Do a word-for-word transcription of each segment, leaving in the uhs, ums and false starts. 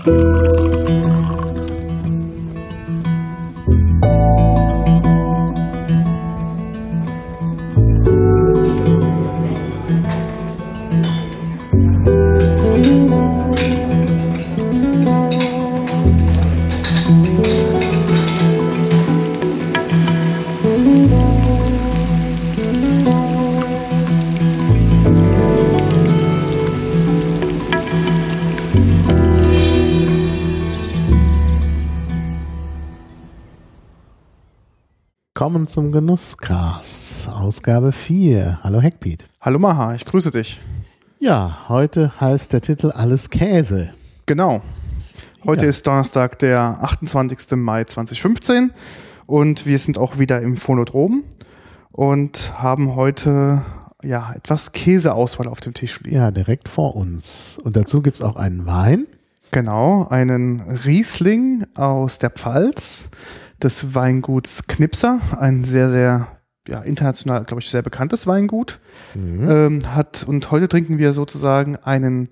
Willkommen zum Genusscast, Ausgabe vier. Hallo Heckpiet. Hallo Maha, ich grüße dich. Ja, heute heißt der Titel Alles Käse. Genau. Heute Ja. ist Donnerstag, der achtundzwanzigster Mai zweitausendfünfzehn und wir sind auch wieder im Phonodrom und haben heute ja etwas Käseauswahl auf dem Tisch liegen. Ja, direkt vor uns. Und dazu gibt es auch einen Wein. Genau, einen Riesling aus der Pfalz des Weinguts Knipser, ein sehr, sehr ja, international, glaube ich, sehr bekanntes Weingut. Mhm. Ähm, hat, und heute trinken wir sozusagen einen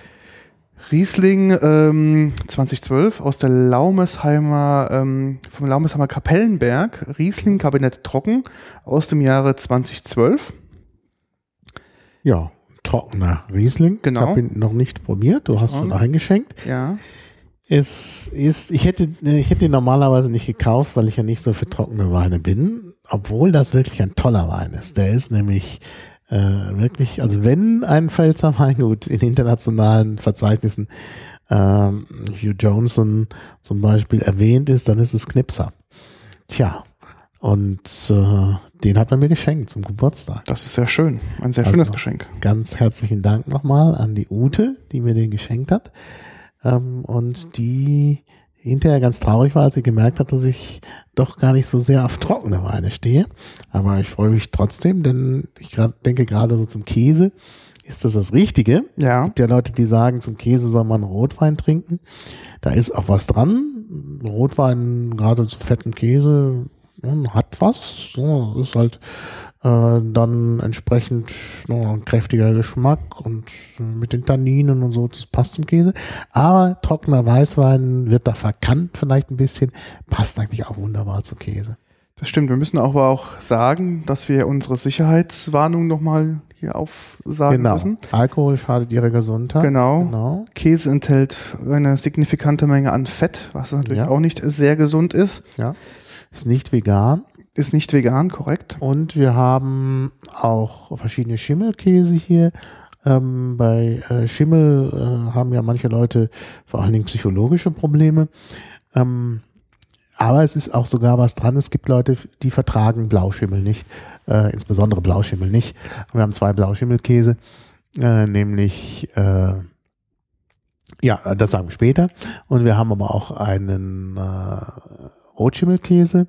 Riesling ähm, zweitausendzwölf aus der Laumesheimer, ähm, vom Laumesheimer Kapellenberg, Riesling Kabinett Trocken aus dem Jahre zweitausendzwölf. Ja, trockener Riesling. Genau. Ich habe ihn noch nicht probiert, du hast schon eingeschenkt. Ja. Es ist, ich hätte, ich hätte ihn normalerweise nicht gekauft, weil ich ja nicht so für trockene Weine bin, obwohl das wirklich ein toller Wein ist. Der ist nämlich äh, wirklich, also wenn ein Pfälzer Weingut in internationalen Verzeichnissen ähm, Hugh Johnson zum Beispiel erwähnt ist, dann ist es Knipser. Tja, und äh, den hat man mir geschenkt zum Geburtstag. Das ist sehr schön, ein sehr Also, schönes Geschenk. Ganz herzlichen Dank nochmal an die Ute, die mir den geschenkt hat. Ähm, und die hinterher ganz traurig war, als sie gemerkt hat, dass ich doch gar nicht so sehr auf trockene Weine stehe. Aber ich freue mich trotzdem, denn ich grad, denke gerade so zum Käse ist das das Richtige. Ja. Es gibt ja Leute, die sagen, zum Käse soll man Rotwein trinken. Da ist auch was dran. Rotwein, gerade zu fettem Käse, hat was. Ist halt äh, dann entsprechend no, ein kräftiger Geschmack und äh, mit den Tanninen und so, das passt zum Käse. Aber trockener Weißwein wird da verkannt vielleicht ein bisschen, passt eigentlich auch wunderbar zu Käse. Das stimmt, wir müssen aber auch sagen, dass wir unsere Sicherheitswarnung nochmal hier aufsagen Genau. müssen. Alkohol schadet ihrer Gesundheit. Genau. genau. Käse enthält eine signifikante Menge an Fett, was natürlich Ja. auch nicht sehr gesund ist. Ja. Ist nicht vegan. Ist nicht vegan, korrekt. Und wir haben auch verschiedene Schimmelkäse hier. Ähm, bei äh, Schimmel äh, haben ja manche Leute vor allen Dingen psychologische Probleme. Ähm, aber es ist auch sogar was dran. Es gibt Leute, die vertragen Blauschimmel nicht, äh, insbesondere Blauschimmel nicht. Und wir haben zwei Blauschimmelkäse, äh, nämlich, äh, ja, das sagen wir später. Und wir haben aber auch einen äh, Rotschimmelkäse.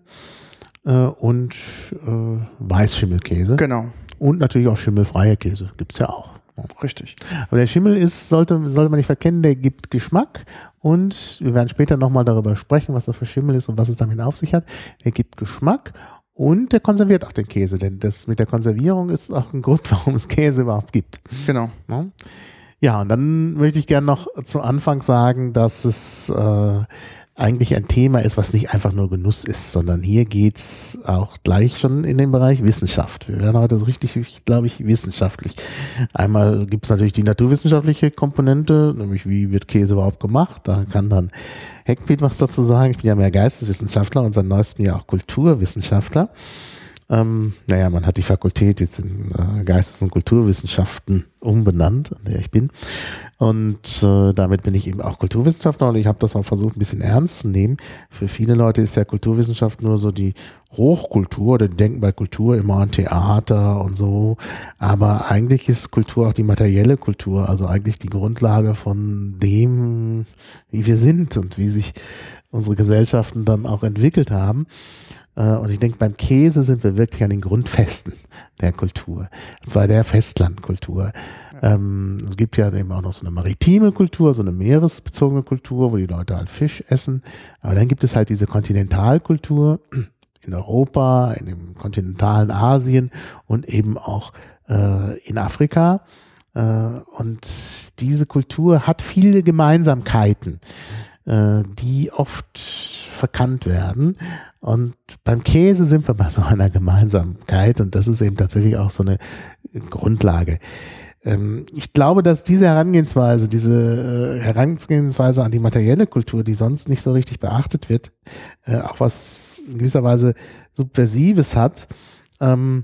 Und äh, Weißschimmelkäse. Genau. Und natürlich auch schimmelfreie Käse. Gibt's ja auch. Richtig. Aber der Schimmel ist, sollte, sollte man nicht verkennen, der gibt Geschmack. Und wir werden später nochmal darüber sprechen, was das für Schimmel ist und was es damit auf sich hat. Er gibt Geschmack und der konserviert auch den Käse. Denn das mit der Konservierung ist auch ein Grund, warum es Käse überhaupt gibt. Genau. Ja, und dann möchte ich gerne noch zu Anfang sagen, dass es äh, eigentlich ein Thema ist, was nicht einfach nur Genuss ist, sondern hier geht's auch gleich schon in den Bereich Wissenschaft. Wir werden heute so richtig, glaube ich, wissenschaftlich. Einmal gibt's natürlich die naturwissenschaftliche Komponente, nämlich wie wird Käse überhaupt gemacht. Da kann dann Heckpiet was dazu sagen. Ich bin ja mehr Geisteswissenschaftler und seit neuestem Jahr auch Kulturwissenschaftler. Ähm, naja, man hat die Fakultät jetzt in äh, Geistes- und Kulturwissenschaften umbenannt, an der ich bin. Und äh, damit bin ich eben auch Kulturwissenschaftler und ich habe das auch versucht, ein bisschen ernst zu nehmen. Für viele Leute ist ja Kulturwissenschaft nur so die Hochkultur, oder die denken bei Kultur immer an Theater und so. Aber eigentlich ist Kultur auch die materielle Kultur, also eigentlich die Grundlage von dem, wie wir sind und wie sich unsere Gesellschaften dann auch entwickelt haben. Und ich denke, beim Käse sind wir wirklich an den Grundfesten der Kultur. Und zwar der Festlandkultur. Ja. Ähm, es gibt ja eben auch noch so eine maritime Kultur, so eine meeresbezogene Kultur, wo die Leute halt Fisch essen. Aber dann gibt es halt diese Kontinentalkultur in Europa, in dem kontinentalen Asien und eben auch äh, in Afrika. Äh, und diese Kultur hat viele Gemeinsamkeiten, äh, die oft verkannt werden. Und beim Käse sind wir bei so einer Gemeinsamkeit und das ist eben tatsächlich auch so eine Grundlage. Ähm, ich glaube, dass diese Herangehensweise, diese äh, Herangehensweise an die materielle Kultur, die sonst nicht so richtig beachtet wird, äh, auch was in gewisser Weise Subversives hat, ähm,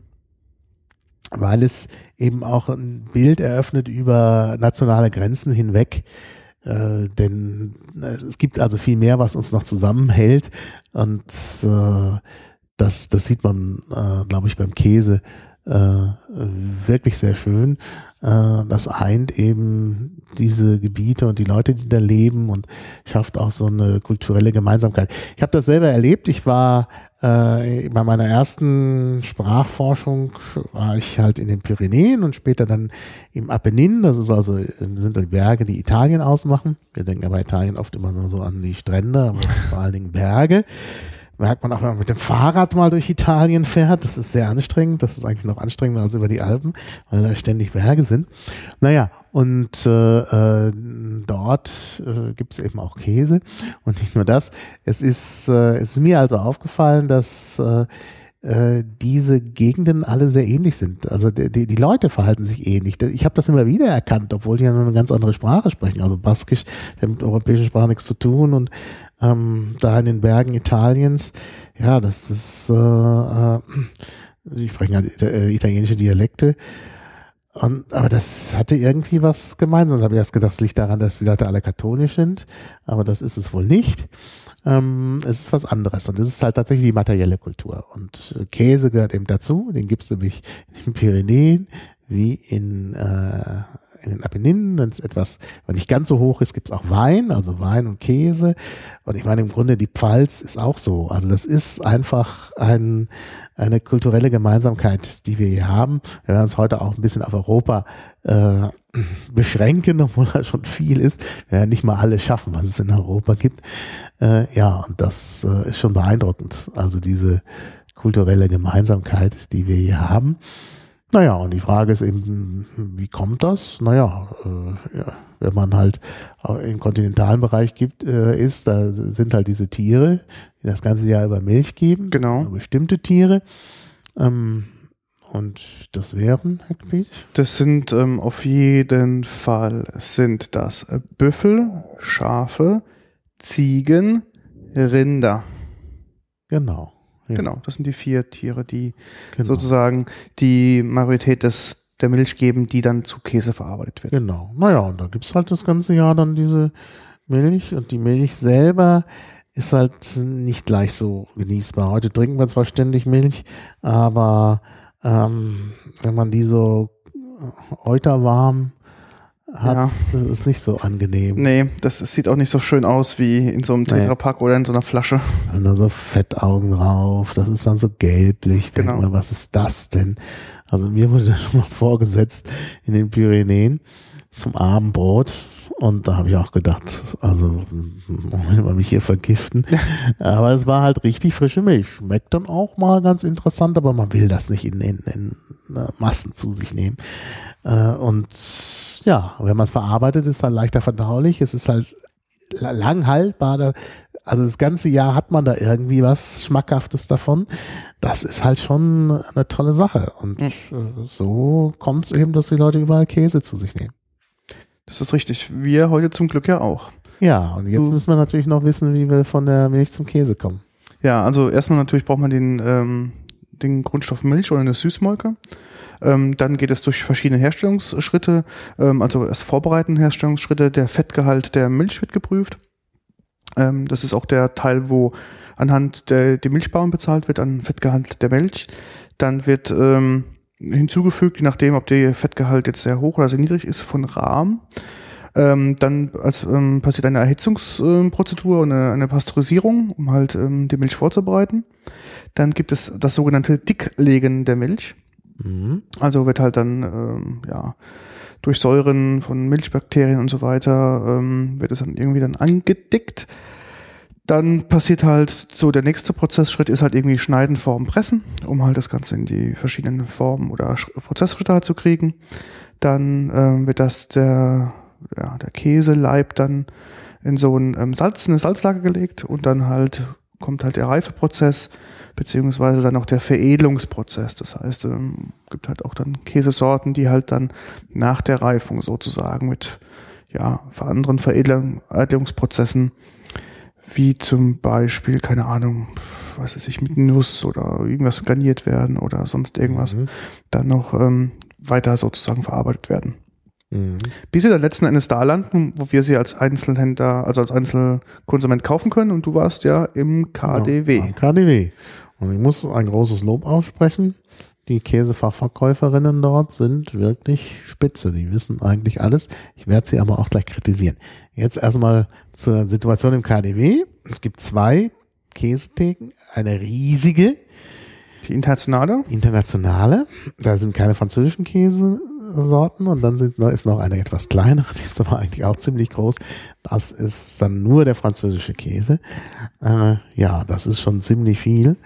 weil es eben auch ein Bild eröffnet über nationale Grenzen hinweg. Äh, denn es gibt also viel mehr, was uns noch zusammenhält und äh, das, das sieht man, äh, glaube ich, beim Käse äh, wirklich sehr schön. Äh, das eint eben diese Gebiete und die Leute, die da leben und schafft auch so eine kulturelle Gemeinsamkeit. Ich habe das selber erlebt. Ich war äh, bei meiner ersten Sprachforschung war ich halt in den Pyrenäen und später dann im Apennin. Das ist also sind die Berge, die Italien ausmachen. Wir denken aber Italien oft immer nur so an die Strände, aber vor allen Dingen Berge. Merkt man auch, wenn man mit dem Fahrrad mal durch Italien fährt. Das ist sehr anstrengend. Das ist eigentlich noch anstrengender als über die Alpen, weil da ständig Berge sind. Naja, und äh, äh, dort äh, gibt es eben auch Käse. Und nicht nur das. Es ist, äh, es ist mir also aufgefallen, dass äh, äh, diese Gegenden alle sehr ähnlich sind. Also die, die, die Leute verhalten sich ähnlich. Ich habe das immer wieder erkannt, obwohl die ja nur eine ganz andere Sprache sprechen. Also Baskisch, der mit europäischen Sprachen nichts zu tun und Ähm, da in den Bergen Italiens, ja, das ist, äh, äh, die sprechen halt äh, italienische Dialekte, und, aber das hatte irgendwie was Gemeinsames. Habe ich erst gedacht, es liegt daran, dass die Leute alle katholisch sind, aber das ist es wohl nicht. Ähm, es ist was anderes und es ist halt tatsächlich die materielle Kultur und Käse gehört eben dazu, den gibt es nämlich in den Pyrenäen wie in äh, in den Apenninen, wenn es etwas, wenn nicht ganz so hoch ist, gibt es auch Wein, also Wein und Käse. Und ich meine, im Grunde die Pfalz ist auch so. Also das ist einfach ein, eine kulturelle Gemeinsamkeit, die wir hier haben. Wir werden uns heute auch ein bisschen auf Europa äh, beschränken, obwohl das schon viel ist. Wir werden nicht mal alles schaffen, was es in Europa gibt. Äh, ja, und das äh, ist schon beeindruckend. Also diese kulturelle Gemeinsamkeit, die wir hier haben. Naja, und die Frage ist eben, wie kommt das? Naja, äh, ja, wenn man halt im kontinentalen Bereich gibt, äh, ist, da sind halt diese Tiere, die das ganze Jahr über Milch geben. Genau. Bestimmte Tiere. Ähm, und das wären, Herr Kpies? Das sind ähm, auf jeden Fall sind das Büffel, Schafe, Ziegen, Rinder. Genau. Ja. Genau, das sind die vier Tiere, die Genau. sozusagen die Majorität des, der Milch geben, die dann zu Käse verarbeitet wird. Genau. Naja, und da gibt es halt das ganze Jahr dann diese Milch und die Milch selber ist halt nicht gleich so genießbar. Heute trinken wir zwar ständig Milch, aber ähm, wenn man die so euterwarm hat, Ja. das ist nicht so angenehm. Nee, das sieht auch nicht so schön aus wie in so einem Nee. Tetrapack oder in so einer Flasche. Da sind dann so Fettaugen drauf, das ist dann so gelblich. Denkt Genau. man, was ist das denn? Also mir wurde das schon mal vorgesetzt in den Pyrenäen zum Abendbrot. Und da habe ich auch gedacht, also will man mich hier vergiften. Aber es war halt richtig frische Milch. Schmeckt dann auch mal ganz interessant, aber man will das nicht in, in, in Massen zu sich nehmen. Und ja, wenn man es verarbeitet, ist es halt leichter verdaulich. Es ist halt lang haltbar. Also das ganze Jahr hat man da irgendwie was Schmackhaftes davon. Das ist halt schon eine tolle Sache. Und mhm. so kommt es eben, dass die Leute überall Käse zu sich nehmen. Das ist richtig. Wir heute zum Glück ja auch. Ja, und jetzt müssen wir natürlich noch wissen, wie wir von der Milch zum Käse kommen. Ja, also erstmal natürlich braucht man den, ähm, den Grundstoff Milch oder eine Süßmolke. Ähm, dann geht es durch verschiedene Herstellungsschritte, ähm, also das Vorbereiten Herstellungsschritte. Der Fettgehalt der Milch wird geprüft. Ähm, das ist auch der Teil, wo anhand der die Milchbauern bezahlt wird, an Fettgehalt der Milch. Dann wird ähm, hinzugefügt, je nachdem, ob der Fettgehalt jetzt sehr hoch oder sehr niedrig ist, von Rahm. Ähm, dann als, ähm, passiert eine Erhitzungsprozedur und eine, eine Pasteurisierung, um halt ähm, die Milch vorzubereiten. Dann gibt es das sogenannte Dicklegen der Milch. Mhm. Also wird halt dann ähm, ja durch Säuren von Milchbakterien und so weiter ähm, wird es dann irgendwie dann angedickt. Dann passiert halt so, der nächste Prozessschritt ist halt irgendwie Schneiden, Formen, Pressen, um halt das Ganze in die verschiedenen Formen oder Sch- Prozessschritte halt zu kriegen. Dann ähm, wird das der, ja, der Käseleib dann in so ein ähm, Salz, eine Salzlake gelegt und dann halt kommt halt der Reifeprozess beziehungsweise dann auch der Veredelungsprozess. Das heißt, es ähm, gibt halt auch dann Käsesorten, die halt dann nach der Reifung sozusagen mit ja, für anderen Veredelungsprozessen wie zum Beispiel, keine Ahnung, was weiß ich, mit Nuss oder irgendwas garniert werden oder sonst irgendwas, mhm. dann noch ähm, weiter sozusagen verarbeitet werden. Mhm. Bis sie dann letzten Endes da landen, wo wir sie als Einzelhändler, also als Einzelkonsument kaufen können und du warst ja im K D W. Ja, K D W. Und ich muss ein großes Lob aussprechen. Die Käsefachverkäuferinnen dort sind wirklich spitze. Die wissen eigentlich alles. Ich werde sie aber auch gleich kritisieren. Jetzt erstmal zur Situation im K D W. Es gibt zwei Käsetheken. Eine riesige. Die internationale? Internationale. Da sind keine französischen Käsesorten. Und dann sind, ist noch eine etwas kleinere. Die ist aber eigentlich auch ziemlich groß. Das ist dann nur der französische Käse. Äh, ja, das ist schon ziemlich viel.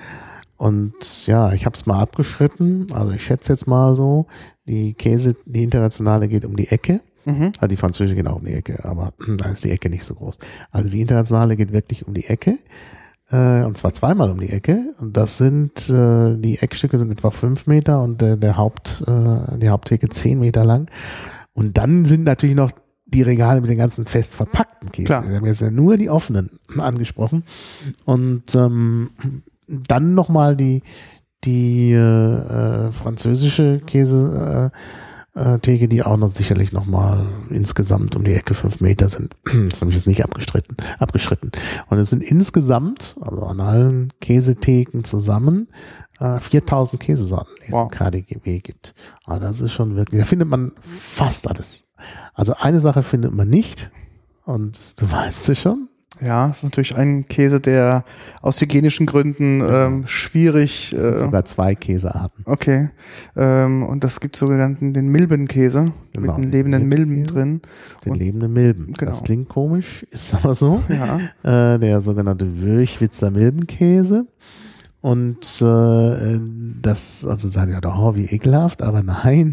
Und ja, ich habe es mal abgeschritten, also ich schätze jetzt mal so, die Käse, die internationale geht um die Ecke, mhm. also die französische geht auch um die Ecke, aber da ist die Ecke nicht so groß. Also die internationale geht wirklich um die Ecke, äh, und zwar zweimal um die Ecke, und das sind, äh, die Eckstücke sind etwa fünf Meter und äh, der Haupt, äh, die Haupttheke zehn Meter lang. Und dann sind natürlich noch die Regale mit den ganzen fest verpackten Käse. Klar. Wir haben jetzt ja nur die offenen angesprochen. Und ähm, dann nochmal die, die äh, französische Käse äh, äh, Theke, die auch noch sicherlich nochmal insgesamt um die Ecke fünf Meter sind. Das habe ich jetzt nicht abgestritten, abgeschritten. Und es sind insgesamt, also an allen Käsetheken zusammen, äh, viertausend Käsesorten, die es wow. im K D W gibt. Aber das ist schon wirklich, da findet man fast alles. Also eine Sache findet man nicht, und du weißt es schon. Ja, es ist natürlich ein Käse, der aus hygienischen Gründen ähm, schwierig. Es sind äh, sogar zwei Käsearten. Okay. Ähm, und das gibt sogenannten den Milbenkäse genau, mit den lebenden Milben drin. Den und, lebenden Milben. Genau. Das klingt komisch, ist aber so. Ja. Äh, der sogenannte Würchwitzer Milbenkäse. Und äh, das, also sagen ja, oh, wie ekelhaft, aber nein,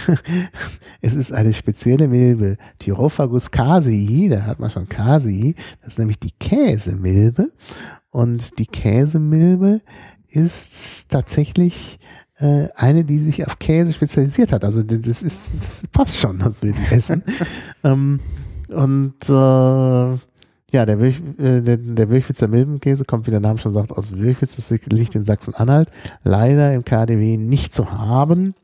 es ist eine spezielle Milbe, Thyrophagus casei, da hat man schon Casei, das ist nämlich die Käsemilbe, und die Käsemilbe ist tatsächlich äh, eine, die sich auf Käse spezialisiert hat, also das ist, das passt schon, dass wir die essen. ähm, und äh, Ja, der, Würch, äh, der, der Würchwitzer Milbenkäse kommt, wie der Name schon sagt, aus Würchwitz. Das liegt in Sachsen-Anhalt. Leider im K D W nicht zu haben.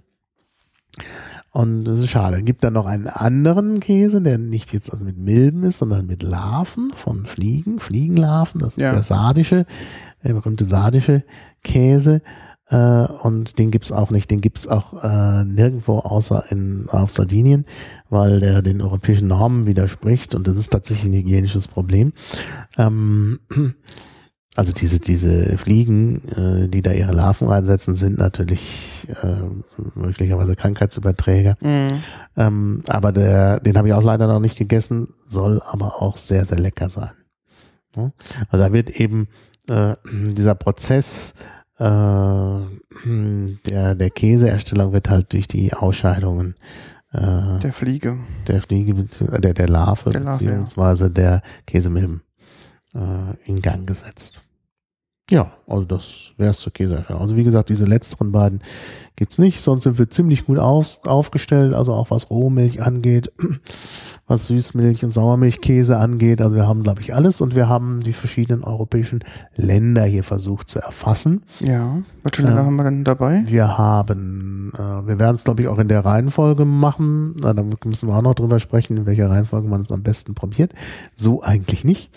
Und das ist schade. Es gibt dann noch einen anderen Käse, der nicht jetzt also mit Milben ist, sondern mit Larven von Fliegen, Fliegenlarven. Das ist ja. der sardische, der berühmte sardische Käse. Äh, und den gibt's auch nicht. Den gibt's auch äh, nirgendwo außer in, auf Sardinien, weil der den europäischen Normen widerspricht, und das ist tatsächlich ein hygienisches Problem. Ähm, also diese diese Fliegen, äh, die da ihre Larven reinsetzen, sind natürlich äh, möglicherweise Krankheitsüberträger. Mhm. Ähm, aber der, den habe ich auch leider noch nicht gegessen, soll aber auch sehr, sehr lecker sein. Ja? Also da wird eben äh, dieser Prozess der, der Käseerstellung wird halt durch die Ausscheidungen äh, der Fliege, der Fliege, der, der Larve, der Larve beziehungsweise ja. der Käsemilben äh, in Gang gesetzt. Ja, also das wäre es zur Käseerstellung. Also wie gesagt, diese letzteren beiden gibt's nicht, sonst sind wir ziemlich gut auf, aufgestellt, also auch was Rohmilch angeht, was Süßmilch und Sauermilchkäse angeht. Also wir haben, glaube ich, alles, und wir haben die verschiedenen europäischen Länder hier versucht zu erfassen. Ja, welche Länder äh, haben wir denn dabei? Wir haben, äh, wir werden es, glaube ich, auch in der Reihenfolge machen. Na, da müssen wir auch noch drüber sprechen, in welcher Reihenfolge man es am besten probiert. So eigentlich nicht.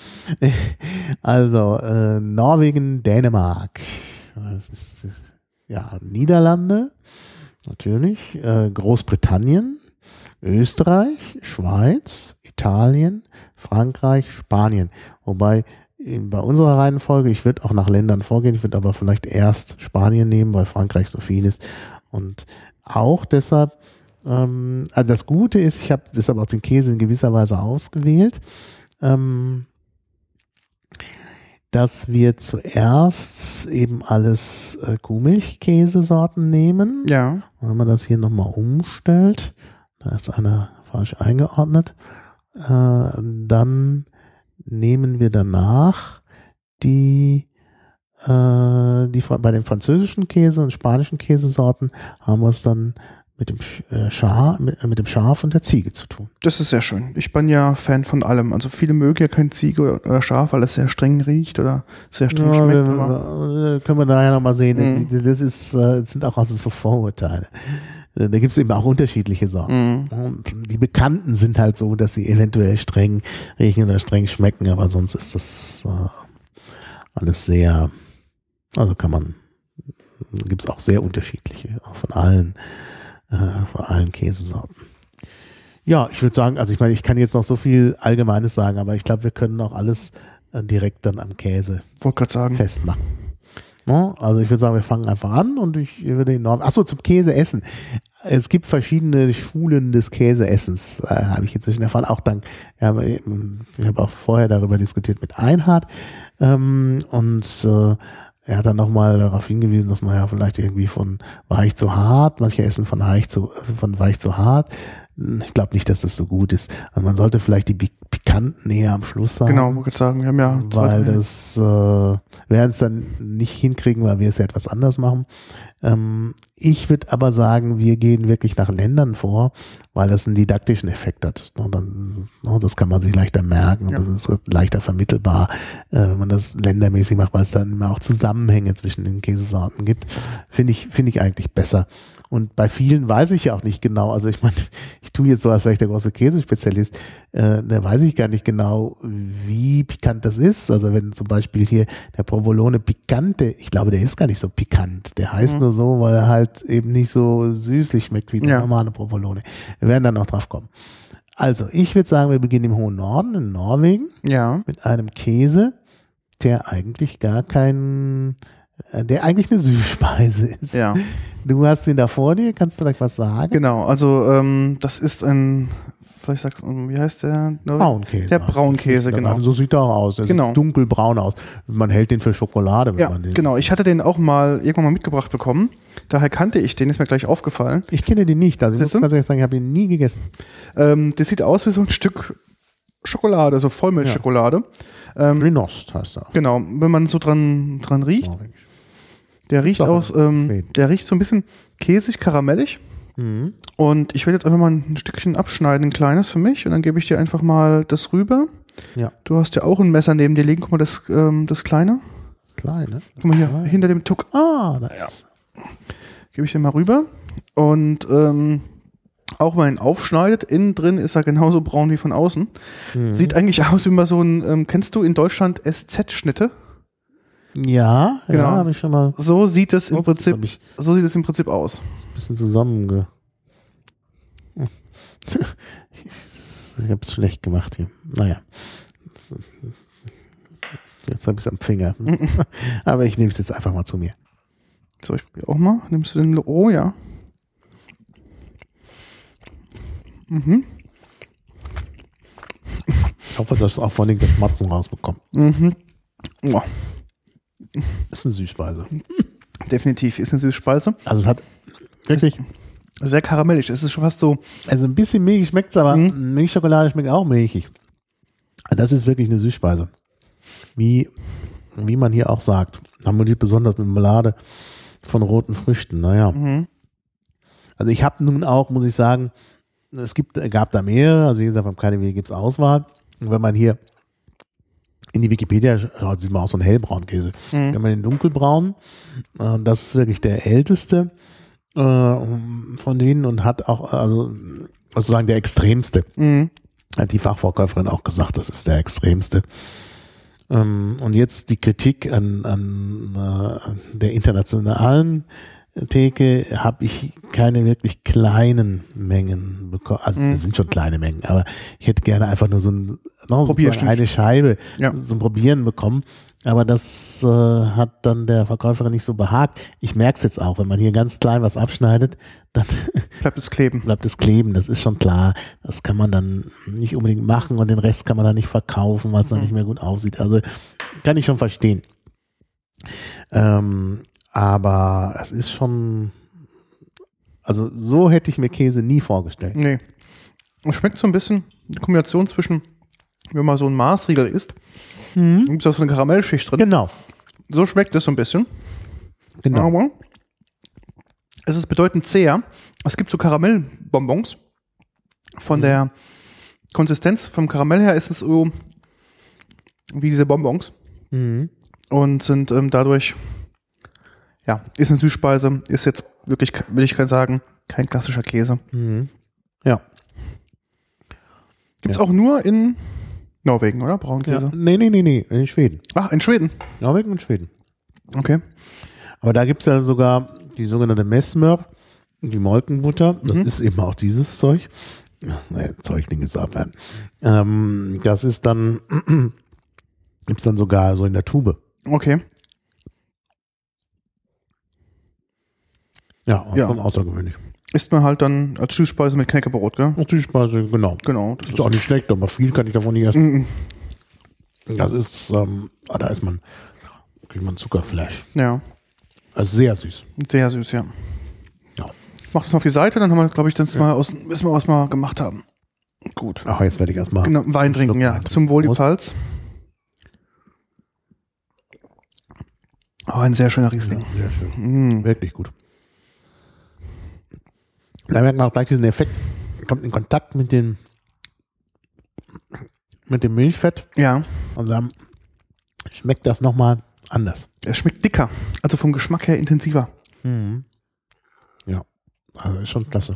Also äh, Norwegen, Dänemark, das ist, ja, Niederlande, natürlich, äh, Großbritannien, Österreich, Schweiz, Italien, Frankreich, Spanien. Wobei in, bei unserer Reihenfolge, ich würde auch nach Ländern vorgehen, ich würde aber vielleicht erst Spanien nehmen, weil Frankreich so viel ist. Und auch deshalb, ähm, also das Gute ist, ich habe deshalb auch den Käse in gewisser Weise ausgewählt, ähm, dass wir zuerst eben alles äh, Kuhmilchkäsesorten nehmen. Ja. Und wenn man das hier nochmal umstellt, Da ist einer falsch eingeordnet. Äh, dann nehmen wir danach die, äh, die bei den französischen Käse und spanischen Käsesorten haben wir es dann mit dem, äh, Schaf, mit, mit dem Schaf und der Ziege zu tun. Das ist sehr schön. Ich bin ja Fan von allem. Also viele mögen ja kein Ziege oder Schaf, weil es sehr streng riecht oder sehr streng ja, schmeckt. Wir, wir, können wir daher nochmal sehen. Mhm. Das, ist, das sind auch also so Vorurteile. Da gibt es eben auch unterschiedliche Sorten. Mhm. Die bekannten sind halt so, dass sie eventuell streng riechen oder streng schmecken, aber sonst ist das äh, alles sehr, also kann man, gibt es auch sehr unterschiedliche, auch von allen, äh, von allen Käsesorten. Ja, ich würde sagen, also ich meine, ich kann jetzt noch so viel Allgemeines sagen, aber ich glaube, wir können auch alles äh, direkt dann am Käse Wollte gerade sagen. festmachen. No? Also ich würde sagen, wir fangen einfach an und ich würde enorm. Achso, zum Käseessen. Es gibt verschiedene Schulen des Käseessens, äh, habe ich inzwischen erfahren. Auch dank, ja, ich habe auch vorher darüber diskutiert mit Einhard ähm, und äh, er hat dann nochmal darauf hingewiesen, dass man ja vielleicht irgendwie von weich zu hart, manche essen von weich zu, also von weich zu hart. Ich glaube nicht, dass das so gut ist. Also man sollte vielleicht die Pikanten eher am Schluss sagen. Genau, wollte ich sagen, wir haben ja weil das äh, werden es dann nicht hinkriegen, weil wir es ja etwas anders machen. Ähm, ich würde aber sagen, wir gehen wirklich nach Ländern vor, weil das einen didaktischen Effekt hat. Und dann, und das kann man sich leichter merken und ja. das ist leichter vermittelbar, äh, wenn man das ländermäßig macht, weil es dann immer auch Zusammenhänge zwischen den Käsesorten gibt. Finde ich, finde ich eigentlich besser. Und bei vielen weiß ich ja auch nicht genau, also ich meine, ich tue jetzt so, als wäre ich der große Käsespezialist, äh, da weiß ich gar nicht genau, wie pikant das ist. Also wenn zum Beispiel hier der Provolone Picante, ich glaube, der ist gar nicht so pikant. Der heißt mhm. nur so, weil er halt eben nicht so süßlich schmeckt wie der ja. normale Provolone. Wir werden dann noch drauf kommen. Also, ich würde sagen, wir beginnen im hohen Norden, in Norwegen, ja. mit einem Käse, der eigentlich gar kein, der eigentlich eine Süßspeise ist. Ja. Du hast ihn da vor dir, kannst du vielleicht was sagen? Genau, also ähm, das ist ein, vielleicht sagst du, wie heißt der? Braunkäse. Der Braunkäse, genau. Also so sieht er auch aus, der genau. sieht dunkelbraun aus. Man hält den für Schokolade. Wenn ja, man den genau. Ich hatte den auch mal irgendwann mal mitgebracht bekommen. Daher kannte ich den, ist mir gleich aufgefallen. Ich kenne den nicht, also ich Siehst muss ganz ehrlich sagen, ich habe ihn nie gegessen. Ähm, das sieht aus wie so ein Stück Schokolade, so Vollmilchschokolade. Ja. Ähm, Rinost heißt er. Genau, wenn man so dran, dran riecht. Oh, Der riecht aus, ähm, der riecht so ein bisschen käsig, karamellig. Mhm. Und ich werde jetzt einfach mal ein Stückchen abschneiden, ein kleines für mich. Und dann gebe ich dir einfach mal das rüber. Ja. Du hast ja auch ein Messer neben dir liegen. Guck mal, das, ähm, das kleine. Das kleine? Guck mal hier, kleine. Hinter dem Tuck. Ah, da ist. Ja. Gebe ich dir mal rüber. Und ähm, auch wenn man ihn aufschneidet, innen drin ist er genauso braun wie von außen. Mhm. Sieht eigentlich aus wie mal so ein, ähm, kennst du in Deutschland S Z-Schnitte? Ja, genau. ja, habe ich schon mal. So sieht es im Ups, Prinzip, ich so sieht es im Prinzip aus. Ein bisschen zusammenge. Ich habe es schlecht gemacht hier. Naja. Jetzt habe ich es am Finger. Aber ich nehme es jetzt einfach mal zu mir. So, ich probiere auch mal. Nimmst du den? Oh ja. Mhm. Ich hoffe, dass auch vor allem das Matzen rausbekommt. Mhm. Oh. Ist eine Süßspeise. Definitiv ist eine Süßspeise. Also es hat wirklich sehr karamellig. Es ist schon fast so. Also ein bisschen milchig schmeckt es, aber mhm. Milchschokolade schmeckt auch milchig. Das ist wirklich eine Süßspeise. Wie, wie man hier auch sagt. Harmoniert besonders mit Marmelade von roten Früchten. Naja. Mhm. Also ich habe nun auch, muss ich sagen, es gibt, gab da mehrere. Also wie gesagt, beim K D W gibt es Auswahl. Und wenn man hier in die Wikipedia schaut, sieht man auch so einen hellbraunen Käse. Mhm. Wenn man den dunkelbraun, äh, das ist wirklich der älteste äh, von denen und hat auch, also sozusagen der extremste. Mhm. Hat die Fachverkäuferin auch gesagt, das ist der extremste. Ähm, und jetzt die Kritik an, an äh, der internationalen Theke habe ich keine wirklich kleinen Mengen bekommen. Also mhm. das sind schon kleine Mengen, aber ich hätte gerne einfach nur so, ein, no, so eine Scheibe ja. zum Probieren bekommen. Aber das äh, hat dann der Verkäuferin nicht so behagt. Ich merke es jetzt auch, wenn man hier ganz klein was abschneidet, dann bleibt es kleben. Bleibt es kleben, das ist schon klar. Das kann man dann nicht unbedingt machen und den Rest kann man dann nicht verkaufen, weil es mhm. dann nicht mehr gut aussieht. Also kann ich schon verstehen. Ähm, Aber es ist schon, Also so hätte ich mir Käse nie vorgestellt. Nee. Es schmeckt so ein bisschen eine Kombination zwischen, wenn man so ein Maßriegel isst, mhm. gibt es auch so eine Karamellschicht drin. Genau. So schmeckt es so ein bisschen. Genau. Aber es ist bedeutend zäher. Es gibt so Karamellbonbons. Von mhm. der Konsistenz vom Karamell her ist es so wie diese Bonbons. Mhm. Und sind ähm, dadurch, ja, ist eine Süßspeise, ist jetzt wirklich, will ich sagen, kein klassischer Käse. Mhm. Ja. Gibt es ja. auch nur in Norwegen, oder? Braunkäse? Ja. Nee, nee, nee, nee, in Schweden. Ach, in Schweden? Norwegen und Schweden. Okay. Aber da gibt es ja sogar die sogenannte Messmör, die Molkenbutter. Das mhm. ist eben auch dieses Zeug. Naja, Zeug, Ding ist abwerten. Ähm, das ist dann gibt es dann sogar so in der Tube. Okay. Ja, ja. schon außergewöhnlich. Isst man halt dann als Süßspeise mit Knäckebrot, gell? Als Süßspeise, genau. Genau. Das ist auch nicht schlecht, aber viel kann ich davon nicht essen. Mm. Das ist, ähm, ah, da ist man, kriegt man Zuckerflash. Ja. Also sehr süß. Sehr süß, ja. Ja. Ich mach das mal auf die Seite, dann haben wir, glaube ich, das ja. mal aus, wissen wir, was wir gemacht haben. Gut. Ach, jetzt werde ich erstmal genau, Wein trinken, ja. Wein. Zum Wohl die Pfalz. Oh, ein sehr schöner Riesling. Ja, sehr schön. Mm. Wirklich gut. Da merkt man auch gleich diesen Effekt, kommt in Kontakt mit dem mit dem Milchfett. Ja. Und dann schmeckt das nochmal anders. Es schmeckt dicker, also vom Geschmack her intensiver. Mhm. Ja, also ist schon klasse.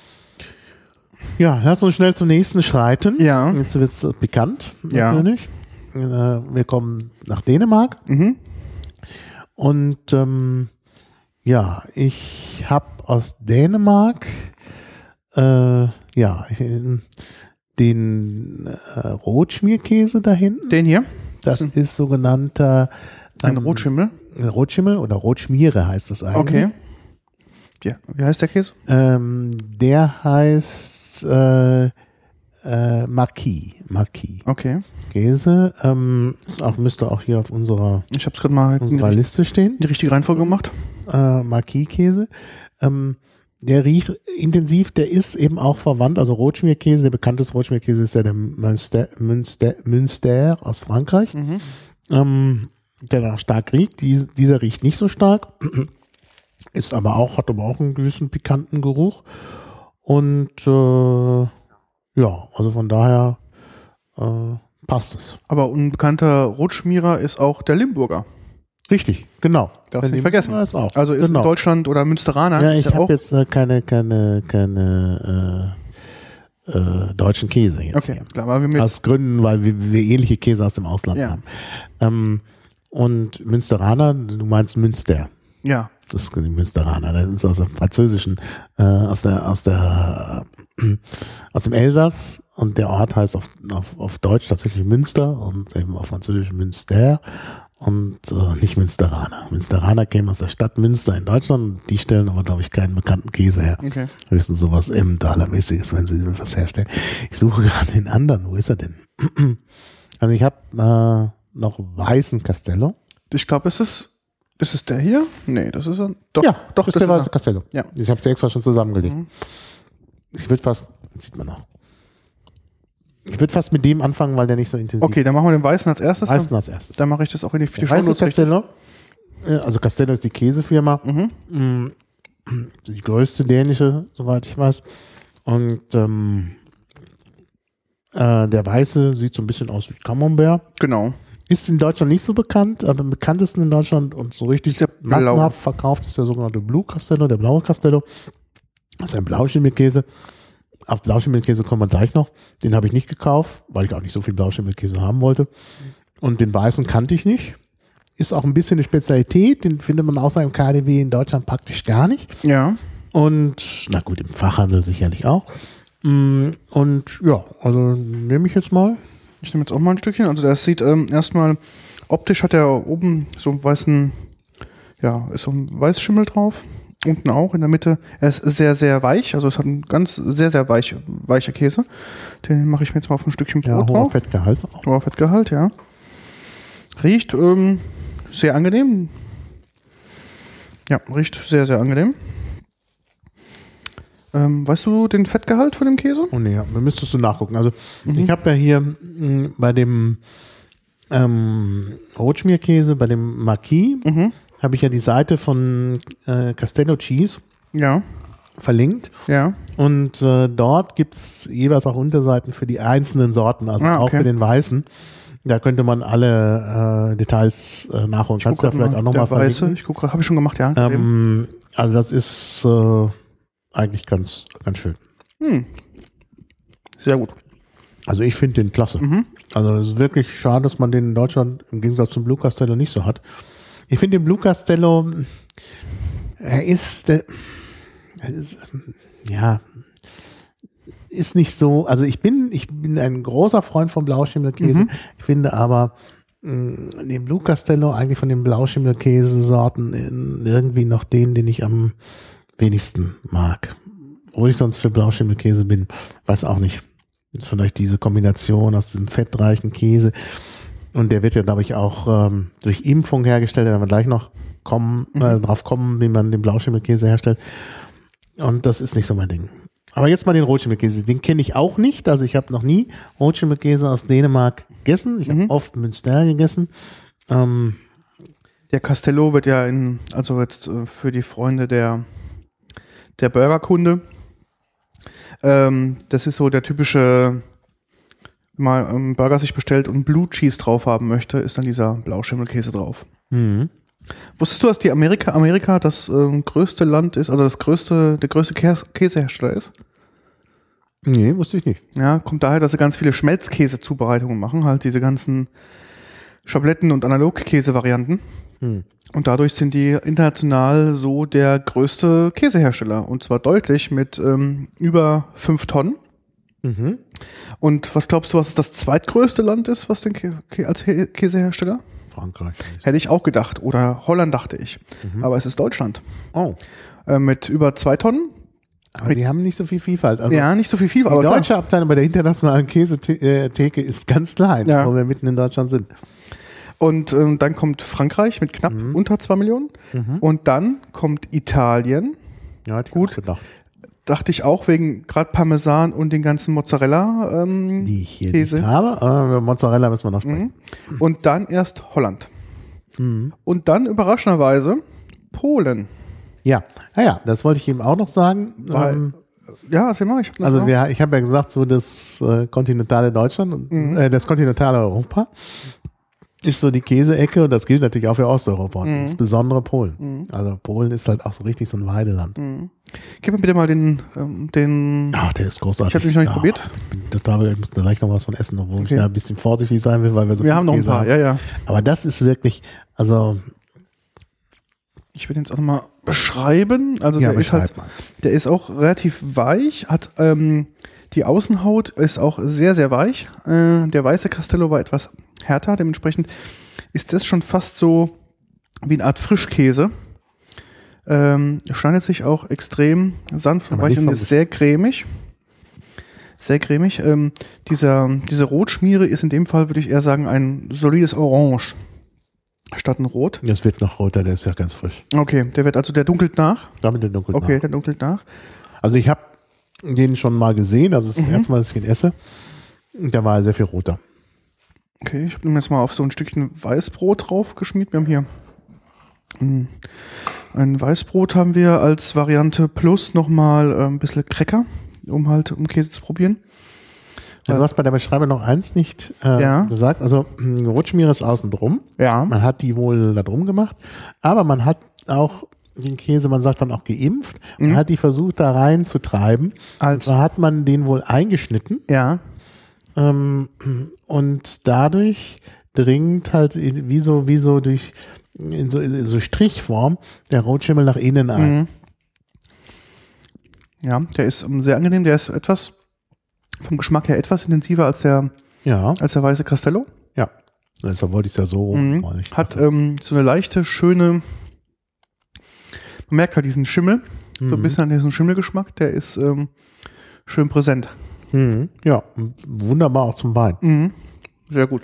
Ja, lass uns schnell zum nächsten schreiten. Ja. Jetzt wird es bekannt, ja. natürlich. Wir kommen nach Dänemark. Mhm. Und ähm, ja, ich habe aus Dänemark äh, ja den äh, Rotschmierkäse da hinten. Den hier? Das ist, ist sogenannter ein ähm, Rotschimmel. Rotschimmel oder Rotschmiere heißt das eigentlich. Okay. Ja, wie heißt der Käse? Ähm, der heißt äh, äh, Marquis. Marquis. Okay. Käse. Ähm, ist auch, müsste auch hier auf unserer, ich hab's gerade mal unserer Liste stehen. Die richtige Reihenfolge gemacht. Äh, Marquis-Käse. Ähm, der riecht intensiv, der ist eben auch verwandt, also Rotschmierkäse, der bekannteste Rotschmierkäse ist ja der Münster, Münster, Münster aus Frankreich, mhm. ähm, der da stark riecht. Dies, dieser riecht nicht so stark, ist aber auch, hat aber auch einen gewissen pikanten Geruch. Und äh, ja, also von daher äh, passt es. Aber ein bekannter Rotschmierer ist auch der Limburger. Richtig, genau. Darfst nicht vergessen. Ist auch. Also ist genau. in Deutschland oder Münsteraner. Ja, ich ja habe jetzt äh, keine, keine, keine äh, äh, deutschen Käse jetzt okay, hier. Klar, weil wir mit aus Gründen, weil wir, wir ähnliche Käse aus dem Ausland ja. haben. Ähm, und Münsteraner, du meinst Münster. Ja. Das ist die Münsteraner. Das ist aus dem Französischen, äh, aus der, aus der, äh, aus dem Elsass. Und der Ort heißt auf, auf, auf Deutsch tatsächlich Münster und eben auf Französisch Münster. Und äh, nicht Münsteraner. Münsteraner kämen aus der Stadt Münster in Deutschland. Die stellen aber, glaube ich, keinen bekannten Käse her. Okay. Höchstens sowas Emmentaler-mäßiges, wenn sie was herstellen. Ich suche gerade den anderen. Wo ist er denn? Also ich habe äh, noch weißen Castello. Ich glaube, es ist, ist es der hier? Nee, das ist er. Doch, ja, doch, das das ist der ist weiße Castello. Ja. Ich habe sie extra schon zusammengelegt. Mhm. Ich würde fast, sieht man auch. Ich würde fast mit dem anfangen, weil der nicht so intensiv ist. Okay, dann machen wir den Weißen als erstes. Weißen als erstes. Dann mache ich das auch in die der weiße Castello. Also Castello ist die Käsefirma. Mhm. Die größte dänische, soweit ich weiß. Und ähm, äh, der Weiße sieht so ein bisschen aus wie Camembert. Genau. Ist in Deutschland nicht so bekannt, aber am bekanntesten in Deutschland und so richtig ist der massenhaft verkauft ist der sogenannte Blue Castello, der blaue Castello. Das ist ein Blauschimmelkäse. Auf Blauschimmelkäse kommen wir gleich noch. Den habe ich nicht gekauft, weil ich auch nicht so viel Blauschimmelkäse haben wollte. Und den Weißen kannte ich nicht. Ist auch ein bisschen eine Spezialität. Den findet man außer im K D W in Deutschland praktisch gar nicht. Ja. Und, na gut, im Fachhandel sicherlich auch. Und ja, also nehme ich jetzt mal. Ich nehme jetzt auch mal ein Stückchen. Also das sieht ähm, erstmal, optisch hat er oben so einen weißen, ja, ist so ein Weißschimmel drauf. Unten auch, in der Mitte. Er ist sehr, sehr weich. Also es hat einen ganz sehr, sehr weich, weicher Käse. Den mache ich mir jetzt mal auf ein Stückchen Brot ja, hoher drauf. Fettgehalt. Hoher Fettgehalt, ja. Riecht ähm, sehr angenehm. Ja, riecht sehr, sehr angenehm. Ähm, weißt du den Fettgehalt von dem Käse? Oh nee, da müsstest du nachgucken. Also mhm. ich habe ja hier mh, bei dem ähm, Rotschmierkäse, bei dem Marquis, mhm. habe ich ja die Seite von äh, Castello Cheese ja. verlinkt. Ja. Und äh, dort gibt es jeweils auch Unterseiten für die einzelnen Sorten, also ah, okay. auch für den Weißen. Da könnte man alle äh, Details äh, nachholen. Kannst du ja vielleicht auch nochmal verlinken. Ich gucke gerade, habe ich schon gemacht, ja. Ähm, also das ist äh, eigentlich ganz, ganz schön. Hm. Sehr gut. Also ich finde den klasse. Mhm. Also es ist wirklich schade, dass man den in Deutschland im Gegensatz zum Blue Castello nicht so hat. Ich finde den Blue Castello, er ist, äh, er ist ja, ist nicht so, also ich bin, ich bin ein großer Freund vom Blauschimmelkäse. Mhm. Ich finde aber mh, den Blue Castello eigentlich von den Blauschimmelkäsesorten irgendwie noch den, den ich am wenigsten mag. Obwohl ich sonst für Blauschimmelkäse bin, weiß auch nicht. Vielleicht diese Kombination aus diesem fettreichen Käse. Und der wird ja, glaube ich, auch ähm, durch Impfung hergestellt. Da werden wir gleich noch kommen, mhm. äh, drauf kommen, wie man den Blauschimmelkäse herstellt. Und das ist nicht so mein Ding. Aber jetzt mal den Rotschimmelkäse. Den kenne ich auch nicht. Also ich habe noch nie Rotschimmelkäse aus Dänemark gegessen. Ich mhm. habe oft Münster gegessen. Ähm, der Castello wird ja in, also jetzt äh, für die Freunde der, der Burgerkunde, ähm, das ist so der typische, wenn man einen Burger sich bestellt und Blue Cheese drauf haben möchte, ist dann dieser Blauschimmelkäse drauf. Mhm. Wusstest du, dass die Amerika, Amerika das ähm, größte Land ist, also das größte, der größte Käse, Käsehersteller ist? Nee, wusste ich nicht. Ja, kommt daher, dass sie ganz viele Schmelzkäse-Zubereitungen machen, halt diese ganzen Schabletten- und Analogkäse-Varianten. Hm. Und dadurch sind die international so der größte Käsehersteller. Und zwar deutlich mit ähm, über fünf Tonnen. Mhm. Und was glaubst du, was das zweitgrößte Land ist, was den Kä- als Käsehersteller? Frankreich. Hätte ich auch gedacht. Oder Holland, dachte ich. Mhm. Aber es ist Deutschland. Oh. Äh, mit über zwei Tonnen. Aber die haben nicht so viel Vielfalt. Also ja, nicht so viel Vielfalt. Die aber deutsche klar. Abteilung bei der internationalen Käsetheke ist ganz klein, ja. wo wir mitten in Deutschland sind. Und ähm, dann kommt Frankreich mit knapp mhm. unter zwei Millionen. Mhm. Und dann kommt Italien. Ja, hätte ich Gut. auch gedacht. Dachte ich auch, wegen gerade Parmesan und den ganzen Mozzarella ähm, die ich hier Käse. nicht habe, aber über Mozzarella müssen wir noch sprechen. Mhm. Und dann erst Holland. Mhm. Und dann überraschenderweise Polen. Ja, naja, das wollte ich eben auch noch sagen. Weil, ähm, ja, erzähl mal. Ich hab also wir, ich habe ja gesagt, so das äh, kontinentale Deutschland und mhm. äh, das kontinentale Europa ist so die Käseecke und das gilt natürlich auch für Osteuropa und mhm. insbesondere Polen. Mhm. Also Polen ist halt auch so richtig so ein Weideland. Mhm. Gib mir bitte mal den, ähm, den. Ach, der ist großartig. Ich habe den noch nicht ja, probiert. Ich bin total, ich muss da gleich noch was von essen, obwohl okay. ich da ein bisschen vorsichtig sein will, weil wir so Wir haben noch ein paar, haben. ja, ja. Aber das ist wirklich, also. Ich will den jetzt auch nochmal beschreiben. Also ja, der ist halt, mal. der ist auch relativ weich, hat ähm, die Außenhaut ist auch sehr, sehr weich. Äh, der weiße Castello war etwas härter, dementsprechend ist das schon fast so wie eine Art Frischkäse. Ähm, schneidet sich auch extrem sanft und weich und ist sehr cremig. Sehr cremig. Ähm, dieser, diese Rotschmiere ist in dem Fall, würde ich eher sagen, ein solides Orange statt ein Rot. Das wird noch roter, der ist ja ganz frisch. Okay, der wird also, der dunkelt nach? Damit der dunkelt okay, nach. Okay, der dunkelt nach. Also ich habe den schon mal gesehen, also das ist das mhm. erste Mal, dass ich ihn esse. Da war er sehr viel roter. Okay, ich habe ihn jetzt mal auf so ein Stückchen Weißbrot drauf geschmiert. Wir haben hier ein, ein Weißbrot haben wir als Variante plus nochmal äh, ein bisschen Cracker, um halt um Käse zu probieren. Ja, du hast bei der Beschreibung noch eins nicht äh, ja. gesagt. Also Rotschmiere ist außen drum. Ja. Man hat die wohl da drum gemacht. Aber man hat auch den Käse, man sagt dann auch geimpft. Man mhm. hat die versucht da reinzutreiben. Und zwar hat man den wohl eingeschnitten. Ja. Ähm, und dadurch dringt halt wie so, wie so durch in so, in so Strichform der Rotschimmel nach innen ein. Mhm. Ja, der ist sehr angenehm. Der ist etwas vom Geschmack her etwas intensiver als der, ja. als der weiße Castello. Ja, deshalb wollte ich es ja so. Mhm. Hat ähm, so eine leichte, schöne, man merkt halt diesen Schimmel, mhm. so ein bisschen an diesen Schimmelgeschmack, der ist ähm, schön präsent. Mhm. Ja, wunderbar auch zum Wein. Mhm. Sehr gut.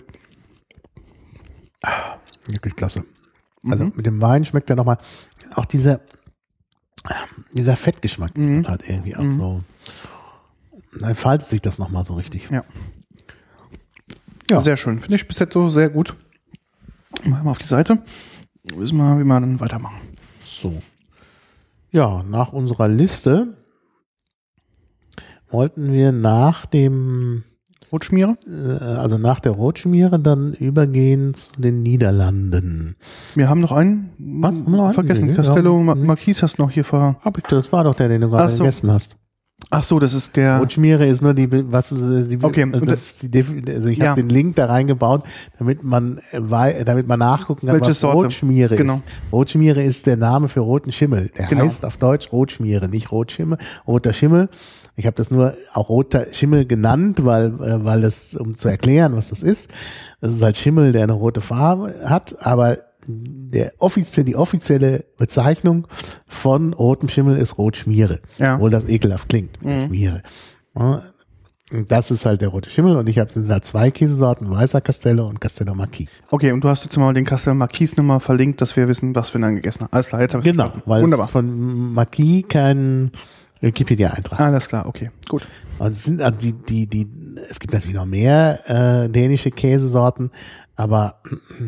Wirklich klasse. Also mhm. mit dem Wein schmeckt er nochmal, auch dieser, dieser Fettgeschmack ist Mhm. dann halt irgendwie auch Mhm. so, dann entfaltet sich das nochmal so richtig. Ja. Ja. Sehr schön. Finde ich bis jetzt so sehr gut. Machen wir auf die Seite. Wissen wir, wie wir dann weitermachen. So. Ja, nach unserer Liste wollten wir nach dem, Rotschmiere. äh, also nach der Rotschmiere dann übergehen zu den Niederlanden. Wir haben noch einen. Was? Haben wir noch einen? Vergessen. Nee, Castello ja. Ma- Marquis hast du noch hier ver. Hab ich, das war doch der, den du gerade Ach so. gegessen hast. Ach so, das ist der. Rotschmiere ist nur die, was ist die, Okay, das und ist die, Defi- also ich Ja. habe den Link da reingebaut, damit man äh, wei- damit man nachgucken kann, Welche was Sorte? Rotschmiere Genau. ist. Rotschmiere ist der Name für roten Schimmel. Der Genau. heißt auf Deutsch Rotschmiere, nicht Rotschimmel, roter Schimmel. Ich habe das nur auch roter Schimmel genannt, weil äh, weil das, um zu erklären, was das ist. Das ist halt Schimmel, der eine rote Farbe hat, aber der offizielle, die offizielle Bezeichnung von rotem Schimmel ist Rotschmiere. Ja. Obwohl das ekelhaft klingt, mhm. Schmiere. Ja, und das ist halt der rote Schimmel und ich habe sind halt zwei Käsesorten, Weißer Castello und Castello Marquis. Okay, und du hast jetzt mal den Castello Marquis nochmal verlinkt, dass wir wissen, was wir dann gegessen haben. Alles klar, jetzt habe ich Genau, weil Wunderbar. es von Marquis kein Wikipedia-Eintrag. Alles klar, okay, gut. Und es sind also die, die, die, es gibt natürlich noch mehr äh, dänische Käsesorten, aber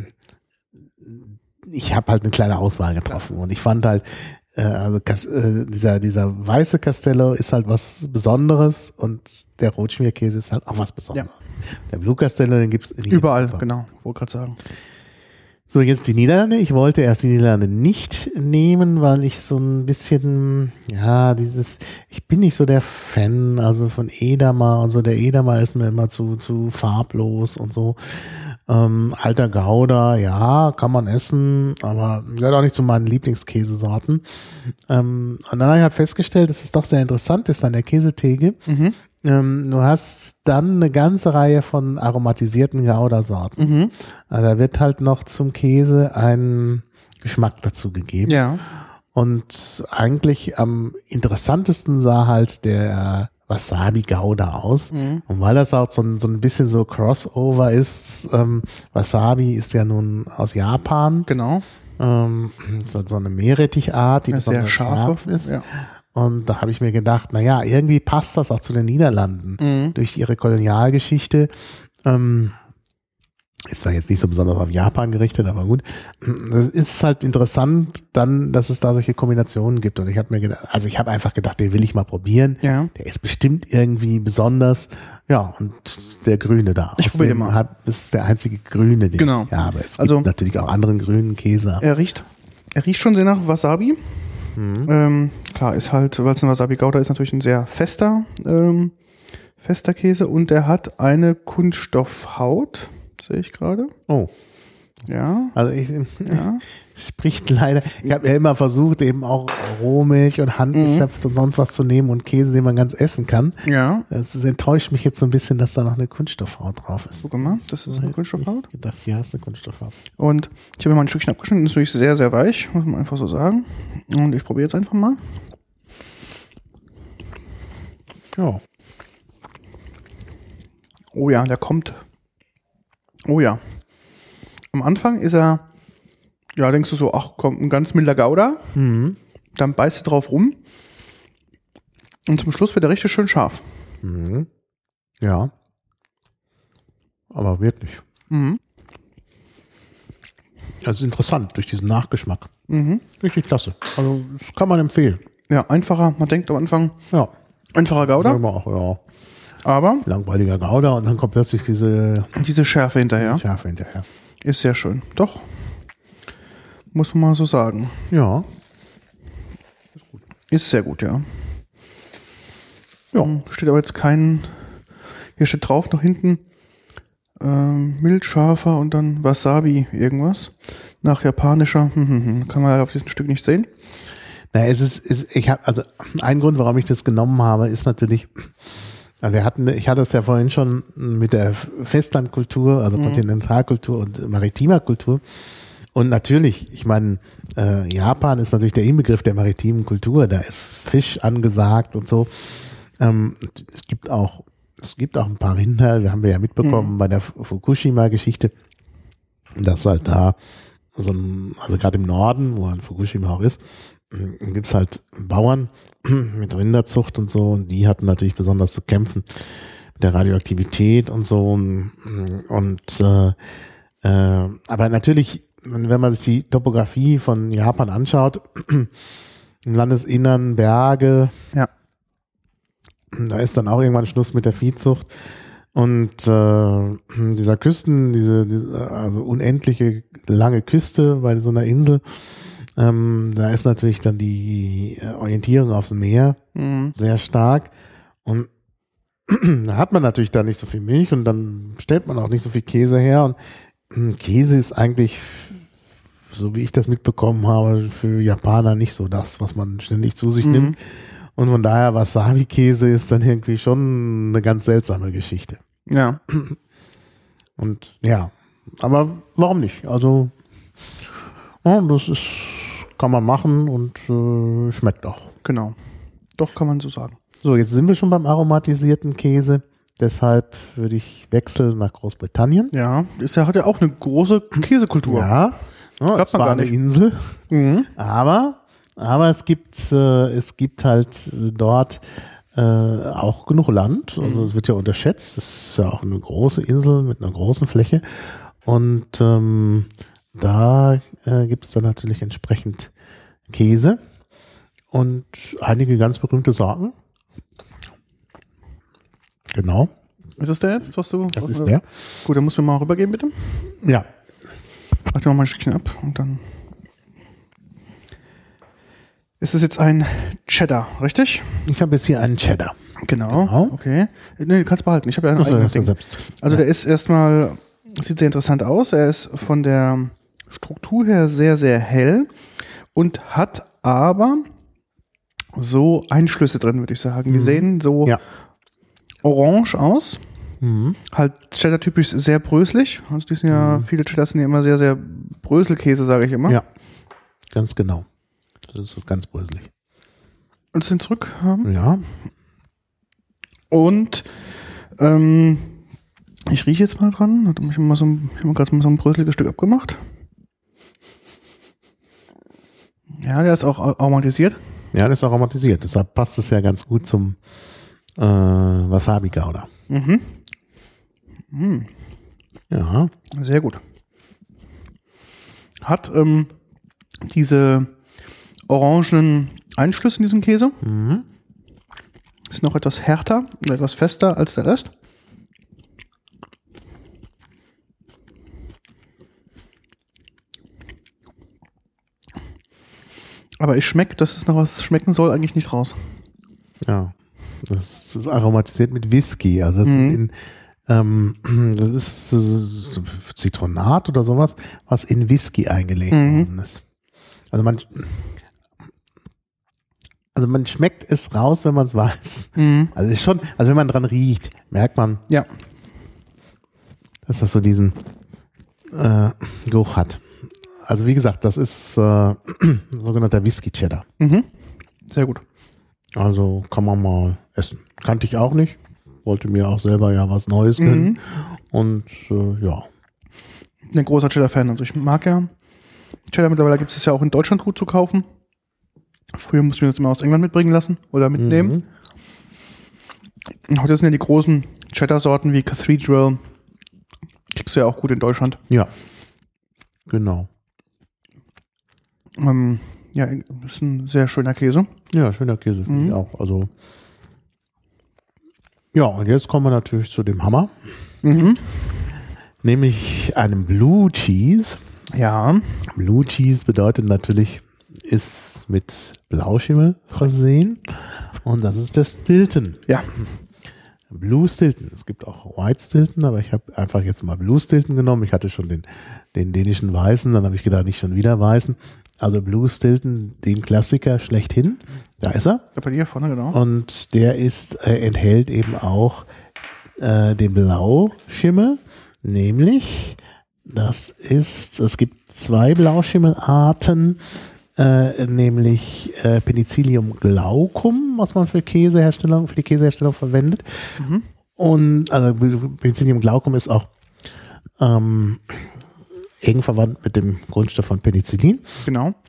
ich habe halt eine kleine Auswahl getroffen und ich fand halt, äh, also Cas- äh, dieser, dieser weiße Castello ist halt was Besonderes und der Rotschmierkäse ist halt auch was Besonderes. Der Blue Castello, den gibt's den Überall, gibt's genau, wollte gerade sagen. So, jetzt die Niederlande. Ich wollte erst die Niederlande nicht nehmen, weil ich so ein bisschen, ja, dieses, ich bin nicht so der Fan, also von Edamer und so. Der Edamer ist mir immer zu, zu farblos und so. Ähm, alter Gouda, ja, kann man essen, aber gehört auch nicht zu meinen Lieblingskäsesorten. Ähm, und dann habe ich halt festgestellt, dass es doch sehr interessant ist an der Käsetheke. Mhm. Ähm, du hast dann eine ganze Reihe von aromatisierten Gouda-Sorten. Mhm. Also da wird halt noch zum Käse ein Geschmack dazu gegeben. Ja. Und eigentlich am interessantesten sah halt der Wasabi Gouda aus. Mhm. Und weil das auch so ein, so ein bisschen so Crossover ist, ähm, Wasabi ist ja nun aus Japan, Genau. ähm, so, so eine Meerrettichart, die Ja, sehr besonders scharf. scharf ist. Ja. Und da habe ich mir gedacht, naja, irgendwie passt das auch zu den Niederlanden Mhm. durch ihre Kolonialgeschichte. Ähm, ist zwar jetzt nicht so besonders auf Japan gerichtet, aber gut. Das ist halt interessant dann, dass es da solche Kombinationen gibt. Und ich habe mir gedacht, also ich habe einfach gedacht, den will ich mal probieren. Ja. Der ist bestimmt irgendwie besonders. Ja, und der Grüne da. Ich probiere Außerdem mal. hab- Das ist der einzige Grüne, den Genau. ich habe. Es Also- gibt natürlich auch anderen grünen Käse. Er riecht, er riecht schon sehr nach Wasabi. Mhm. Ähm, klar, ist halt, weil es ein Wasabi Gouda ist, natürlich ein sehr fester, ähm, fester Käse und der hat eine Kunststoffhaut, sehe ich gerade. Oh. Ja, Also ich, ja. spricht leider, ich habe ja immer versucht, eben auch Rohmilch und handgeschöpft und sonst was zu nehmen und Käse, den man ganz essen kann. Ja, Das enttäuscht mich jetzt so ein bisschen, dass da noch eine Kunststoffhaut drauf ist. guck mal, das ist eine Hätte Kunststoffhaut. ich gedacht, ja, ist eine Kunststoffhaut. Und ich habe mir mal ein Stückchen abgeschnitten, ist natürlich sehr, sehr weich, muss man einfach so sagen. Und ich probiere jetzt einfach mal. Ja. Oh ja, der kommt. Oh ja. Am Anfang ist er, ja, denkst du so, ach, kommt ein ganz milder Gouda. Mhm. Dann beißt du drauf rum. Und zum Schluss wird er richtig schön scharf. Mhm. Ja. Aber wirklich. Mhm. Das ist interessant, durch diesen Nachgeschmack. Mhm. Richtig klasse. Also, das kann man empfehlen. Ja, einfacher, man denkt am Anfang, Ja. einfacher Sagen Gouda, wir auch, ja. aber Langweiliger Gouda und dann kommt plötzlich diese diese Schärfe hinterher Schärfe hinterher. ist sehr schön. Doch, muss man mal so sagen. Ja. Ist sehr gut, ja. Ja. Hm, Steht aber jetzt kein, hier steht drauf noch hinten, ähm, mild, scharfer und dann Wasabi irgendwas. Nach japanischer, hm, hm, hm, kann man auf diesem Stück nicht sehen. Na, es ist, es, ich habe, also ein Grund, warum ich das genommen habe, ist natürlich, also wir hatten, ich hatte es ja vorhin schon mit der Festlandkultur, also Kontinentalkultur und maritimer Kultur. Und natürlich, ich meine, äh, Japan ist natürlich der Inbegriff der maritimen Kultur, da ist Fisch angesagt und so. Ähm, es gibt auch, es gibt auch ein paar Rinder, wir haben wir ja mitbekommen mhm. bei der Fukushima-Geschichte, dass halt da so ein, also gerade im Norden, wo halt Fukushima auch ist, gibt es halt Bauern mit Rinderzucht und so, und die hatten natürlich besonders zu kämpfen mit der Radioaktivität und so. Und, und äh, äh, aber natürlich, wenn man sich die Topografie von Japan anschaut, im Landesinnern, Berge, Ja. da ist dann auch irgendwann Schluss mit der Viehzucht. Und äh, dieser Küsten, diese, diese also unendliche lange Küste bei so einer Insel, ähm, da ist natürlich dann die Orientierung aufs Meer Mhm. sehr stark. Und da hat man natürlich da nicht so viel Milch und dann stellt man auch nicht so viel Käse her. Und äh, Käse ist eigentlich, so wie ich das mitbekommen habe, für Japaner nicht so das, was man ständig zu sich Mhm. nimmt. Und von daher Wasabi-Käse ist dann irgendwie schon eine ganz seltsame Geschichte. Ja. Und ja, aber warum nicht? Also, ja, das ist, kann man machen und äh, schmeckt auch. Genau. Doch, kann man so sagen. So, jetzt sind wir schon beim aromatisierten Käse. Deshalb würde ich wechseln nach Großbritannien. Ja, ist ja, hat ja auch eine große Käsekultur. Ja, ja es man war gar eine nicht. Insel, Mhm. aber, aber es gibt, äh, es gibt halt dort äh, auch genug Land. Also es wird ja unterschätzt. Es ist ja auch eine große Insel mit einer großen Fläche. Und ähm, da äh, gibt es dann natürlich entsprechend Käse und einige ganz berühmte Sorten. Genau, Ist es der jetzt, was du? das ist der. Gut, dann musst du mir mal rübergehen, bitte. Ja, Mach dir mal ein Stückchen ab und dann. Ist es jetzt ein Cheddar, richtig? ich habe jetzt hier einen Cheddar. Genau. Genau. Okay. Nee, du kannst behalten. Ich habe ja ein Achso, eigenes das ist er Ding. selbst. Also ja. der ist erstmal, sieht sehr interessant aus. Er ist von der Struktur her sehr, sehr hell und hat aber so Einschlüsse drin, würde ich sagen. Die sehen so Ja. orange aus. Mhm. Halt Cheddar-typisch sehr bröselig. Also die sind ja, viele Cheddars sind ja immer sehr, sehr Bröselkäse, sage ich immer. Ja, ganz genau. Das ist ganz bröselig. Und den zurück haben. Ja, Und ähm, ich rieche jetzt mal dran. Hat mich mal so, ein- ich habe gerade mal so ein bröseliges Stück abgemacht. Ja, der ist auch ar- aromatisiert. ja, das ist aromatisiert. Deshalb passt es ja ganz gut zum äh, Wasabi-Gouda. Mhm. Ja, Sehr gut. Hat ähm, diese orangenen Einschlüsse in diesem Käse. mhm. Ist noch etwas härter oder etwas fester als der Rest. Aber ich schmecke, dass es noch was schmecken soll, eigentlich nicht raus. Ja. Das ist aromatisiert mit Whisky. Also das, Mhm. ist in, ähm, das ist äh, Zitronat oder sowas, was in Whisky eingelegt Mhm. worden ist. Also man, also man schmeckt es raus, wenn man es weiß. Mhm. Also ist schon, also wenn man dran riecht, merkt man, Ja. dass das so diesen äh, Geruch hat. Also wie gesagt, das ist äh, sogenannter Whisky Cheddar. Mhm. Sehr gut. Also kann man mal essen. Kannte ich auch nicht. Wollte mir auch selber ja was Neues gönnen. Mhm. Und äh, ja. Ich bin ein großer Cheddar-Fan. Also ich mag ja Cheddar. Mittlerweile gibt es ja auch in Deutschland gut zu kaufen. Früher mussten wir das immer aus England mitbringen lassen oder mitnehmen. Mhm. Heute sind ja die großen Cheddar-Sorten wie Cathedral. Kriegst du ja auch gut in Deutschland. Ja. Genau. Ähm, ja, das ist ein sehr schöner Käse. Ja, schöner Käse finde Mhm. ich auch. Also ja, und jetzt kommen wir natürlich zu dem Hammer. Mhm. Nämlich einem Blue Cheese. Ja. Blue Cheese bedeutet natürlich, ist mit Blauschimmel versehen. Und das ist der Stilton. Ja. Blue Stilton. Es gibt auch White Stilton, aber ich habe einfach jetzt mal Blue Stilton genommen. Ich hatte schon den, den dänischen Weißen, dann habe ich gedacht, nicht schon wieder Weißen. Also Blue Stilton, den Klassiker schlechthin. Da ist er. Da bei dir vorne, genau. Und der ist, äh, enthält eben auch äh, den Blauschimmel, nämlich das ist, es gibt zwei Blauschimmelarten, äh, nämlich äh, Penicillium glaucum, was man für Käseherstellung, für die Käseherstellung verwendet. Mhm. Und also Penicillium glaucum ist auch ähm, eng verwandt mit dem Grundstoff von Penicillin. Genau.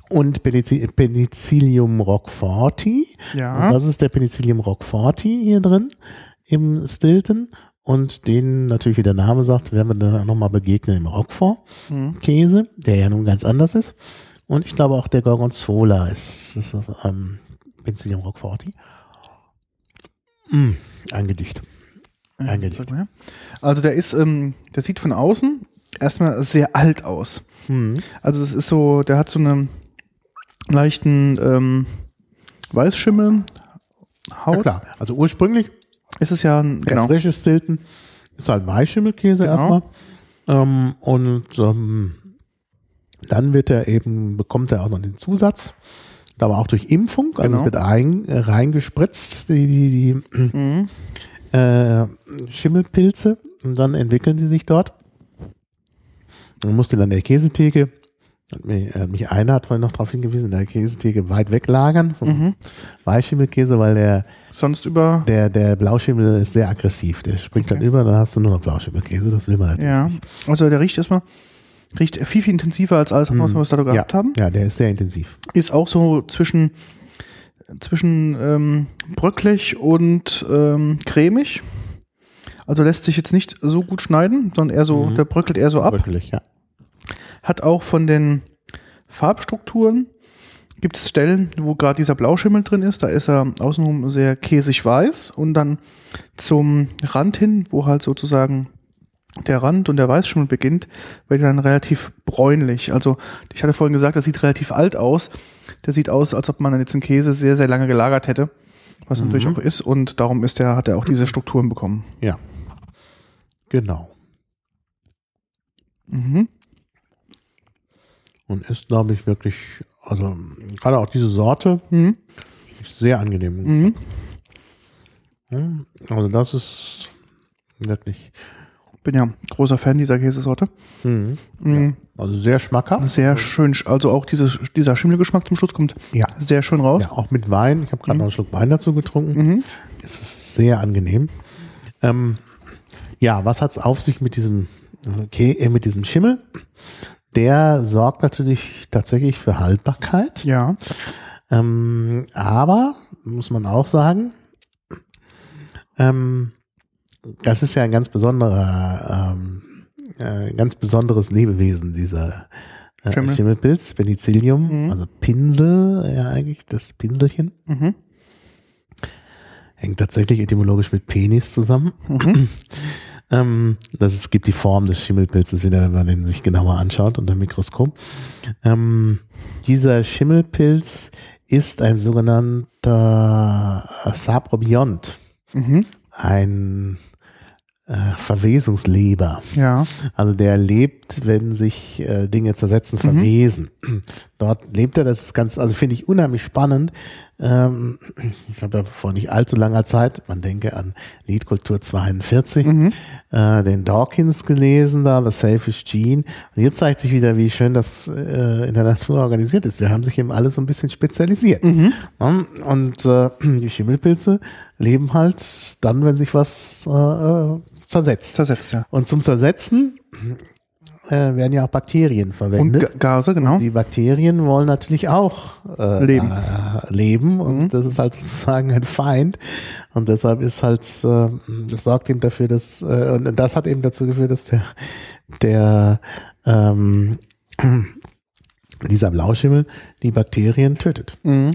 und Penici- Penicillium roqueforti. Ja. Und das ist der Penicillium roqueforti hier drin im Stilton. Und den, natürlich wie der Name sagt, werden wir dann nochmal begegnen im Roquefort-Käse, der ja nun ganz anders ist. Und ich glaube auch der Gorgonzola ist, ist, ist ähm, Penicillium roqueforti. Mm, ein Gedicht. Ein Gedicht. Sag mal her. Also der ist, ähm, der sieht von außen erstmal sehr alt aus. Mhm. Also es ist so, der hat so einen leichten ähm, Weißschimmel, Haut. Ja klar, also ursprünglich Ist es ja ein, der genau. frische Stilton ist halt Weißschimmelkäse Genau. erstmal. Ähm, und ähm, dann wird er eben, bekommt er auch noch den Zusatz, aber auch durch Impfung, also Genau. es wird ein, äh, reingespritzt, die, die, die Mhm. äh, Schimmelpilze, und dann entwickeln die sich dort. Man musste dann der Käsetheke, hat mich, hat mich einer hat vorhin noch darauf hingewiesen, in der Käsetheke weit weg lagern vom Mhm. Weißschimmelkäse, weil der, Sonst über, der, der Blauschimmel ist sehr aggressiv. Der springt dann Okay. über, dann hast du nur noch Blauschimmelkäse, das will man natürlich ja, nicht. also der riecht erstmal, riecht viel, viel intensiver als alles, was wir da gehabt ja, haben. ja, der ist sehr intensiv. Ist auch so zwischen, zwischen ähm, bröcklig und ähm, cremig. Also lässt sich jetzt nicht so gut schneiden, sondern eher so, Mhm. der bröckelt eher so ab. Wirklich, ja. Hat auch von den Farbstrukturen, gibt es Stellen, wo gerade dieser Blauschimmel drin ist, da ist er außenrum sehr käsig weiß und dann zum Rand hin, wo halt sozusagen der Rand und der Weißschimmel beginnt, wird er dann relativ bräunlich. Also ich hatte vorhin gesagt, das sieht relativ alt aus. Der sieht aus, als ob man jetzt einen Käse sehr, sehr lange gelagert hätte, was Mhm. natürlich auch ist, und darum ist der, hat er auch diese Strukturen bekommen. Ja. Genau. Mhm. Und ist, glaube ich, wirklich, also gerade auch diese Sorte, Mhm. sehr angenehm. Mhm. Mhm. Also das ist wirklich, Bin ja großer Fan dieser Käsesorte. mhm. Mhm. also sehr schmackhaft. Sehr schön, also auch dieses, dieser Schimmelgeschmack zum Schluss kommt Ja. sehr schön raus. Ja, auch mit Wein. Ich habe gerade noch einen Schluck Wein dazu getrunken. Mhm. Es ist sehr angenehm. Ähm, ja, was hat es auf sich mit diesem, okay, äh, mit diesem Schimmel? Der sorgt natürlich tatsächlich für Haltbarkeit. Ja. Ähm, aber, muss man auch sagen, ähm, das ist ja ein ganz besonderer, ähm, äh, ganz besonderes Lebewesen, dieser äh, Schimmel. Schimmelpilz, Penicillium, Mhm. also Pinsel, ja eigentlich, das Pinselchen. Mhm. Hängt tatsächlich etymologisch mit Penis zusammen. Mhm. ähm, das ist, gibt die Form des Schimmelpilzes wieder, wenn man den sich genauer anschaut unter dem Mikroskop. Ähm, dieser Schimmelpilz ist ein sogenannter Saprobiont, Mhm. ein äh, Verwesungsleber. Ja. Also der lebt, wenn sich äh, Dinge zersetzen, verwesen. Dort lebt er, das ist ganz, also finde ich unheimlich spannend. Ähm, ich habe ja vor nicht allzu langer Zeit, man denke an Liedkultur zweiundvierzig, Mhm. äh, den Dawkins gelesen, da The Selfish Gene. Und jetzt zeigt sich wieder, wie schön das äh, in der Natur organisiert ist. Die haben sich eben alle so ein bisschen spezialisiert. Mhm. Ja, und äh, die Schimmelpilze leben halt dann, wenn sich was äh, äh, zersetzt. Zersetzt, ja. Und zum Zersetzen äh, werden ja auch Bakterien Und verwendet. Ga- Gase, genau. Die Bakterien wollen natürlich auch äh, Leben. Äh, leben und Mhm. das ist halt sozusagen ein Feind und deshalb ist halt, äh, das sorgt eben dafür, dass, äh, und das hat eben dazu geführt, dass der, der ähm, dieser Blauschimmel die Bakterien tötet. Mhm.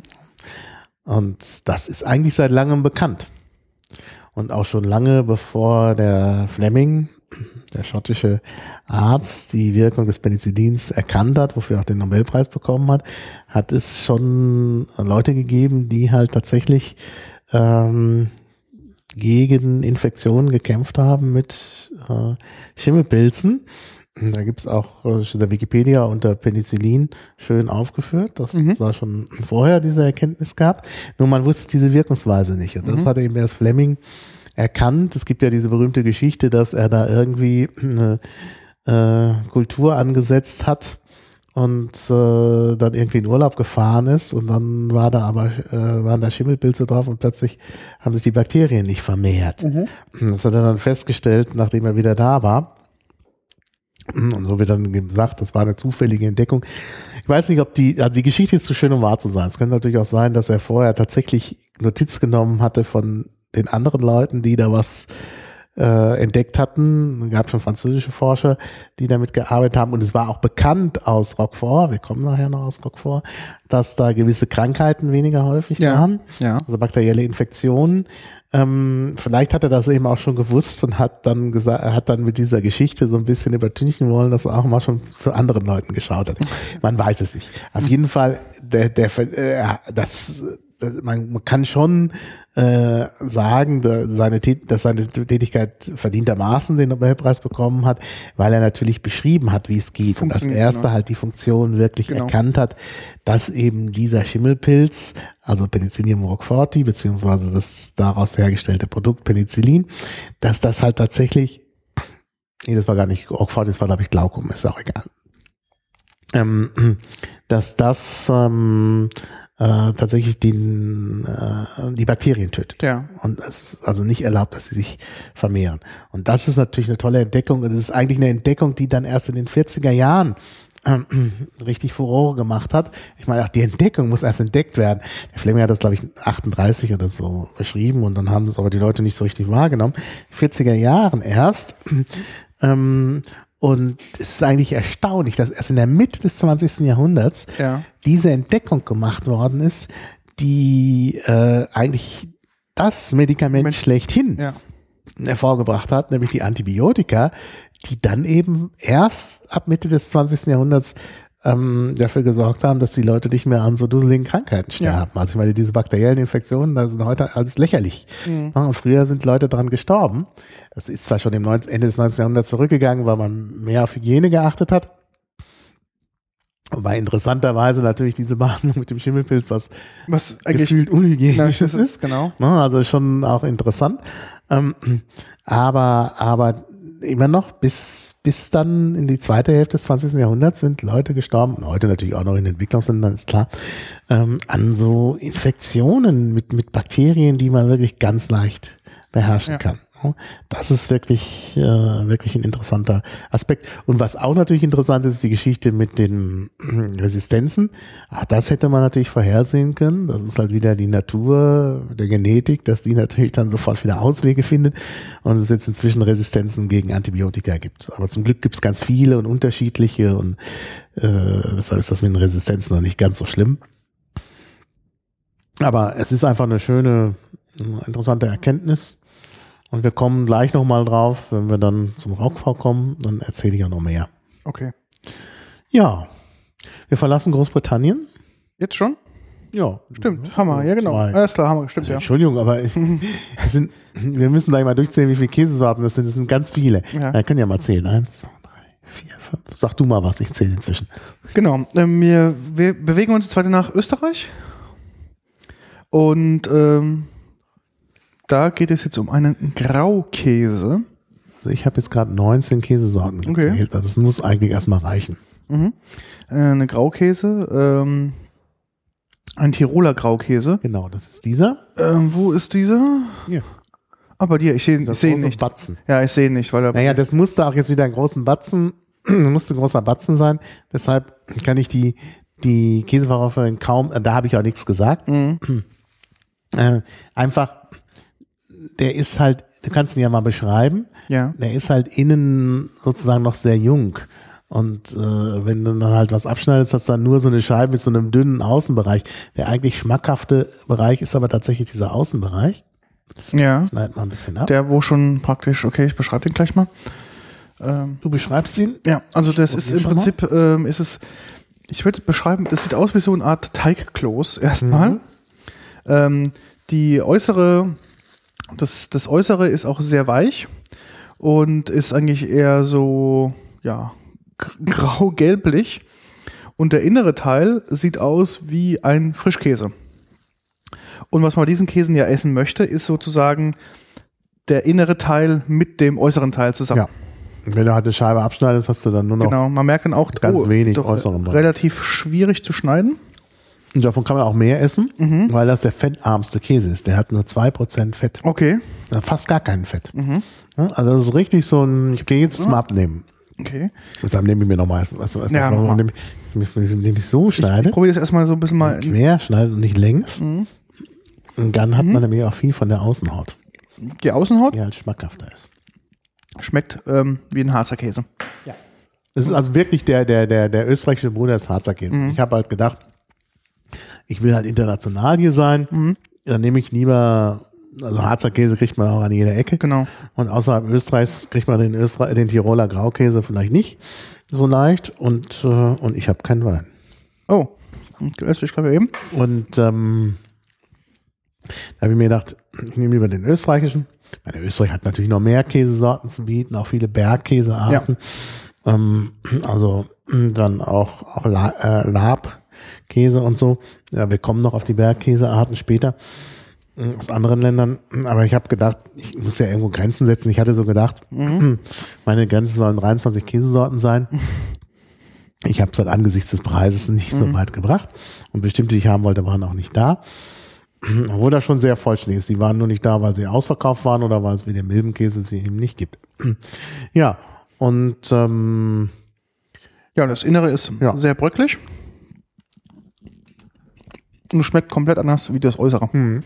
Und das ist eigentlich seit langem bekannt. Und auch schon lange bevor der Fleming, der schottische Arzt, die Wirkung des Penicillins erkannt hat, wofür er auch den Nobelpreis bekommen hat, hat es schon Leute gegeben, die halt tatsächlich ähm, gegen Infektionen gekämpft haben mit äh, Schimmelpilzen. Da gibt's auch äh, der Wikipedia unter Penicillin schön aufgeführt, dass Mhm. es da schon vorher diese Erkenntnis gab. Nur man wusste diese Wirkungsweise nicht. Und das Mhm. hat eben erst Fleming erkannt. Es gibt ja diese berühmte Geschichte, dass er da irgendwie eine äh, Kultur angesetzt hat und äh, dann irgendwie in Urlaub gefahren ist und dann war da aber äh, waren da Schimmelpilze drauf und plötzlich haben sich die Bakterien nicht vermehrt. Mhm. Das hat er dann festgestellt, nachdem er wieder da war, Und so wird dann gesagt, das war eine zufällige Entdeckung. Ich weiß nicht, ob die, also die Geschichte ist zu schön, um wahr zu sein. Es könnte natürlich auch sein, dass er vorher tatsächlich Notiz genommen hatte von den anderen Leuten, die da was äh, entdeckt hatten. Es gab schon französische Forscher, die damit gearbeitet haben. Und es war auch bekannt aus Roquefort, wir kommen nachher noch aus Roquefort, dass da gewisse Krankheiten weniger häufig Ja, waren. ja. Also bakterielle Infektionen. Ähm, vielleicht hat er das eben auch schon gewusst und hat dann gesagt, er hat dann mit dieser Geschichte so ein bisschen übertünchen wollen, dass er auch mal schon zu anderen Leuten geschaut hat. Man weiß es nicht. Auf jeden Fall, der, der, äh, das, das, man, man kann schon äh, sagen, dass seine, dass seine Tätigkeit verdientermaßen den Nobelpreis bekommen hat, weil er natürlich beschrieben hat, wie es geht und als erster genau. halt die Funktion wirklich genau. erkannt hat, dass eben dieser Schimmelpilz, also Penicillium roqueforti, beziehungsweise das daraus hergestellte Produkt Penicillin, dass das halt tatsächlich, nee, das war gar nicht Roquefort, das war, glaube ich, Glaucum, ist auch egal, ähm, dass das ähm, äh, tatsächlich den, äh, die Bakterien tötet. Ja. Und es ist also nicht erlaubt, dass sie sich vermehren. Und das ist natürlich eine tolle Entdeckung. Und es ist eigentlich eine Entdeckung, die dann erst in den vierziger Jahren ähm, richtig Furore gemacht hat. Ich meine, auch die Entdeckung muss erst entdeckt werden. Der Fleming hat das, glaube ich, achtunddreißig oder so beschrieben und dann haben das aber die Leute nicht so richtig wahrgenommen. vierziger Jahren erst. Ähm, Und es ist eigentlich erstaunlich, dass erst in der Mitte des zwanzigsten Jahrhunderts ja. diese Entdeckung gemacht worden ist, die äh, eigentlich das Medikament Mensch. schlechthin ja. hervorgebracht hat, nämlich die Antibiotika, die dann eben erst ab Mitte des zwanzigsten Jahrhunderts ähm, dafür gesorgt haben, dass die Leute nicht mehr an so dusseligen Krankheiten sterben. Ja. Also ich meine, diese bakteriellen Infektionen, das sind heute alles lächerlich. Mhm. Und früher sind Leute dran gestorben. Das ist zwar schon im Ende des neunzehnten Jahrhunderts zurückgegangen, weil man mehr auf Hygiene geachtet hat. Wobei interessanterweise natürlich diese Behandlung mit dem Schimmelpilz, was, was eigentlich gefühlt unhygienisches ist. Genau. Also schon auch interessant. Aber, aber immer noch bis, bis dann in die zweite Hälfte des zwanzigsten Jahrhunderts sind Leute gestorben, und heute natürlich auch noch in Entwicklungsländern, ist klar, ähm, an so Infektionen mit, mit Bakterien, die man wirklich ganz leicht beherrschen ja. kann. Das ist wirklich, äh, wirklich ein interessanter Aspekt. Und was auch natürlich interessant ist, ist die Geschichte mit den Resistenzen. Ach, das hätte man natürlich vorhersehen können. Das ist halt wieder die Natur der Genetik, dass die natürlich dann sofort wieder Auswege findet und es jetzt inzwischen Resistenzen gegen Antibiotika gibt. Aber zum Glück gibt es ganz viele und unterschiedliche und äh, deshalb ist das mit den Resistenzen noch nicht ganz so schlimm. Aber es ist einfach eine schöne, interessante Erkenntnis. Und wir kommen gleich nochmal drauf, wenn wir dann zum Roquefort kommen, dann erzähle ich auch noch mehr. Okay. Ja, wir verlassen Großbritannien. Jetzt schon? Ja. Stimmt, Hammer, ja genau. Alles klar, Hammer, stimmt, also, ja. Entschuldigung, aber es sind, wir müssen gleich mal durchzählen, wie viele Käsesorten das sind. Das sind ganz viele. Ja. Wir können ja mal zählen. Eins, zwei, drei, vier, fünf. Sag du mal was, ich zähle inzwischen. Genau, ähm, wir, wir bewegen uns jetzt weiter nach Österreich. Und ähm, da geht es jetzt um einen Graukäse. Also ich habe jetzt gerade neunzehn Käsesorten gezählt. Okay. Also das muss eigentlich erstmal reichen. Mhm. Äh, eine Graukäse, ähm, ein Tiroler Graukäse. Genau, das ist dieser. Ähm, wo ist dieser? Ja. Ah, bei dir, ich sehe seh ihn nicht. Batzen. Ja, ich sehe ihn nicht. Weil er naja, das musste auch jetzt wieder ein großen Batzen, musste ein großer Batzen sein. Deshalb kann ich die, die Käseverkäuferin kaum, da habe ich auch nichts gesagt. Mhm. Äh, einfach, der ist halt, du kannst ihn ja mal beschreiben, ja. Der ist halt innen sozusagen noch sehr jung. Und äh, wenn du dann halt was abschneidest, hast du dann nur so eine Scheibe mit so einem dünnen Außenbereich. Der eigentlich schmackhafte Bereich ist aber tatsächlich dieser Außenbereich. Ja. Schneid mal ein bisschen ab. Der, wo schon praktisch, okay, ich beschreibe den gleich mal. Ähm, du beschreibst ihn? Ja, also das ist im Prinzip, ähm, ist es, ich würde beschreiben, das sieht aus wie so eine Art Teigkloß erstmal. Mhm. Ähm, die äußere, das, das Äußere ist auch sehr weich und ist eigentlich eher so, ja, grau-gelblich. Und der innere Teil sieht aus wie ein Frischkäse. Und was man diesen Käsen ja essen möchte, ist sozusagen der innere Teil mit dem äußeren Teil zusammen. Ja. Wenn du halt eine Scheibe abschneidest, hast du dann nur noch genau, man merkt dann auch ganz oh, wenig äußeren Bereich. Relativ schwierig zu schneiden. Und davon kann man auch mehr essen, mhm. weil das der fettarmste Käse ist. Der hat nur zwei Prozent Fett. Okay. Fast gar keinen Fett. Mhm. Also das ist richtig so ein, ich gehe jetzt zum Abnehmen. Okay. Deshalb nehme ich mir nochmal, was, was, Ja, was nehme ich, nehme ich so schneide. Ich probiere das erstmal so ein bisschen mal. Quer schneide und nicht längs. Mhm. Und dann hat Mhm. man nämlich auch viel von der Außenhaut, Die Außenhaut die halt schmackhafter ist. schmeckt ähm, wie ein Harzer Käse. Ja. Das ist also wirklich der, der, der, der österreichische Bruder des Harzer Käse. Mhm. Ich habe halt gedacht, ich will halt international hier sein. Mhm. Dann nehme ich lieber, also Harzer Käse kriegt man auch an jeder Ecke. Genau. Und außerhalb Österreichs kriegt man den, Öster den Tiroler Graukäse vielleicht nicht so leicht. Und, äh, und ich habe keinen Wein. Oh, das ich glaube eben. Und ähm, da habe ich mir gedacht, ich nehme lieber den österreichischen. Meine Österreich hat natürlich noch mehr Käsesorten zu bieten, auch viele Bergkäsearten. Ja. Ähm, also dann auch, auch La äh, Labkäse und so. Ja, wir kommen noch auf die Bergkäsearten später aus anderen Ländern. Aber ich habe gedacht, ich muss ja irgendwo Grenzen setzen. Ich hatte so gedacht, mhm. meine Grenzen sollen dreiundzwanzig Käsesorten sein. Ich habe es halt angesichts des Preises nicht mhm. so weit gebracht. Und bestimmte, die ich haben wollte, waren auch nicht da. Obwohl das schon sehr vollständig ist. Die waren nur nicht da, weil sie ausverkauft waren oder weil es wie der Milbenkäse sie eben nicht gibt. Ja, und ähm, ja, das Innere ist ja. sehr bröckelig. Und schmeckt komplett anders wie das Äußere. Mhm.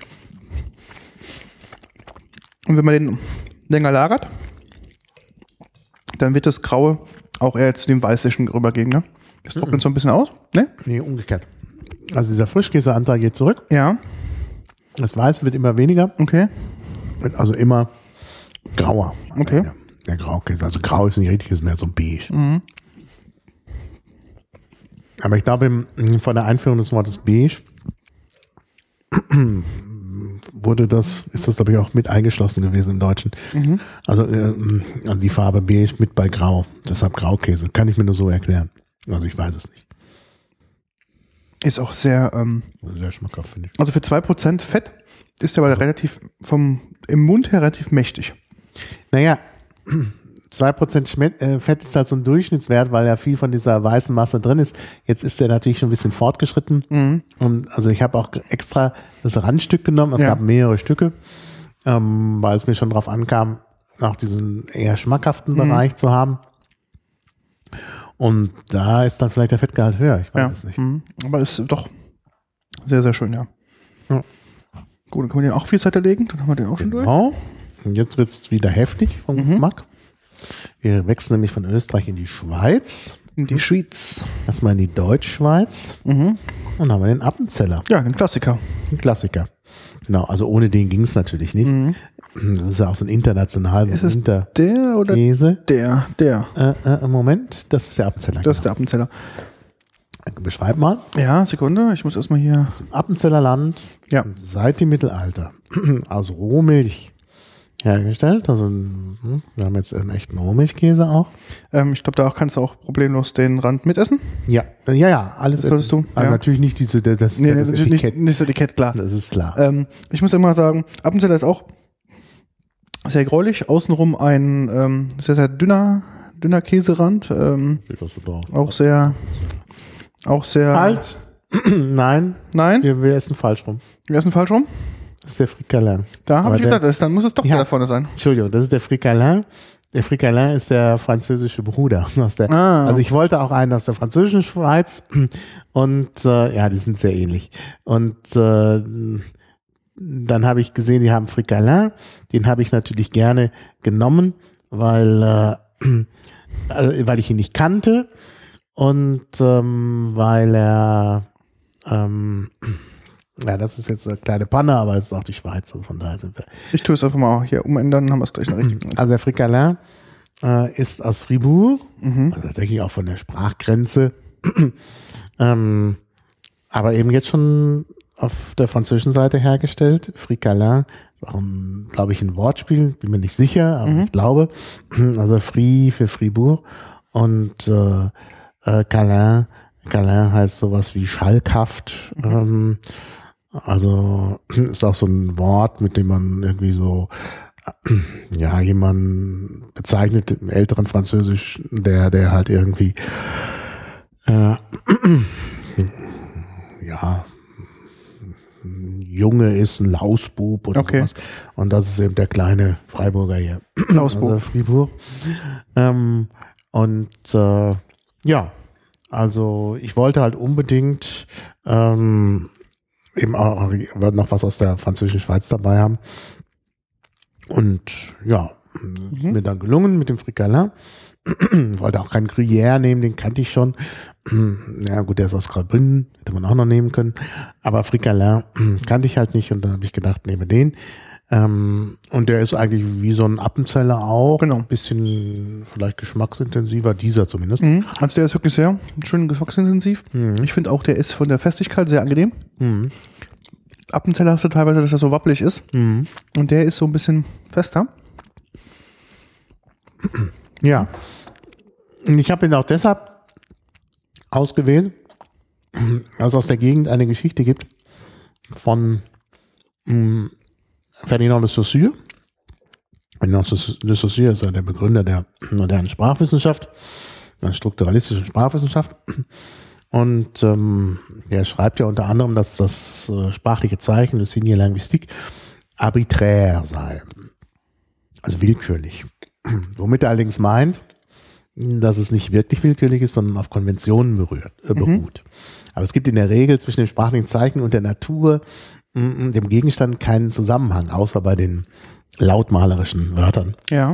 Und wenn man den länger lagert, dann wird das Graue auch eher zu dem Weißlichen rübergehen. Ne? Das trocknet mhm. so ein bisschen aus. Ne? Nee, umgekehrt. Also dieser Frischkäseanteil geht zurück. Ja. Das Weiße wird immer weniger. Okay. Also immer grauer. Okay. Der, der Graukäse. Also grau ist nicht richtig, ist mehr so beige. Mhm. Aber ich glaube, von der Einführung des Wortes beige wurde das, ist das glaube ich auch mit eingeschlossen gewesen im Deutschen. Mhm. Also, äh, also die Farbe beige mit bei grau. Deshalb Graukäse. Kann ich mir nur so erklären. Also ich weiß es nicht. Ist auch sehr, ähm, sehr schmackhaft, finde ich. Also für zwei Prozent Fett ist er aber also relativ vom, im Mund her relativ mächtig. Naja, zwei Prozent Fett ist halt so ein Durchschnittswert, weil ja viel von dieser weißen Masse drin ist. Jetzt ist der natürlich schon ein bisschen fortgeschritten. Mhm. Und also ich habe auch extra das Randstück genommen. Es ja. gab mehrere Stücke, ähm, weil es mir schon drauf ankam, auch diesen eher schmackhaften mhm. Bereich zu haben. Und da ist dann vielleicht der Fettgehalt höher, ich weiß ja. es nicht. Mhm. Aber ist doch sehr, sehr schön, ja. ja. Gut, dann können wir den auch viel Zeit erlegen, dann haben wir den auch schon genau. durch. Und jetzt wird es wieder heftig vom mhm. Geschmack. Wir wechseln nämlich von Österreich in die Schweiz. In die Schweiz. Erstmal in die Deutschschweiz. Mhm. Und dann haben wir den Appenzeller. Ja, den Klassiker. Den Klassiker. Genau, also ohne den ging es natürlich nicht. Mhm. Das ist ja auch so ein international berühmter der oder Käse. Der, der. Äh, äh, Moment, das ist der Appenzeller. Das genau. ist der Appenzeller. Beschreib mal. Ja, Sekunde, ich muss erstmal hier. Aus dem Appenzeller Land, ja. seit dem Mittelalter, aus Rohmilch hergestellt. Also wir haben jetzt einen echten Rohmilchkäse auch. Ähm, ich glaube, da kannst du auch problemlos den Rand mitessen. Ja, ja, ja, alles. Das solltest du. Also ja. Natürlich nicht diese, das, das, nee, das natürlich Etikett. Nicht, nicht das Etikett, klar. Das ist klar. Ähm, ich muss immer sagen, Appenzeller ist auch sehr gräulich. Außenrum ein ähm, sehr, sehr dünner, dünner Käserand. Ähm, auch sehr, auch sehr. Halt! Nein. Nein? Wir, wir essen falsch rum. Wir essen falsch rum? Das ist der Fricalin. Da habe ich gedacht, das, dann muss es doch ja, der da vorne sein. Entschuldigung, das ist der Fricalin. Der Fricalin ist der französische Bruder. Aus der, ah. Also ich wollte auch einen aus der französischen Schweiz und äh, ja, die sind sehr ähnlich. Und äh, dann habe ich gesehen, die haben Fricalin. Den habe ich natürlich gerne genommen, weil, äh, also, weil ich ihn nicht kannte und ähm, weil er ähm, ja, das ist jetzt eine kleine Panne, aber es ist auch die Schweiz, also von daher sind wir. Ich tue es einfach mal hier umändern, dann haben wir es gleich noch richtig. Also der Fricalin äh, ist aus Fribourg, mhm. also denke ich auch von der Sprachgrenze, ähm, aber eben jetzt schon auf der französischen Seite hergestellt. Fricalin ist auch, glaube ich, ein Wortspiel, bin mir nicht sicher, aber mhm. ich glaube. Also Fri für Fribourg und äh, äh, Calin, Calin heißt sowas wie schalkhaft. Mhm. Ähm, also ist auch so ein Wort, mit dem man irgendwie so ja jemanden bezeichnet im älteren Französisch, der der halt irgendwie äh, ja ein Junge ist, ein Lausbub oder okay. sowas. Und das ist eben der kleine Freiburger hier. Lausbub. Also Fribourg. Ähm, Und äh, ja, also ich wollte halt unbedingt ähm, eben auch noch was aus der französischen Schweiz dabei haben. Und ja, mhm. ist mir dann gelungen mit dem Fricalin. Wollte auch keinen Gruyère nehmen, den kannte ich schon. Ja gut, der ist aus Graubünden, hätte man auch noch nehmen können. Aber Fricalin kannte ich halt nicht und dann habe ich gedacht, nehme den. Ähm, und der ist eigentlich wie so ein Appenzeller auch. Genau. Ein bisschen vielleicht geschmacksintensiver, dieser zumindest. Mhm. Also der ist wirklich sehr schön geschmacksintensiv. Mhm. Ich finde auch, der ist von der Festigkeit sehr angenehm. Mhm. Appenzeller hast du teilweise, dass er so wappelig ist. Mhm. Und der ist so ein bisschen fester. Ja. Und ich habe ihn auch deshalb ausgewählt, weil es aus der Gegend eine Geschichte gibt von mh, Ferdinand de Saussure. Ferdinand de Saussure ist ja der Begründer der modernen Sprachwissenschaft, der strukturalistischen Sprachwissenschaft. Und ähm, er schreibt ja unter anderem, dass das äh, sprachliche Zeichen, le signe linguistique, arbitraire sei. Also willkürlich. Womit er allerdings meint, dass es nicht wirklich willkürlich ist, sondern auf Konventionen berührt, äh, beruht. Mhm. Aber es gibt in der Regel zwischen dem sprachlichen Zeichen und der Natur, mh, dem Gegenstand, keinen Zusammenhang, außer bei den lautmalerischen Wörtern. Ja.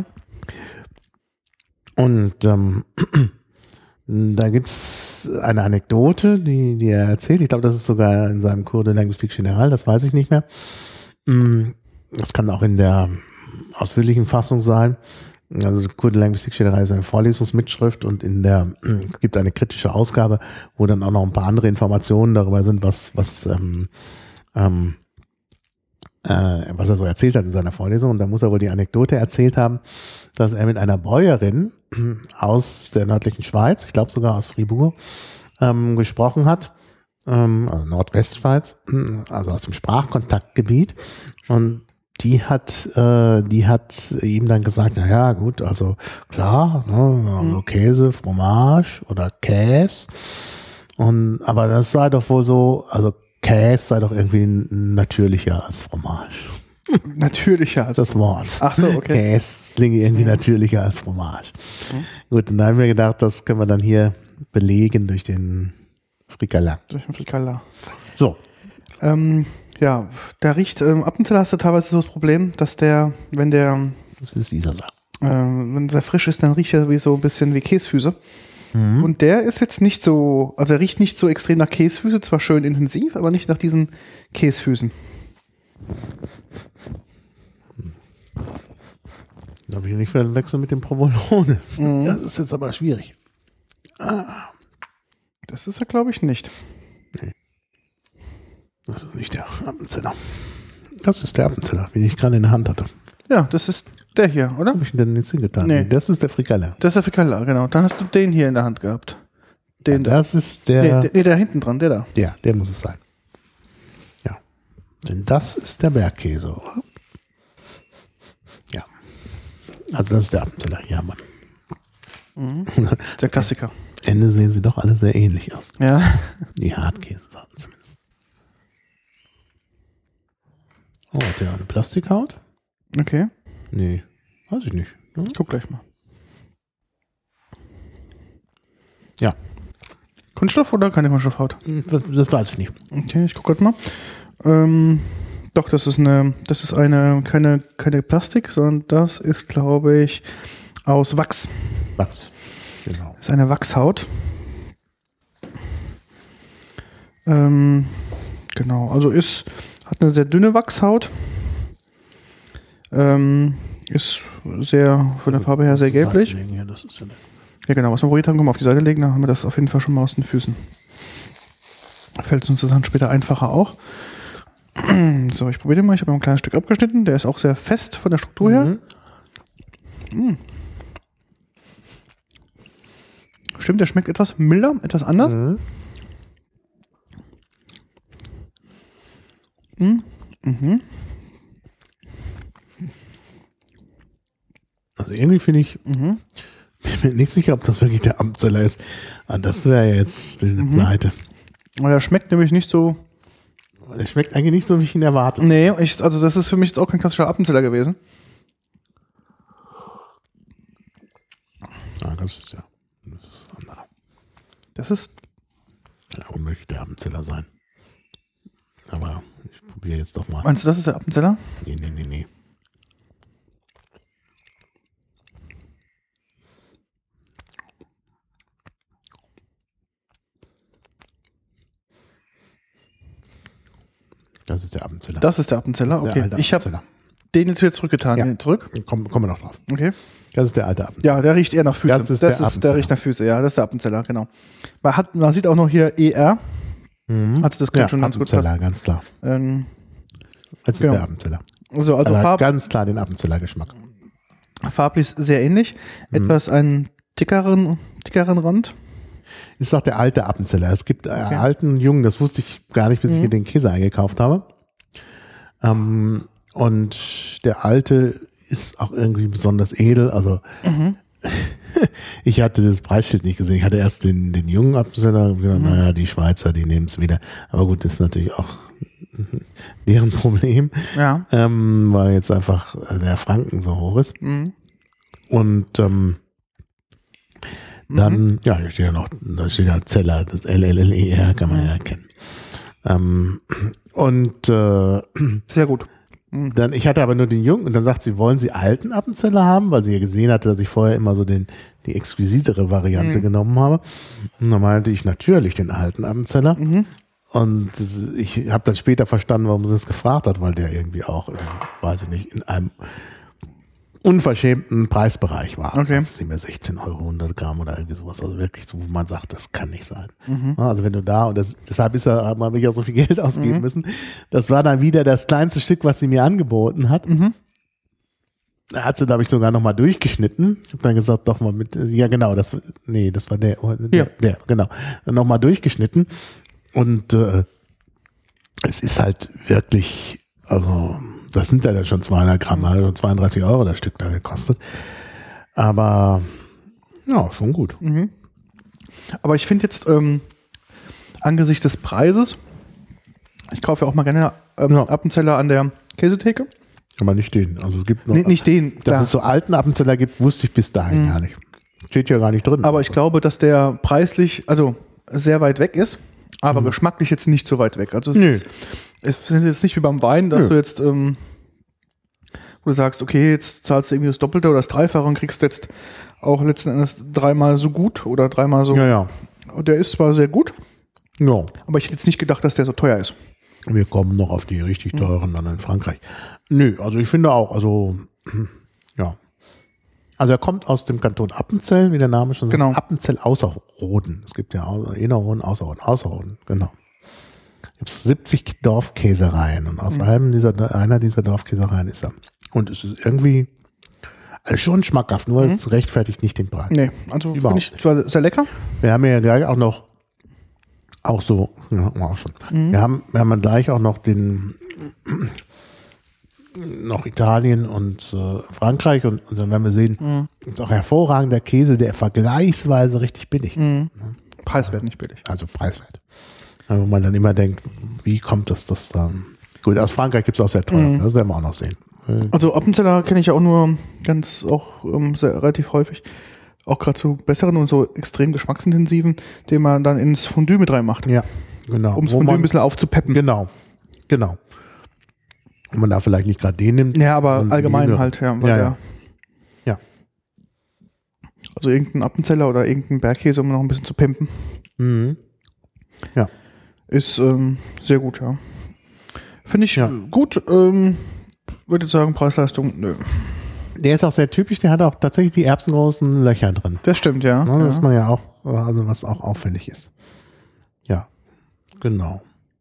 Und ähm, da gibt es eine Anekdote, die, die er erzählt. Ich glaube, das ist sogar in seinem Cours de Linguistique Générale, das weiß ich nicht mehr. Das kann auch in der ausführlichen Fassung sein. Also Cours de Linguistique Générale ist eine Vorlesungsmitschrift und in der es gibt eine kritische Ausgabe, wo dann auch noch ein paar andere Informationen darüber sind, was was ähm, ähm, äh, was er so erzählt hat in seiner Vorlesung. Und da muss er wohl die Anekdote erzählt haben, dass er mit einer Bäuerin aus der nördlichen Schweiz, ich glaube sogar aus Fribourg, ähm, gesprochen hat, ähm, also Nordwestschweiz, also aus dem Sprachkontaktgebiet. Und die hat, äh, die hat ihm dann gesagt, na ja, gut, also klar, ne, also Käse, Fromage oder Käse. Und aber das sei doch wohl so, also Käse sei doch irgendwie natürlicher als Fromage. Natürlicher als das Wort. Ach so, okay. Käse klingt irgendwie ja. natürlicher als Fromage. Mhm. Gut, und da haben wir gedacht, das können wir dann hier belegen durch den Fricalin. Durch den Fricalin. So. Ähm, ja, der riecht, ähm, Appenzeller hast du teilweise so das Problem, dass der, wenn der das ist dieser Sache. Äh, wenn der frisch ist, dann riecht er wie so ein bisschen wie Käsefüße. Mhm. Und der ist jetzt nicht so, also er riecht nicht so extrem nach Käsefüße, zwar schön intensiv, aber nicht nach diesen Käsefüßen. Da habe ich nicht verwechselt mit dem Provolone. Mhm. Das ist jetzt aber schwierig. Ah. Das ist er, glaube ich, nicht. Nee. Das ist nicht der Appenzeller. Das ist der Appenzeller, den ich gerade in der Hand hatte. Ja, das ist der hier, oder? Habe ich denn jetzt hingetan? Nee. Nee, das ist der Fricalin. Das ist der Fricalin, genau. Dann hast du den hier in der Hand gehabt. Den ja, das da. ist der... Nee, der, nee, der hinten dran, der da. Ja, der muss es sein. Ja. Denn das ist der Bergkäse, oder? Ja. Also das ist der Appenzeller. Ja, Mann. Mhm. Der Klassiker. Am Ende sehen sie doch alle sehr ähnlich aus. Ja. Die Hartkäsesorten zumindest. Oh, hat der eine Plastikhaut? Okay. Nee, weiß ich nicht. Ja? Guck gleich mal. Ja. Kunststoff oder keine Kunststoffhaut? Das, das weiß ich nicht. Okay, ich gucke gerade mal. Ähm, doch, das ist eine, das ist eine, keine, keine Plastik, sondern das ist, glaube ich, aus Wachs. Wachs, genau. Das ist eine Wachshaut. Ähm, genau, also ist, hat eine sehr dünne Wachshaut. Ähm, ist sehr, von der Farbe her sehr gelblich. Ja, das ist ja, ja, genau, was wir probiert haben, können wir auf die Seite legen, dann haben wir das auf jeden Fall schon mal aus den Füßen. Fällt uns das dann später einfacher auch. So, ich probiere den mal. Ich habe noch ein kleines Stück abgeschnitten. Der ist auch sehr fest von der Struktur her. Mhm. Mhm. Stimmt, der schmeckt etwas milder, etwas anders. Mhm. Mhm. Mhm. Also irgendwie finde ich, mhm. bin mir nicht sicher, ob das wirklich der Appenzeller ist. Aber das wäre ja jetzt eine mhm. Pleite. Der schmeckt nämlich nicht so. Der schmeckt eigentlich nicht so, wie ich ihn erwartet. Nee, ich, also das ist für mich jetzt auch kein klassischer Appenzeller gewesen. Ah, das ist ja das ist anderer. Das ist. Kann ja unmöglich der Appenzeller sein. Aber ich probiere jetzt doch mal. Meinst du, das ist der Appenzeller? Nee, nee, nee, nee. Das ist der Appenzeller. Das ist der Appenzeller, Das ist der okay. alte Ich habe Appenzeller. den jetzt wieder zurückgetan. Ja. Den zurück. Komm, kommen wir noch drauf. Okay. Das ist der alte Appenzeller. Ja, der riecht eher nach Füße. Das ist das der ist der Appenzeller. riecht nach Füße, ja, das ist der Appenzeller, genau. Man, hat, man sieht auch noch hier E R. Mhm. Also das klingt Ja, schon ganz gut. Appenzeller, ganz klar. Ähm, Das ist genau. der Appenzeller. also also Er hat Farb, ganz klar den Appenzeller-Geschmack. farblich sehr ähnlich. Mhm. Etwas einen dickeren, dickeren Rand. Ist doch der alte Appenzeller. Es gibt äh, alten Jungen, das wusste ich gar nicht, bis ich Mhm. mir den Käse eingekauft habe. Ähm, und der alte ist auch irgendwie besonders edel. Also Mhm. ich hatte das Preisschild nicht gesehen. Ich hatte erst den, den jungen Appenzeller und gedacht, Mhm. naja, die Schweizer, die nehmen es wieder. Aber gut, das ist natürlich auch deren Problem, Ja. ähm, weil jetzt einfach äh, der Franken so hoch ist. Mhm. Und ähm, dann, ja, hier steht ja noch, da steht ja Zeller, das L L L E R kann man Mhm. ja erkennen. Ähm, und äh, Sehr gut. Mhm. dann, ich hatte aber nur den Jungen und dann sagt sie, wollen Sie alten Appenzeller haben, weil sie ja gesehen hatte, dass ich vorher immer so den, die exquisitere Variante Mhm. genommen habe. Und dann meinte ich natürlich den alten Appenzeller. Mhm. Und ich habe dann später verstanden, warum sie es gefragt hat, weil der irgendwie auch, in, weiß ich nicht, in einem unverschämten Preisbereich war. Okay. Das ist nicht mehr sechzehn Euro hundert Gramm oder irgendwie sowas. Also wirklich so, wo man sagt, das kann nicht sein. Mhm. Also wenn du da, und das, deshalb ist er, hat man ja so viel Geld ausgeben Mhm. müssen. Das war dann wieder das kleinste Stück, was sie mir angeboten hat. Mhm. Da hat sie, glaube ich, sogar nochmal durchgeschnitten. Ich habe dann gesagt, doch mal mit, ja genau, das, nee, das war der, der, Ja. der genau, nochmal durchgeschnitten. Und äh, es ist halt wirklich, also das sind ja dann schon zweihundert Gramm, also zweiunddreißig Euro das Stück da gekostet. Aber ja, schon gut. Mhm. Aber ich finde jetzt ähm, angesichts des Preises, ich kaufe ja auch mal gerne ähm, Ja. Appenzeller an der Käsetheke. Aber nicht den. Also es gibt noch, Nee, nicht den, dass klar. es so alten Appenzeller gibt, wusste ich bis dahin Mhm. gar nicht. Steht ja gar nicht drin. Aber ich glaube, dass der preislich, also sehr weit weg ist, aber Mhm. geschmacklich jetzt nicht so weit weg. Also es Nö. ist, es ist jetzt nicht wie beim Wein, dass Nö. du jetzt, ähm, wo du sagst, okay, jetzt zahlst du irgendwie das Doppelte oder das Dreifache und kriegst jetzt auch letzten Endes dreimal so gut oder dreimal so. Ja, ja. Der ist zwar sehr gut, Ja. aber ich hätte jetzt nicht gedacht, dass der so teuer ist. Wir kommen noch auf die richtig teuren dann in Frankreich. Nö, also ich finde auch, also ja. Also er kommt aus dem Kanton Appenzell, wie der Name schon sagt. Genau. Appenzell Außerroden. Es gibt ja Au- Innerrhoden, Außerroden, Außerroden, genau. Es gibt siebzig Dorfkäsereien und aus einem dieser, einer dieser Dorfkäsereien ist er. Und es ist irgendwie also schon schmackhaft, nur es rechtfertigt nicht den Preis. Nee, also finde Überhaupt ich zwar sehr lecker. Wir haben ja gleich auch noch auch so, ja, haben wir auch schon. Mhm. Wir haben, wir haben dann gleich auch noch den noch Italien und äh, Frankreich und, und dann werden wir sehen, Mhm. ist auch hervorragender Käse, der vergleichsweise richtig billig ist. Mhm. Preiswert nicht billig. Also preiswert. Ja, wo man dann immer denkt, wie kommt das, das dann? Gut, aus Frankreich gibt es auch sehr teuer, Mhm. das werden wir auch noch sehen. Äh, Also Appenzeller kenne ich ja auch nur ganz, auch ähm, sehr, relativ häufig. Auch gerade zu besseren und so extrem geschmacksintensiven, den man dann ins Fondue mit reinmacht. Ja, genau. Um das Wo Fondue man- ein bisschen aufzupeppen. Genau, genau. Und man da vielleicht nicht gerade den nimmt. Ja, aber sondern allgemein jüngere. halt, ja. Weil Ja, der, ja. Ja. Also irgendein Appenzeller oder irgendein Bergkäse, um noch ein bisschen zu pimpen, Mhm. Ja. ist ähm, sehr gut, ja. Finde ich Ja. gut. Ähm, würde ich sagen, Preis-Leistung, nö. Der ist auch sehr typisch, der hat auch tatsächlich die erbsengroßen Löcher drin. Das stimmt, ja. Ne, ja. Das ist man ja auch, also was auch auffällig ist. Ja, genau.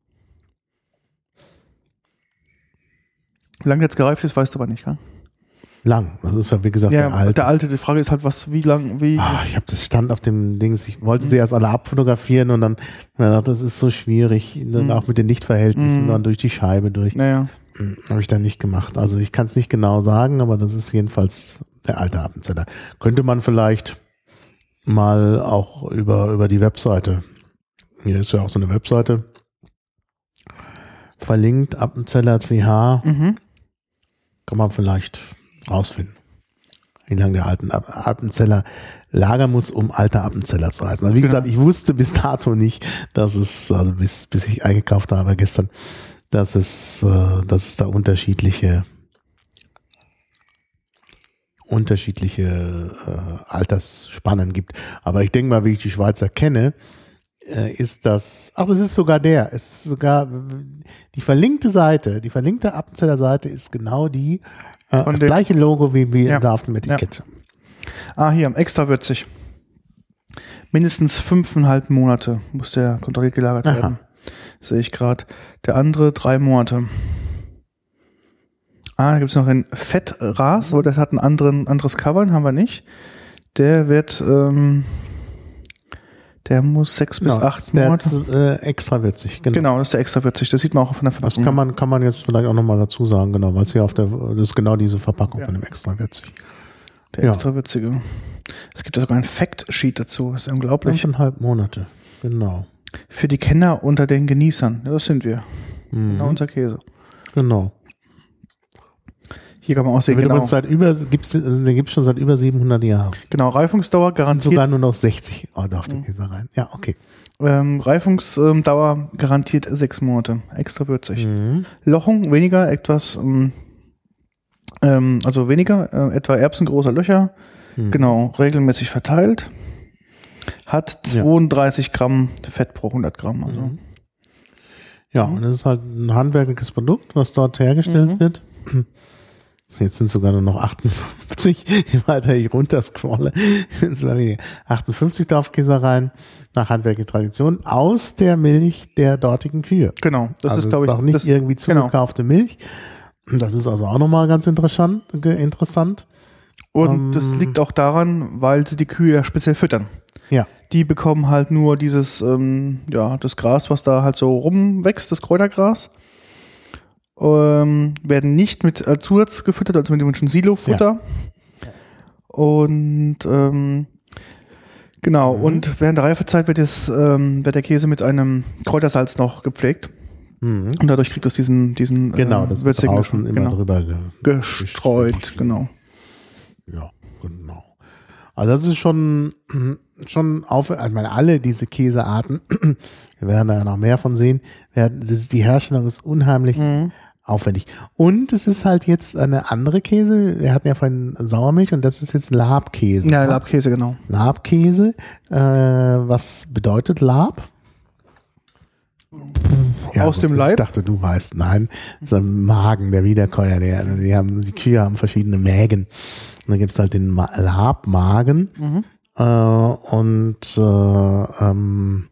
Wie lange der jetzt gereift ist, weißt du aber nicht, gell? Lang. Das ist ja, wie gesagt, Ja, der alte. der alte, die Frage ist halt, was, wie lang, wie. Ah, ich habe das stand auf dem Dings, ich wollte sie erst alle abfotografieren und dann hab ich gedacht, das ist so schwierig, dann Mhm. auch mit den Lichtverhältnissen Mhm. dann durch die Scheibe durch. Naja. Habe ich dann nicht gemacht. Also ich kann es nicht genau sagen, aber das ist jedenfalls der alte Appenzeller. Könnte man vielleicht mal auch über, über die Webseite, hier ist ja auch so eine Webseite verlinkt, Appenzeller C H, Mhm. kann man vielleicht rausfinden. wie lange der alten Appenzeller lagern muss, um alter Appenzeller zu heißen. Also wie Genau. gesagt, ich wusste bis dato nicht, dass es, also bis, bis ich eingekauft habe gestern, dass es, äh, dass es da unterschiedliche unterschiedliche äh, Altersspannen gibt. Aber ich denke mal, wie ich die Schweizer kenne, äh, ist das, ach, das ist sogar der, es ist sogar die verlinkte Seite, die verlinkte Appenzeller Seite ist genau die, äh, das dem, gleiche Logo wie, wie ja, da auf dem Etikett. Ja. Ah, hier, extra würzig. Mindestens fünfeinhalb Monate muss der kontrolliert gelagert Aha. werden. Sehe ich gerade. Der andere drei Monate. Ah, da gibt es noch den Fettras, aber das hat ein anderen, anderes Cover, haben wir nicht. Der wird, ähm, der muss sechs bis Genau, acht der Monate. ist, äh, extra würzig, genau. Genau, das ist der extra würzig. Das sieht man auch von der Das Verpackung. kann man, kann man jetzt vielleicht auch nochmal dazu sagen, genau, weil es hier auf der, das ist genau diese Verpackung Ja. von dem extra würzig. Der Ja. extra würzige. Es gibt ja sogar ein Fact-Sheet dazu. Das ist unglaublich. Fünfeinhalb Monate, genau. Für die Kenner unter den Genießern. Ja, das sind wir. Mhm. Genau, unser Käse. Genau. Hier kann man auch sehen, Wird genau. übrigens seit über, gibt's, den gibt es schon seit über siebenhundert Jahren. Genau, Reifungsdauer Sind garantiert. sogar nur noch sechzig oh, da auf der Mhm. Käse rein. Ja, okay. Ähm, Reifungsdauer garantiert sechs Monate. Extra würzig. Mhm. Lochung weniger, etwas, ähm, ähm, also weniger, äh, etwa erbsengroßer Löcher. Mhm. Genau, regelmäßig verteilt. Hat zweiunddreißig Gramm Fett pro hundert Gramm. Also. Mhm. Ja, und das ist halt ein handwerkliches Produkt, was dort hergestellt Mhm. wird. Jetzt sind es sogar nur noch achtundfünfzig, je weiter ich runterscrolle, sind es weniger. achtundfünfzig Dorfkäsereien nach handwerklicher Tradition aus der Milch der dortigen Kühe. Genau, das also ist, glaube ich, auch nicht das, irgendwie genau. zugekaufte Milch. Das ist also auch nochmal ganz interessant. interessant. Und Ähm, das liegt auch daran, weil sie die Kühe ja speziell füttern. Ja. Die bekommen halt nur dieses, ähm, ja, das Gras, was da halt so rumwächst, das Kräutergras. Ähm, werden nicht mit äh, Zusatz gefüttert, also mit dem schon Silo-Futter. Ja. Und ähm, genau, Mhm. und während der Reifezeit wird, es, ähm, wird der Käse mit einem Kräutersalz noch gepflegt. Mhm. Und dadurch kriegt es diesen, diesen Genau, äh, das wird würzigen draußen Geschmack. immer genau. drüber ge gestreut, genau. Ja, genau. Also das ist schon, schon auf, ich meine, alle diese Käsearten, wir werden da ja noch mehr von sehen, werden, das ist, die Herstellung ist unheimlich Mhm. aufwendig. Und es ist halt jetzt eine andere Käse, wir hatten ja vorhin Sauermilch und das ist jetzt Labkäse. Ja, ne? Labkäse, genau. Labkäse, äh, was bedeutet Lab? Aus dem gut, Leib? Ich dachte, du weißt, nein, das ist ein Magen, der Wiederkäuer, der, die haben, die Kühe haben verschiedene Mägen. Und dann gibt's halt den Ma- Labmagen, Mhm. äh, und äh, ähm,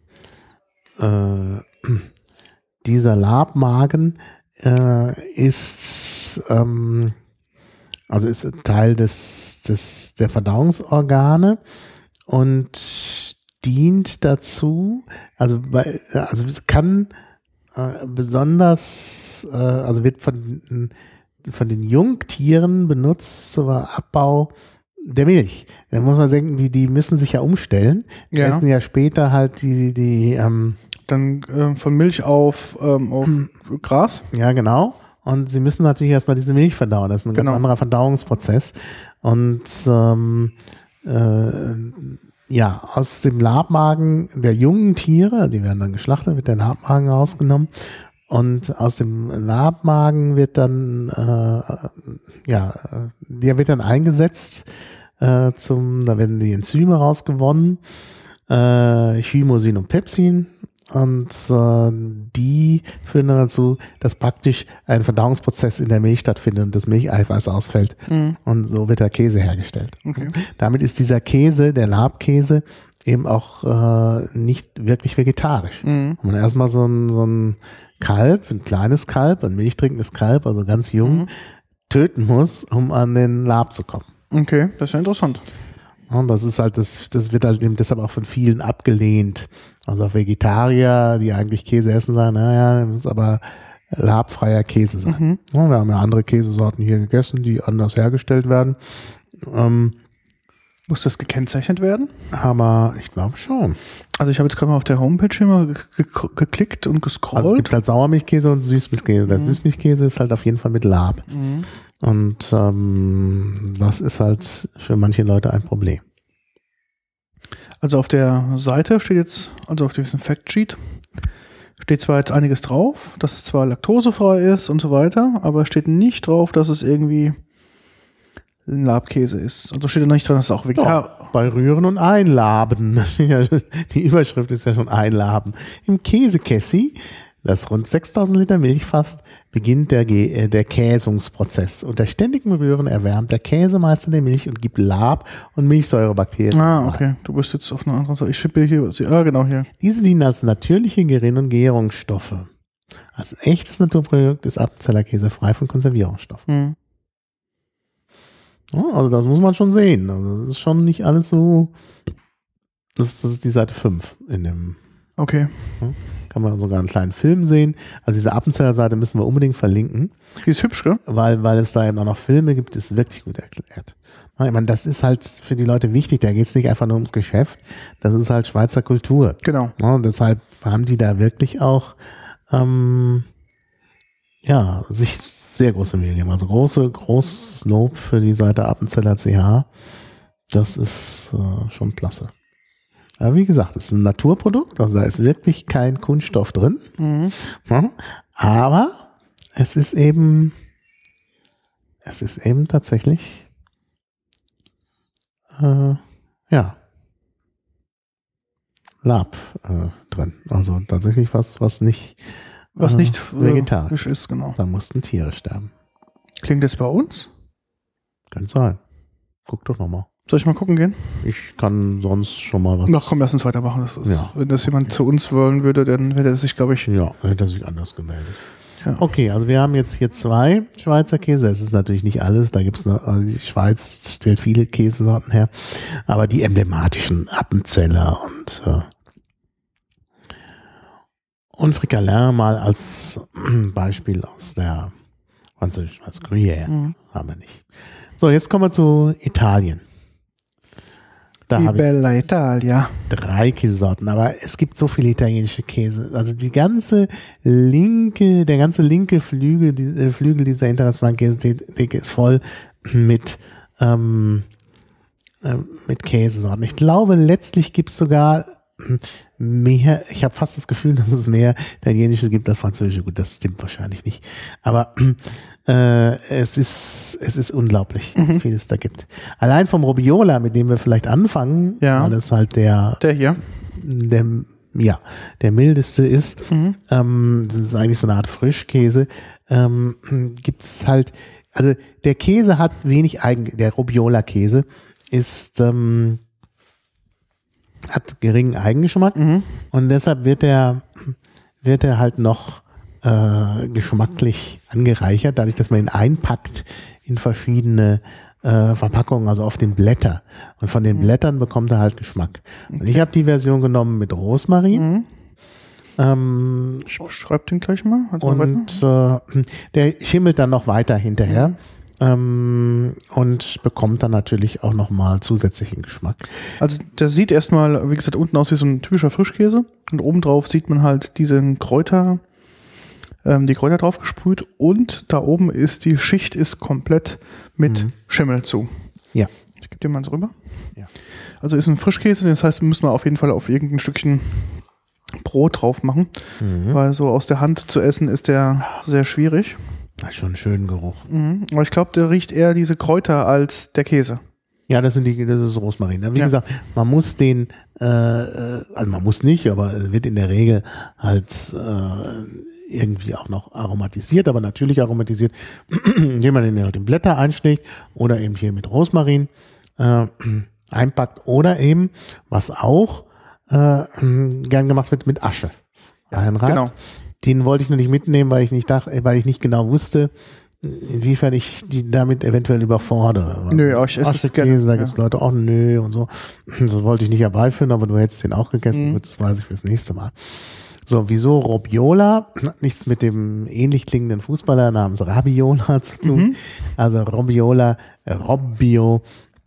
äh, dieser Labmagen äh, ist ähm, also ist Teil des, des der Verdauungsorgane und dient dazu, also bei, also es kann äh, besonders, äh, also wird von von den Jungtieren benutzt zum Abbau der Milch. Da muss man denken, die die müssen sich ja umstellen. Die Ja. essen ja später halt die die ähm, Dann äh, von Milch auf, ähm, auf Gras. ja, genau. Und sie müssen natürlich erstmal diese Milch verdauen. Das ist ein Genau. ganz anderer Verdauungsprozess. Und ähm, äh, ja, aus dem Labmagen der jungen Tiere, die werden dann geschlachtet, wird der Labmagen rausgenommen. Und aus dem Labmagen wird dann, äh, ja, der wird dann eingesetzt äh, zum, da werden die Enzyme rausgewonnen, äh, Chymosin und Pepsin. Und äh, die führen dann dazu, dass praktisch ein Verdauungsprozess in der Milch stattfindet und das Milcheiweiß ausfällt. Mhm. Und so wird der Käse hergestellt. Okay. Damit ist dieser Käse, der Labkäse, eben auch äh, nicht wirklich vegetarisch. Mhm. Wenn man erstmal so ein, so ein Kalb, ein kleines Kalb, ein milchtrinkendes Kalb, also ganz jung, Mhm. töten muss, um an den Lab zu kommen. Okay, das ist ja interessant. Und das ist halt, das, das wird halt eben deshalb auch von vielen abgelehnt. Also auch Vegetarier, die eigentlich Käse essen, sagen, naja, muss aber labfreier Käse sein. Mhm. Ja, wir haben ja andere Käsesorten hier gegessen, die anders hergestellt werden. Ähm, Muss das gekennzeichnet werden? aber ich glaube schon. Also ich habe jetzt gerade mal auf der Homepage hier mal ge ge geklickt und Also es gescrollt. gibt halt Sauermilchkäse und Süßmilchkäse. Der Mhm. Süßmilchkäse ist halt auf jeden Fall mit Lab. Mhm. Und ähm, das ist halt für manche Leute ein Problem. Also auf der Seite steht jetzt, also auf diesem Factsheet, steht zwar jetzt einiges drauf, dass es zwar laktosefrei ist und so weiter, aber es steht nicht drauf, dass es irgendwie ein Labkäse ist. Also steht da nicht dran, dass es auch vegetarisch ist. Bei Rühren und Einlaben. Die Überschrift ist ja schon Einlaben. Im Käsekessi, das rund sechstausend Liter Milch fasst, beginnt der, Ge- der Käsungsprozess. Unter ständigem Rühren erwärmt der Käsemeister die Milch und gibt Lab- und Milchsäurebakterien. Ah, okay. Du bist jetzt auf einer anderen Seite. Ich schippe hier. Ah, genau hier. Diese dienen als natürliche Gerinn- und Gärungsstoffe. Als echtes Naturprodukt ist Appenzeller Käse frei von Konservierungsstoffen. Hm. Ja, also das muss man schon sehen. Also das ist schon nicht alles so. Das ist, das ist die Seite fünf in dem. Okay. Kann man sogar einen kleinen Film sehen. Also diese Appenzeller Seite müssen wir unbedingt verlinken. Die ist hübsch, gell? Weil, weil es da eben auch noch Filme gibt, ist wirklich gut erklärt. Ich meine, das ist halt für die Leute wichtig. Da geht es nicht einfach nur ums Geschäft. Das ist halt Schweizer Kultur. Genau. Ja, und deshalb haben die da wirklich auch ähm, ja, sich sehr große Mühe gegeben. Also große, großes Lob für die Seite Appenzeller C H. Das ist äh, schon klasse. Aber wie gesagt, es ist ein Naturprodukt, also da ist wirklich kein Kunststoff drin. Mhm. Ja, aber es ist eben, es ist eben tatsächlich, äh, ja, Lab äh, drin. Also tatsächlich was, was nicht, Was äh, nicht vegetarisch ist, genau. Da mussten Tiere sterben. Klingt das bei uns? Könnte sein. Guck doch nochmal. Soll ich mal gucken gehen? Ich kann sonst schon mal was. Ach komm, lass uns weitermachen. Das ist, Ja. Wenn das jemand zu uns wollen würde, dann hätte er sich, glaube ich. Ja, dann hätte er sich anders gemeldet. Ja. Okay, also wir haben jetzt hier zwei Schweizer Käse. Es ist natürlich nicht alles. Da gibt's noch, also die Schweiz stellt viele Käsesorten her, aber die emblematischen Appenzeller und äh, und Fricalin mal als Beispiel aus der französischen, als Gruyère Mhm. haben wir nicht. So, jetzt kommen wir zu Italien. Da Die habe ich Bella Italia. drei Käsesorten, aber es gibt so viele italienische Käse. Also die ganze linke, der ganze linke Flügel, die, äh, Flügel dieser internationalen Käsetheke ist voll mit, ähm, äh, mit Käsesorten. Ich glaube, letztlich gibt es sogar mehr, ich habe fast das Gefühl, dass es mehr italienische gibt als französische. Gut, das stimmt wahrscheinlich nicht. Aber äh, es ist es ist unglaublich, Mhm. wie viel es da gibt. Allein vom Robiola, mit dem wir vielleicht anfangen, Ja. weil es halt der, Der hier. der ja, der mildeste ist, Mhm. ähm, das ist eigentlich so eine Art Frischkäse, ähm, gibt's halt, also der Käse hat wenig Eigen, der Robiola-Käse ist ähm, hat geringen Eigengeschmack Mhm. und deshalb wird er wird er halt noch äh, geschmacklich angereichert, dadurch, dass man ihn einpackt in verschiedene äh, Verpackungen, also auf den Blätter. Und von den Blättern bekommt er halt Geschmack. Und ich habe die Version genommen mit Rosmarin. Mhm. Ähm, Ich schreib den gleich mal. Also mal weiter. und äh, der schimmelt dann noch weiter hinterher. Ähm, und bekommt dann natürlich auch nochmal zusätzlichen Geschmack. Also der sieht erstmal, wie gesagt, unten aus wie so ein typischer Frischkäse. Und obendrauf sieht man halt diesen Kräuter, ähm, die Kräuter drauf gesprüht. Und da oben ist die Schicht ist komplett mit Mhm. Schimmel zu. Ja. Ich gebe dir mal so rüber. Ja. Also ist ein Frischkäse, das heißt, müssen wir auf jeden Fall auf irgendein Stückchen Brot drauf machen. Mhm. Weil so aus der Hand zu essen ist der sehr schwierig. Hat schon einen schönen Geruch. Mhm. Aber ich glaube, der riecht eher diese Kräuter als der Käse. Ja, das sind die, das ist Rosmarin. Wie Ja. gesagt, man muss den, äh, äh, also man muss nicht, aber es wird in der Regel halt äh, irgendwie auch noch aromatisiert, aber natürlich aromatisiert, indem man den halt in Blätter einschlägt oder eben hier mit Rosmarin äh, einpackt oder eben, was auch äh, gern gemacht wird, mit Asche einreibt. Genau. Den wollte ich nur nicht mitnehmen, weil ich nicht dachte, weil ich nicht genau wusste, inwiefern ich die damit eventuell überfordere. Nö, aber ich esse es gerne, Aschekäse, da ja. gibt es Leute, auch nö und so. Das wollte ich nicht herbeiführen, aber du hättest den auch gegessen. Mhm. Gut, das weiß ich fürs nächste Mal. So, wieso Robiola? Hat nichts mit dem ähnlich klingenden Fußballer namens Rabiola zu tun. Mhm. Also Robiola, äh, Robbio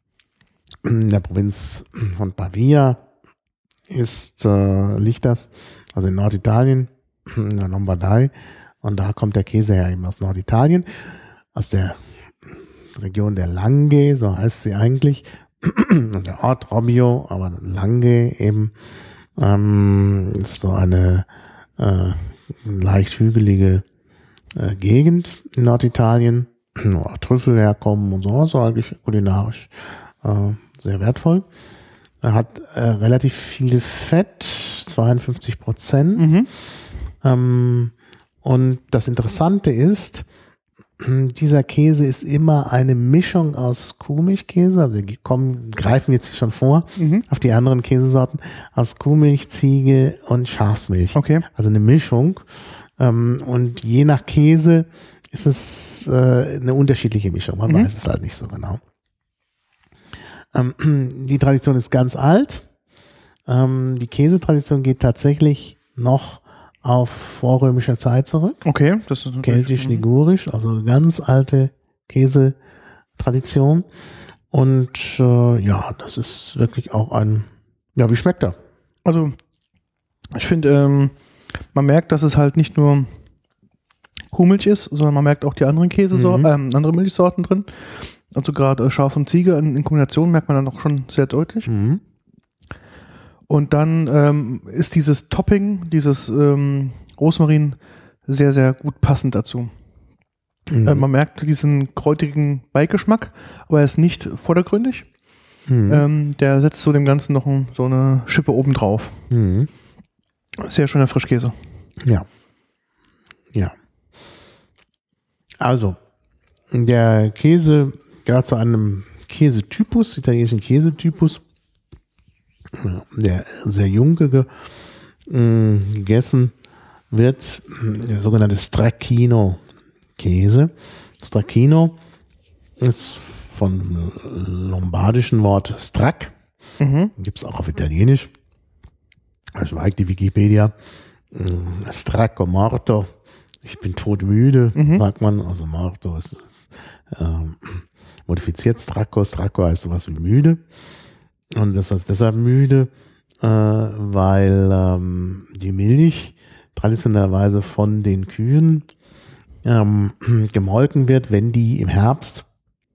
in der Provinz von Pavia ist, äh, liegt das, also in Norditalien, in der Lombardei. Und da kommt der Käse her eben aus Norditalien, aus der Region der Langhe, so heißt sie eigentlich. Der Ort Robbio, aber Langhe eben ähm, ist so eine äh, leicht hügelige äh, Gegend in Norditalien, wo auch Trüffel herkommen und so, so eigentlich kulinarisch äh, sehr wertvoll. Er hat äh, relativ viel Fett, zweiundfünfzig Prozent. Mhm. Ähm, und das Interessante ist, dieser Käse ist immer eine Mischung aus Kuhmilchkäse, wir kommen, greifen jetzt hier schon vor Mhm. auf die anderen Käsesorten, aus Kuhmilch, Ziege und Schafsmilch. Okay. Also eine Mischung. Ähm, und je nach Käse ist es äh, eine unterschiedliche Mischung, man Mhm. weiß es halt nicht so genau. Ähm, die Tradition ist ganz alt. Ähm, die Käsetradition geht tatsächlich noch auf vorrömischer Zeit zurück. Okay, das ist natürlich- Keltisch-Ligurisch, also ganz alte Käsetradition. Und äh, ja, das ist wirklich auch ein, ja, wie schmeckt er? Also, ich finde, ähm, man merkt, dass es halt nicht nur Kuhmilch ist, sondern man merkt auch die anderen Käsesorten, Mhm. ähm, andere Milchsorten drin. Also gerade äh, Schaf und Ziege in, in Kombination merkt man dann auch schon sehr deutlich. Mhm. Und dann ähm, ist dieses Topping, dieses ähm, Rosmarin sehr, sehr gut passend dazu. Mhm. Äh, man merkt diesen kräutrigen Beigeschmack, aber er ist nicht vordergründig. Mhm. Ähm, der setzt so dem Ganzen noch ein, so eine Schippe oben drauf. Mhm. Sehr schöner Frischkäse. Ja. Ja. Also, der Käse gehört zu einem Käsetypus, italienischen Käsetypus, der sehr jung ge mh, gegessen wird, der sogenannte Stracchino-Käse. Stracchino ist vom lombardischen Wort Strack, Mhm. gibt es auch auf Italienisch. Da schweigt die Wikipedia. Mh, Stracco morto, ich bin todmüde, Mhm. sagt man. Also morto ist, ist ähm, modifiziert. Stracco, Stracco heißt sowas wie müde. Und das heißt deshalb müde, äh, weil ähm, die Milch traditionellerweise von den Kühen ähm, gemolken wird, wenn die im Herbst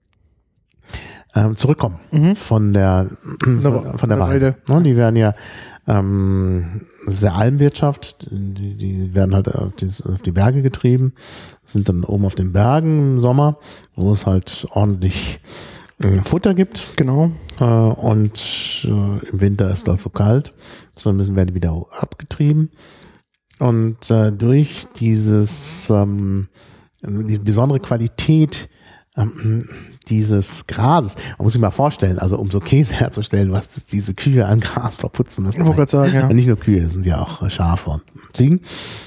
ähm, zurückkommen Mhm. von der von, der- von der der Weide. Weide. Ne, die werden ja ähm, das ist ja Almwirtschaft, die, die werden halt auf die, auf die Berge getrieben, sind dann oben auf den Bergen im Sommer, wo es halt ordentlich äh, Futter gibt. Genau. Äh, und äh, im Winter ist das so kalt, so müssen werden die wieder abgetrieben. Und äh, durch dieses ähm, die besondere Qualität ähm, dieses Grases, man muss sich mal vorstellen, also um so Käse herzustellen, was diese Kühe an Gras verputzen müssen. Ich wollte gerade sagen, ja. Nicht nur Kühe, das sind ja auch Schafe und Ziegen.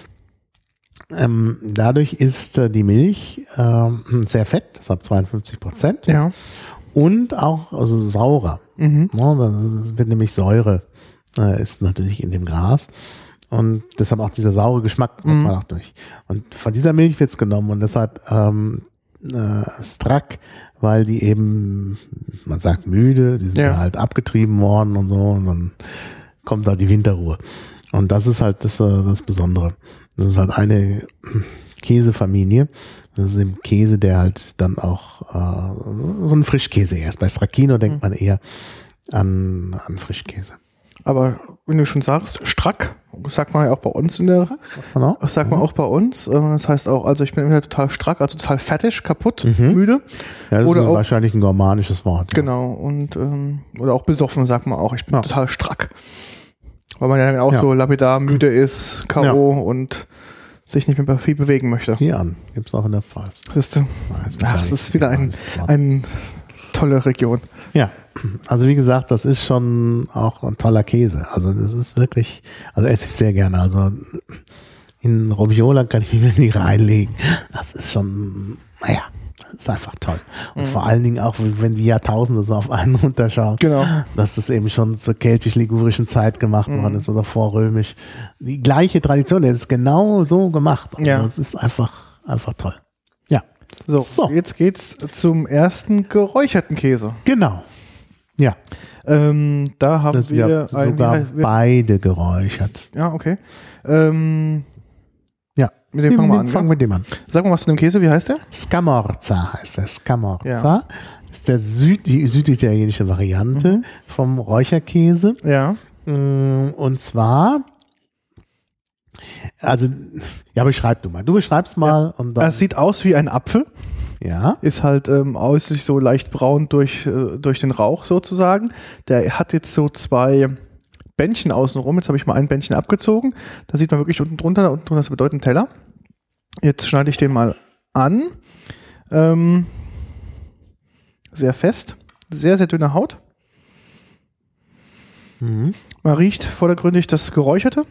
Ähm, dadurch ist äh, die Milch ähm, sehr fett, deshalb zweiundfünfzig Prozent. Ja. Und auch also saurer. Mhm. Ja, das wird nämlich Säure, äh, ist natürlich in dem Gras. Und deshalb auch dieser saure Geschmack Mhm. kommt man auch durch. Und von dieser Milch wird's genommen und deshalb ähm, äh, Strack, weil die eben, man sagt müde, die sind Ja. ja halt abgetrieben worden und so und dann kommt da die Winterruhe. Und das ist halt das, äh, das Besondere. Das ist halt eine Käsefamilie. Das ist ein Käse, der halt dann auch äh, so ein Frischkäse erst. Bei Stracchino denkt man eher an, an Frischkäse. Aber wenn du schon sagst, strack, das sagt man ja auch bei uns in der, Genau. das sagt man auch bei uns. äh, Das heißt auch, also ich bin immer total strack, also total fertig, kaputt, Mhm. müde. Ja, das Oder ist auch- wahrscheinlich ein germanisches Wort. Ja. Genau. Und ähm, oder auch besoffen sagt man auch, ich bin Ja. total strack. Weil man ja dann auch Ja. so lapidar müde ist, K O Ja. und sich nicht mehr viel bewegen möchte. Hier an. Gibt es auch in der Pfalz. Siehst du? Weiß Ach, es ist wieder ein, eine tolle Region. Ja, also wie gesagt, das ist schon auch ein toller Käse. Also das ist wirklich, also esse ich sehr gerne. Also in Robiola kann ich mich nicht reinlegen. Das ist schon, naja, das ist einfach toll. Und Mhm. vor allen Dingen auch, wenn die Jahrtausende so auf einen runterschauen, Genau. dass das eben schon zur keltisch-ligurischen Zeit gemacht Mhm. worden ist oder vorrömisch. Die gleiche Tradition, der ist genau so gemacht. Also Ja. das ist einfach, einfach toll. Ja, So, So. jetzt geht's zum ersten geräucherten Käse. genau. Ja. Ähm, da haben Das wir wird ein, wie sogar heißt- wir, beide geräuchert. ja, okay. Ähm, Ja. Mit dem fangen wir an. Fangen wir mit dem an. Sag mal was zu dem Käse, wie heißt der? Scamorza heißt der. Scamorza. Ja. Ist der Süd, die süditalienische Variante mhm. vom Räucherkäse. Ja. Und zwar, also, ja, beschreib du mal. Du beschreibst mal. Ja. Und dann, es sieht aus wie ein Apfel. Ja. Ist halt ähm, äußerlich so leicht braun durch, äh, durch den Rauch sozusagen. Der hat jetzt so zwei Bändchen außenrum. Jetzt habe ich mal ein Bändchen abgezogen. Da sieht man wirklich unten drunter, unten drunter, das bedeutet Teller. Jetzt schneide ich den mal an. Ähm, sehr fest. Sehr, sehr dünne Haut. Mhm. Man riecht vordergründig das Geräucherte.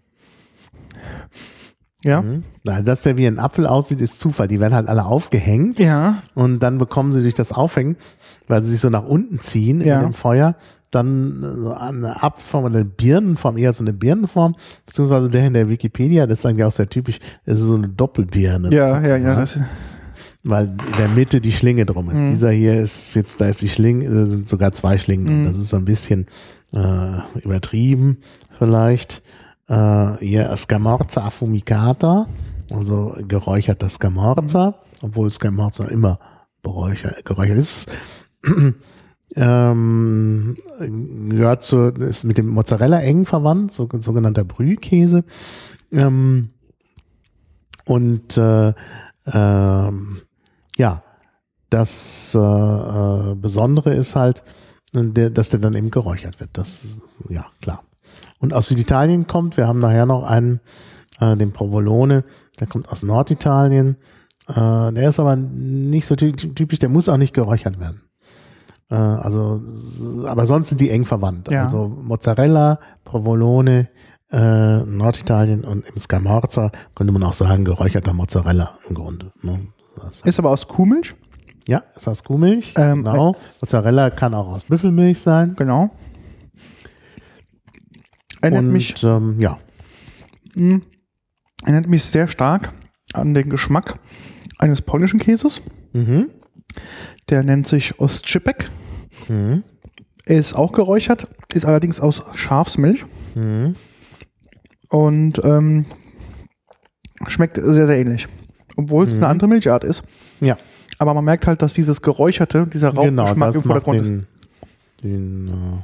Ja. Mhm. Dass der wie ein Apfel aussieht, ist Zufall. Die werden halt alle aufgehängt. Ja. Und dann bekommen sie durch das Aufhängen, weil sie sich so nach unten ziehen ja. in dem Feuer, dann so eine Abform oder eine Birnenform, eher so eine Birnenform, beziehungsweise der in der Wikipedia, das ist eigentlich auch sehr typisch, das ist so eine Doppelbirne. Ja, ja, ja. Das weil in der Mitte die Schlinge drum ist. Mhm. Dieser hier ist jetzt, da ist die Schlinge, da sind sogar zwei Schlingen drum. Mhm. Das ist so ein bisschen äh, übertrieben vielleicht. Äh, hier Scamorza affumicata, also geräucherter Scamorza, mhm. obwohl Scamorza immer beräuchert, geräuchert ist. ähm, gehört zu, ist mit dem Mozzarella eng verwandt, so, sogenannter Brühkäse. Ähm, und äh, ähm, ja, das äh, Besondere ist halt, der, dass der dann eben geräuchert wird. Das ist, ja, klar. Und aus Süditalien kommt, wir haben nachher noch einen, äh, den Provolone, der kommt aus Norditalien. Äh, der ist aber nicht so typisch, der muss auch nicht geräuchert werden. Äh, also, aber sonst sind die eng verwandt. Ja. Also Mozzarella, Provolone, äh, Norditalien und im Scamorza könnte man auch sagen, geräucherter Mozzarella im Grunde. Ne? Ist aber aus Kuhmilch? Ja, ist aus Kuhmilch. Ähm, genau. Mozzarella kann auch aus Büffelmilch sein. Genau. Erinnert und, mich, ähm, ja. mh, erinnert mich sehr stark an den Geschmack eines polnischen Käses. Mhm. Der nennt sich Oscypek. Mhm. Er ist auch geräuchert, ist allerdings aus Schafsmilch. Mhm. Und ähm, schmeckt sehr, sehr ähnlich. Obwohl es mhm. eine andere Milchart ist. Ja. Aber man merkt halt, dass dieses Geräucherte, dieser Rauchgeschmack genau, im Vordergrund den, ist. Den, äh,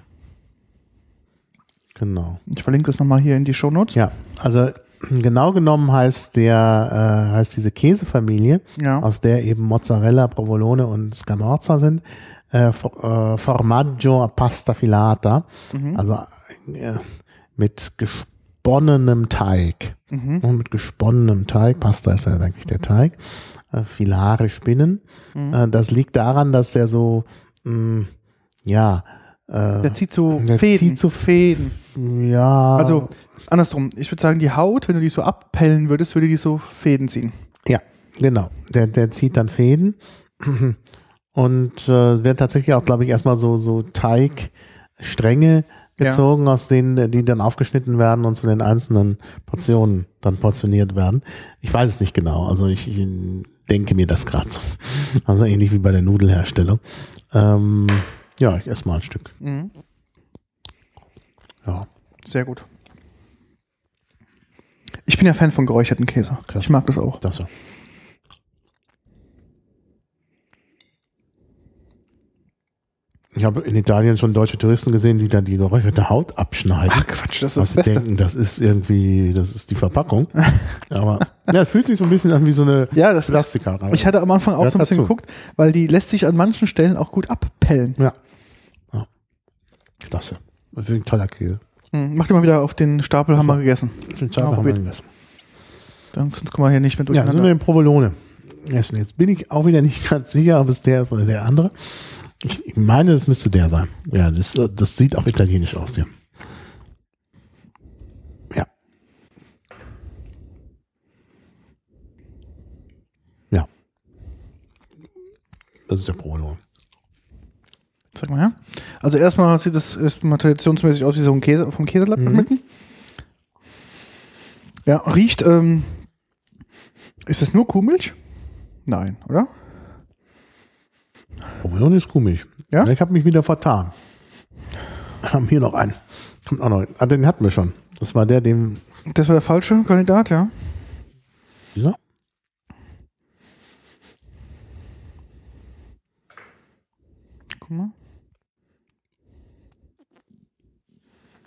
genau. Ich verlinke das nochmal hier in die Shownotes. Ja, also genau genommen heißt der, äh, heißt diese Käsefamilie, ja. aus der eben Mozzarella, Provolone und Scamorza sind, äh, Formaggio a pasta filata, mhm. also äh, mit gesponnenem Teig. Mhm. Und mit gesponnenem Teig, Pasta ist ja eigentlich der Teig, äh, Filare Spinnen. Mhm. Äh, das liegt daran, dass der so, mh, ja, äh, der zieht so der Fäden. Zieht so Fäden. Ja. Also andersrum, ich würde sagen, die Haut, wenn du die so abpellen würdest, würde die so Fäden ziehen. Ja, genau. Der, der zieht dann Fäden und äh, wird tatsächlich auch, glaube ich, erstmal so, so Teigstränge gezogen, ja. aus denen, die dann aufgeschnitten werden und zu den einzelnen Portionen dann portioniert werden. Ich weiß es nicht genau, also ich, ich denke mir das gerade so. Also ähnlich wie bei der Nudelherstellung. Ähm, ja, ich esse mal ein Stück. Mhm. Ja. Sehr gut. Ich bin ja Fan von geräucherten Käse. Klasse. Ich mag das auch. Das so. Ich habe in Italien schon deutsche Touristen gesehen, die dann die geräucherte Haut abschneiden. Ach Quatsch, das ist das das Beste. Denken, das ist irgendwie, das ist die Verpackung. Aber ja, es fühlt sich so ein bisschen an wie so eine ja, das Plastiker. Ich hatte am Anfang auch ja, so ein bisschen dazu. geguckt, weil die lässt sich an manchen Stellen auch gut abpellen. Ja. ja. Klasse. Das ist ein toller Käse. Hm, mach dir mal wieder auf den Stapel, haben wir gegessen. Den Stapel haben wir gegessen. Dann, sonst kommen wir hier nicht mehr Ja, durcheinander. sind wir den Provolone essen. Jetzt bin ich auch wieder nicht ganz sicher, ob es der ist oder der andere. Ich, ich meine, das müsste der sein. Ja, das, das sieht auch italienisch aus, ja. Ja. Ja. Das ist der Provolone. Sag mal her. Also erstmal sieht das erstmal traditionsmäßig aus wie so ein Käse vom Käselapp Mhm. mitten. Ja, riecht, ähm, ist das nur Kuhmilch? Nein, oder? Provolone ist Kuhmilch. Ja? Ich habe mich wieder vertan. Wir haben hier noch einen. Kommt auch noch. Ah, den hatten wir schon. Das war der, den. Das war der falsche Kandidat, ja.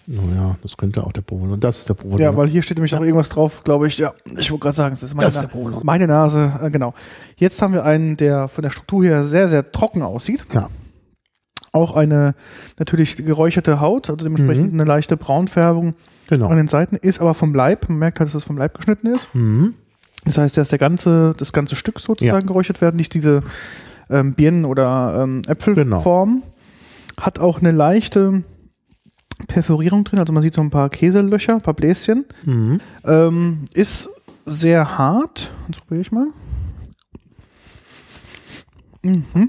Naja, das könnte auch der Provolone. Das ist der Provolone. Ja, weil hier steht nämlich noch irgendwas drauf, glaube ich. Ja, ich wollte gerade sagen, das ist meine, Das ist der Na- Provolone. meine Nase. Äh, genau. Jetzt haben wir einen, der von der Struktur her sehr, sehr trocken aussieht. Ja. Auch eine natürlich geräucherte Haut, also dementsprechend Mhm. eine leichte Braunfärbung Genau. an den Seiten, ist aber vom Leib. Man merkt halt, dass es vom Leib geschnitten ist. Mhm. Das heißt, dass der ganze, das ganze Stück sozusagen Ja. geräuchert werden, nicht diese ähm, Birnen- oder ähm, Genau. Äpfelform. Hat auch eine leichte Perforierung drin, also man sieht so ein paar Käselöcher, ein paar Bläschen. Mhm. Ähm, ist sehr hart. Jetzt probiere ich mal. Mhm.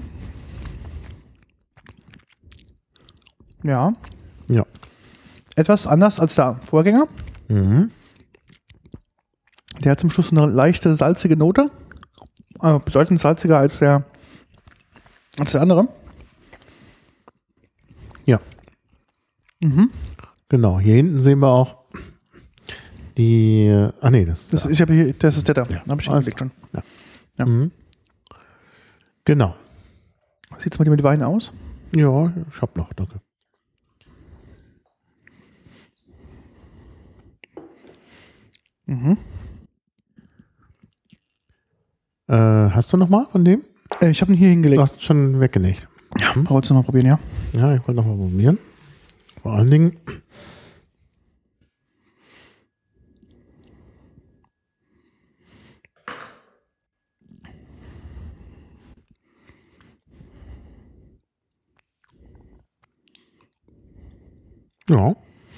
Ja. Ja. Etwas anders als der Vorgänger. Mhm. Der hat zum Schluss eine leichte salzige Note. Also bedeutend salziger als der, als der andere. Ja. Mhm. Genau. Hier hinten sehen wir auch die. Ah, nee, das ist. Das, da. ist, ich habe hier, das ist der da. Ja. Habe ich Alles hingelegt schon. Ja. Mhm. Genau. Sieht es mal mit Wein aus? Ja, ich hab noch, danke. Mhm. Äh, hast du noch mal von dem? Äh, ich habe ihn hier hingelegt. Du hast schon weggelegt. Ja, wolltest du noch mal probieren, ja? Ja, ich wollte noch mal probieren. Vor allen Dingen. Ja.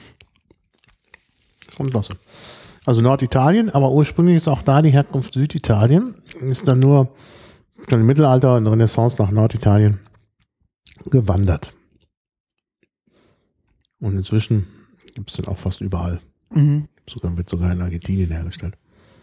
Kommt klasse. Also Norditalien, aber ursprünglich ist auch da die Herkunft Süditalien. Ist dann nur schon im Mittelalter und Renaissance nach Norditalien gewandert. Und inzwischen gibt es den auch fast überall. Mhm. Sogar, wird sogar in Argentinien hergestellt.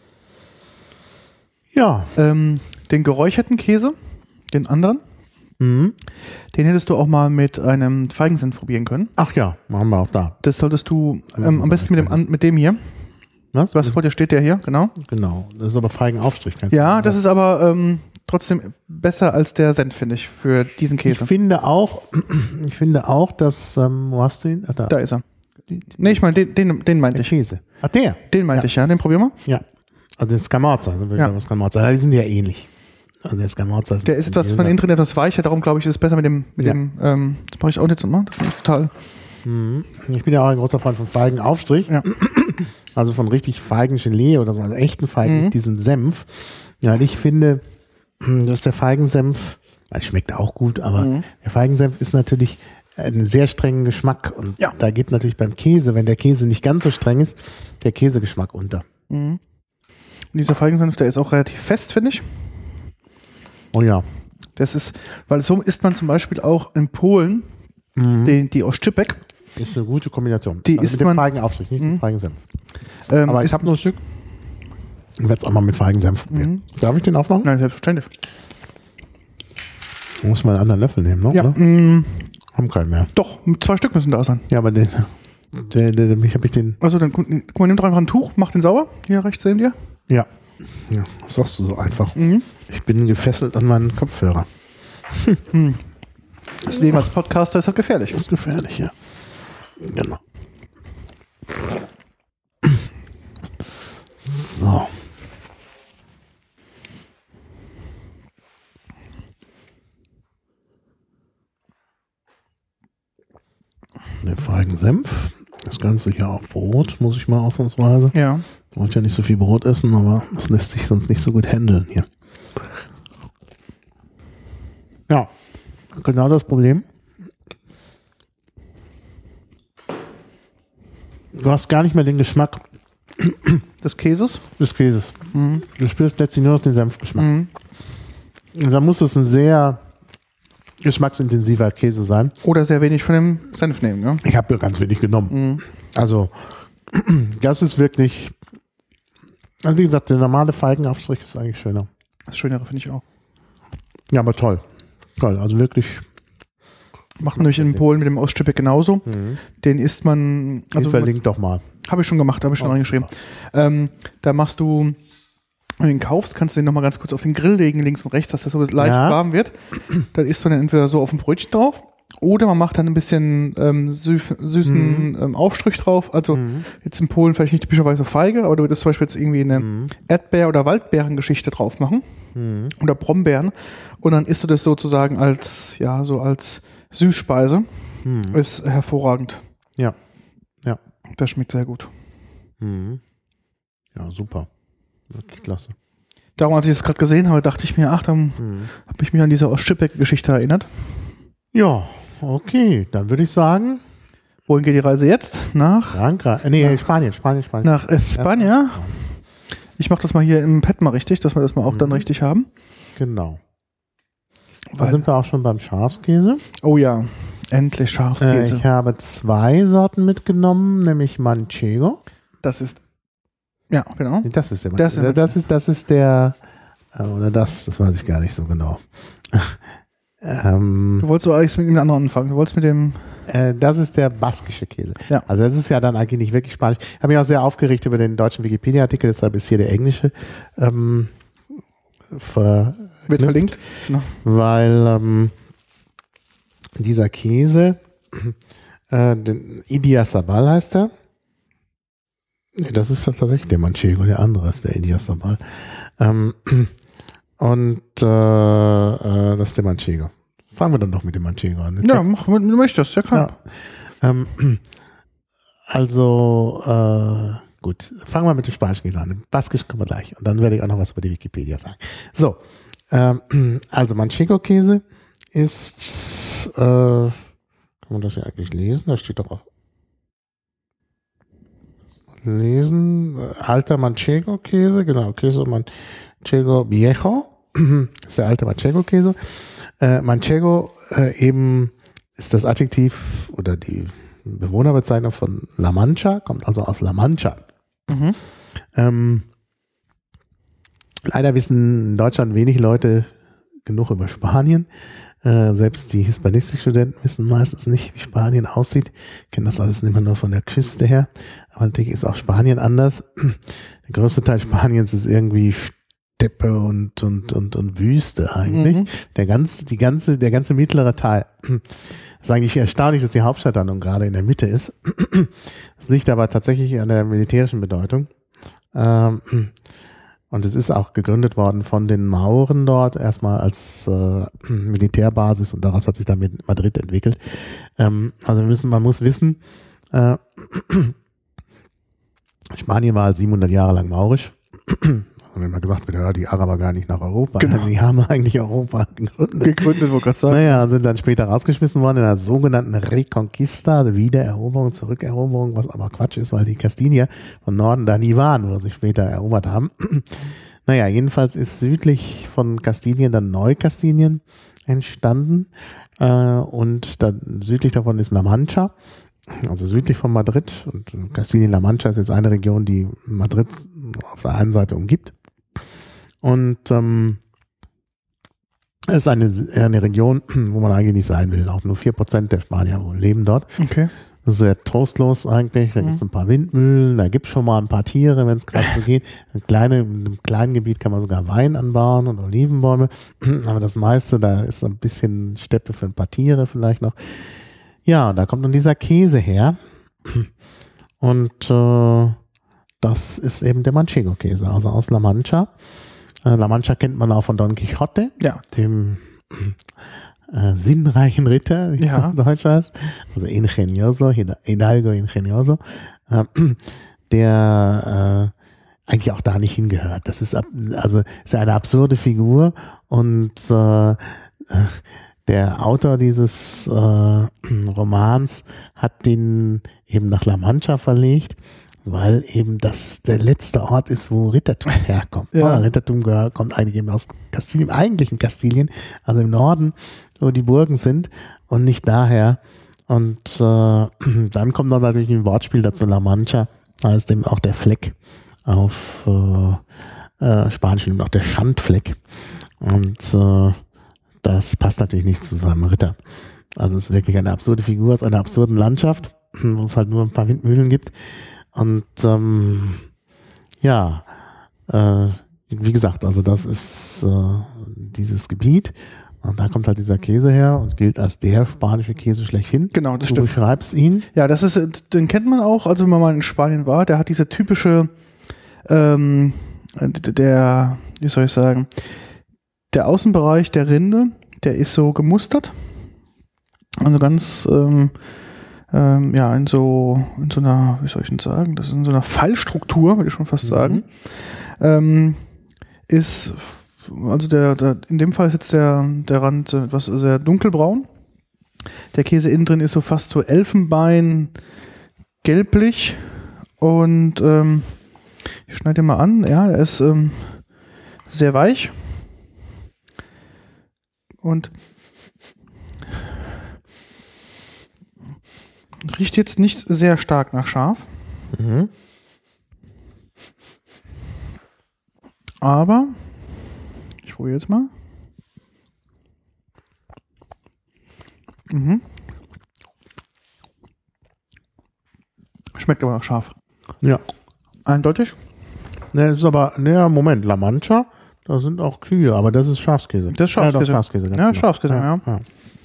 Ja. Ähm, den geräucherten Käse, den anderen, Mhm. den hättest du auch mal mit einem Feigensenf probieren können. Ach ja, machen wir auch da. Das solltest du ähm, am besten mit dem, an- mit dem hier. Was? Was vor dir steht der hier, genau. Genau. Das ist aber Feigenaufstrich. kein Ja, Feigensenf. das ist aber ähm, trotzdem besser als der Senf, finde ich, für diesen Ich Käse. finde auch, ich finde auch, dass, ähm, wo hast du ihn? Ach, da. Da ist er. Nee, ich meine, den, den, den meinte Der ich. Käse. Ach, der? Den meinte Ja. ich, ja. Den probieren wir. Ja. Also der Scamorza. Also Ja. ja. Scamorza. Die sind ja ähnlich. Also der Scamorza Der ist etwas von innen drin etwas weicher, darum glaube ich, ist es besser mit dem, mit Ja. dem, ähm, das mache ich auch jetzt immer. Das ist nämlich total. Mhm. Ich bin ja auch ein großer Freund von Feigenaufstrich. Ja. Also von richtig Feigengelee oder so, also echten Feigen, Mhm. nicht diesem Senf. Ja, und ich finde, dass der Feigensenf, weil schmeckt auch gut, aber Mhm. der Feigensenf ist natürlich einen sehr strengen Geschmack. Und Ja. da geht natürlich beim Käse, wenn der Käse nicht ganz so streng ist, der Käsegeschmack unter. Mhm. Und dieser Feigensenf, der ist auch relativ fest, finde ich. Oh ja. Das ist, weil so isst man zum Beispiel auch in Polen, Mhm. den, die Oszczypek. Ist eine gute Kombination. Die also isst mit dem man- Feigenaufstrich, nicht mit Mhm. dem Feigensenf. Ähm, Aber ich ist, habe nur ein Stück. Ich werde es auch mal mit Feigensenf probieren. Mhm. Darf ich den aufmachen? Nein, selbstverständlich. Ich muss mal einen anderen Löffel nehmen, ne? Ja, Oder? mh, Haben keinen mehr. doch, zwei Stück müssen da sein. Ja, aber den, der, der, der, ich habe ich den. Also dann guck guck mal, nimm doch einfach ein Tuch, mach den sauber. Hier rechts neben dir. Ja. Ja, das sagst du so einfach. Mhm. Ich bin gefesselt an meinen Kopfhörer. Das Leben als Podcaster ist halt gefährlich. Das ist gefährlich, ja. Genau. So. Den Feigensenf. Das Ganze hier auf Brot, muss ich mal ausnahmsweise. Ja. Ich wollte ja nicht so viel Brot essen, aber es lässt sich sonst nicht so gut handeln hier. Ja, genau das Problem. Du hast gar nicht mehr den Geschmack Des Käses. des Käses. Mhm. Du spürst letztlich nur noch den Senfgeschmack. Mhm. Und da muss es ein sehr geschmacksintensiver Käse sein. Oder sehr wenig von dem Senf nehmen, ja. Ich habe ja ganz wenig genommen. Mhm. Also, das ist wirklich, also wie gesagt, der normale Feigenaufstrich ist eigentlich schöner. Das Schönere finde ich auch. Ja, aber toll. Toll, also wirklich. Macht man nämlich in Polen mit dem Oszczypek genauso. Mhm. Den isst man, Also also verlinkt doch mal. habe ich schon gemacht, habe ich schon Oh, reingeschrieben. Ähm, da machst du, wenn du ihn kaufst, kannst du den nochmal ganz kurz auf den Grill legen, links und rechts, dass das so leicht Ja. warm wird. Dann isst man den entweder so auf dem Brötchen drauf Oder man macht dann ein bisschen ähm, süß, süßen Mhm. ähm, Aufstrich drauf. Also Mhm. jetzt in Polen vielleicht nicht typischerweise Feige, aber du würdest zum Beispiel jetzt irgendwie eine Mhm. Erdbeer- oder Waldbeerengeschichte drauf machen. Mhm. Oder Brombeeren. Und dann isst du das sozusagen als, ja, so als Süßspeise. Mhm. Ist hervorragend. Ja. Ja. Das schmeckt sehr gut. Mhm. Ja, super. Wirklich klasse. Darum, als ich das gerade gesehen habe, dachte ich mir, ach, dann Mhm. habe ich mich an diese Ostschippeck-Geschichte erinnert. Ja, okay. Dann würde ich sagen, Wohin geht die Reise jetzt? Nach, Frankreich. Äh, nee, Nach- Spanien, Spanien, Spanien. nach Espanja. Ich mache das mal hier im Pad mal richtig, dass wir das mal auch dann Mhm. richtig haben. Genau. Da Weil, sind wir auch schon beim Schafskäse. oh ja, endlich Äh, Schafskäse. ich habe zwei Sorten mitgenommen, nämlich Manchego. Das ist, ja, genau. Nee, Das ist der Das ist Manchego. Das ist, das ist der, äh, oder das, das weiß ich gar nicht so genau. ähm, Du wolltest so eigentlich mit dem anderen anfangen. Du wolltest mit dem, äh, das ist der baskische Käse. Ja. Also das ist ja dann eigentlich nicht wirklich spanisch. Ich habe mich auch sehr aufgeregt über den deutschen Wikipedia-Artikel, deshalb ist hier der englische ähm, ver wird verlinkt. Genau. weil ähm, dieser Käse, äh, den Idiazabal heißt er. Nee, das ist tatsächlich der Manchego, der andere ist der Idiazabal. Ähm, und äh, äh, das ist der Manchego. Fangen wir dann doch mit dem Manchego an. Ist Ja, das- mach, wenn du möchtest, ja klar. ja. Ähm, also, äh, gut, fangen wir mit dem Spanischen Käse an. Den Baskisch kommen wir gleich. Und dann werde ich auch noch was über die Wikipedia sagen. So, ähm, also Manchego-Käse ist, äh, kann man das ja eigentlich lesen? Da steht doch auch lesen, äh, alter Manchego-Käse, genau, Käse Manchego Viejo, das ist der alte Manchego-Käse. Äh, Manchego äh, eben ist das Adjektiv oder die Bewohnerbezeichnung von La Mancha, kommt also aus La Mancha. Mhm. Ähm, leider wissen in Deutschland wenig Leute genug über Spanien. Äh, selbst die Hispanistikstudenten wissen meistens nicht, wie Spanien aussieht. Kennen das alles immer nur von der Küste her. Aber natürlich ist auch Spanien anders. Der größte Teil Spaniens ist irgendwie Steppe und, und, und, und Wüste eigentlich. Mhm. Der ganze, die ganze, der ganze mittlere Teil. Das ist eigentlich erstaunlich, dass die Hauptstadt dann nun gerade in der Mitte ist. Das liegt aber tatsächlich an der militärischen Bedeutung. Ähm, und es ist auch gegründet worden von den Mauren dort, erstmal als äh, Militärbasis, und daraus hat sich dann mit Madrid entwickelt. Ähm, also wir müssen, man muss wissen, äh, Spanien war siebenhundert Jahre lang maurisch. Und wenn man gesagt wird, ja, die Araber gar nicht nach Europa. Genau. Die haben eigentlich Europa gegründet. Gegründet, wollte ich gerade sagen. Naja, sind dann später rausgeschmissen worden in einer sogenannten Reconquista, also Wiedereroberung, Zurückeroberung, was aber Quatsch ist, weil die Kastilier von Norden da nie waren, wo sie später erobert haben. Naja, jedenfalls ist südlich von Kastilien dann Neukastilien entstanden äh, und dann südlich davon ist La Mancha, also südlich von Madrid, und Kastilien-La Mancha ist jetzt eine Region, die Madrid auf der einen Seite umgibt. Und ähm, es ist eine, eine Region, wo man eigentlich nicht sein will. Auch nur vier Prozent der Spanier leben dort. Okay. Das ist sehr trostlos eigentlich. Da Mhm. gibt es ein paar Windmühlen, da gibt es schon mal ein paar Tiere, wenn es gerade so geht. In, kleine, in einem kleinen Gebiet kann man sogar Wein anbauen und Olivenbäume. Aber das meiste, da ist ein bisschen Steppe für ein paar Tiere vielleicht noch. Ja, da kommt dann dieser Käse her. Und äh, das ist eben der Manchego-Käse, also aus La Mancha. Äh, La Mancha kennt man auch von Don Quixote, Ja. dem äh, sinnreichen Ritter, wie Ja. es auf Deutsch heißt. Also Ingenioso, Hidalgo Ingenioso, äh, der äh, eigentlich auch da nicht hingehört. Das ist ab- also ist eine absurde Figur, und äh, der Autor dieses äh, Romans hat den eben nach La Mancha verlegt, weil eben das der letzte Ort ist, wo Rittertum herkommt. Ja. Ah, Rittertum gehört, kommt eigentlich eben aus Kastilien, im eigentlichen Kastilien, also im Norden, wo die Burgen sind, und nicht daher. Und äh, dann kommt noch natürlich ein Wortspiel dazu, La Mancha, heißt eben auch der Fleck auf äh, äh, Spanisch, eben auch der Schandfleck. Und äh, das passt natürlich nicht zu seinem Ritter. Also es ist wirklich eine absurde Figur aus einer absurden Landschaft, wo es halt nur ein paar Windmühlen gibt. Und ähm, ja, äh, wie gesagt, also das ist äh, dieses Gebiet. Und da kommt halt dieser Käse her und gilt als der spanische Käse schlechthin. Genau, das du stimmt. Du beschreibst ihn. Ja, das ist, den kennt man auch, also wenn man mal in Spanien war, der hat diese typische, ähm, der, wie soll ich sagen, der Außenbereich der Rinde, der ist so gemustert. Also ganz, ähm, ähm, ja, in so, in so einer, wie soll ich denn sagen, das ist in so einer Fallstruktur, würde ich schon fast sagen. Mhm. Ähm, ist, also der, der, in dem Fall ist jetzt der, der Rand etwas sehr dunkelbraun. Der Käse innen drin ist so fast so Elfenbein gelblich und ähm, ich schneide ihn mal an, ja, er ist ähm, sehr weich und riecht jetzt nicht sehr stark nach scharf. Mhm. Aber ich probiere jetzt mal. Mhm. Schmeckt aber noch scharf. Ja. Eindeutig? Ne, ist aber, ne, Moment, La Mancha, da sind auch Kühe, aber das ist Schafskäse. Das ist Schafskäse. Ja, das ist Schafskäse, ja, genau. Schafskäse, ja. ja.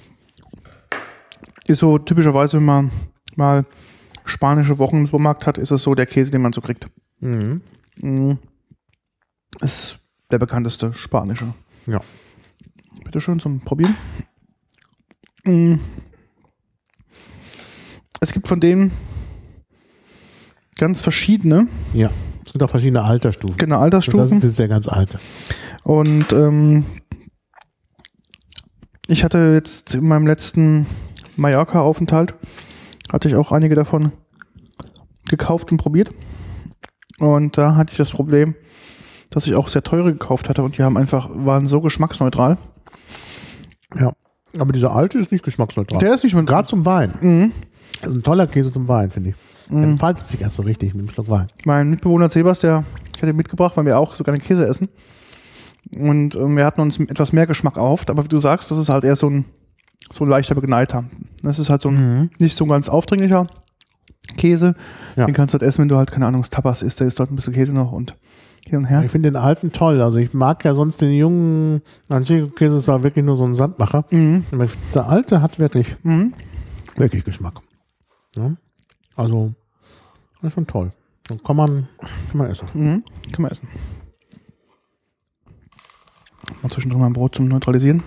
Ist so typischerweise, wenn man mal spanische Wochen im Supermarkt hat, ist es so der Käse, den man so kriegt. Mhm. Mhm. Ist der bekannteste spanische. Ja. Bitte schön zum Probieren. Mhm. Es gibt von denen ganz verschiedene. Ja, es gibt auch verschiedene Altersstufen. Genau, Altersstufen. Und das ist jetzt der ganz alte. Und ähm, ich hatte jetzt in meinem letzten Mallorca-Aufenthalt, hatte ich auch einige davon gekauft und probiert. Und da hatte ich das Problem, dass ich auch sehr teure gekauft hatte und die haben einfach, waren so geschmacksneutral. Ja, aber dieser alte ist nicht geschmacksneutral. Der ist nicht gerade zum Wein. Mhm. Das ist ein toller Käse zum Wein, finde ich. Der mhm. entfaltet sich erst so richtig mit einem Schluck Wein. Mein Mitbewohner Sebas, der ich hatte ihn mitgebracht, weil wir auch so gerne Käse essen. Und ähm, wir hatten uns etwas mehr Geschmack erhofft, aber wie du sagst, das ist halt eher so ein, so ein leichter Begleiter. Das ist halt so ein mhm. nicht so ein ganz aufdringlicher Käse. Ja. Den kannst du halt essen, wenn du halt, keine Ahnung, Tapas isst, da ist dort ein bisschen Käse noch und hin und her. Ich finde den alten toll. Also ich mag ja sonst den jungen Manchego-Käse, ist ja wirklich nur so ein Sandmacher. Mhm. Aber ich finde, der alte hat wirklich, mhm. wirklich Geschmack. Ja? Also, das ist schon toll. Dann kann man, kann man essen. Mhm. Kann man essen. Mal zwischendrin mal ein Brot zum Neutralisieren.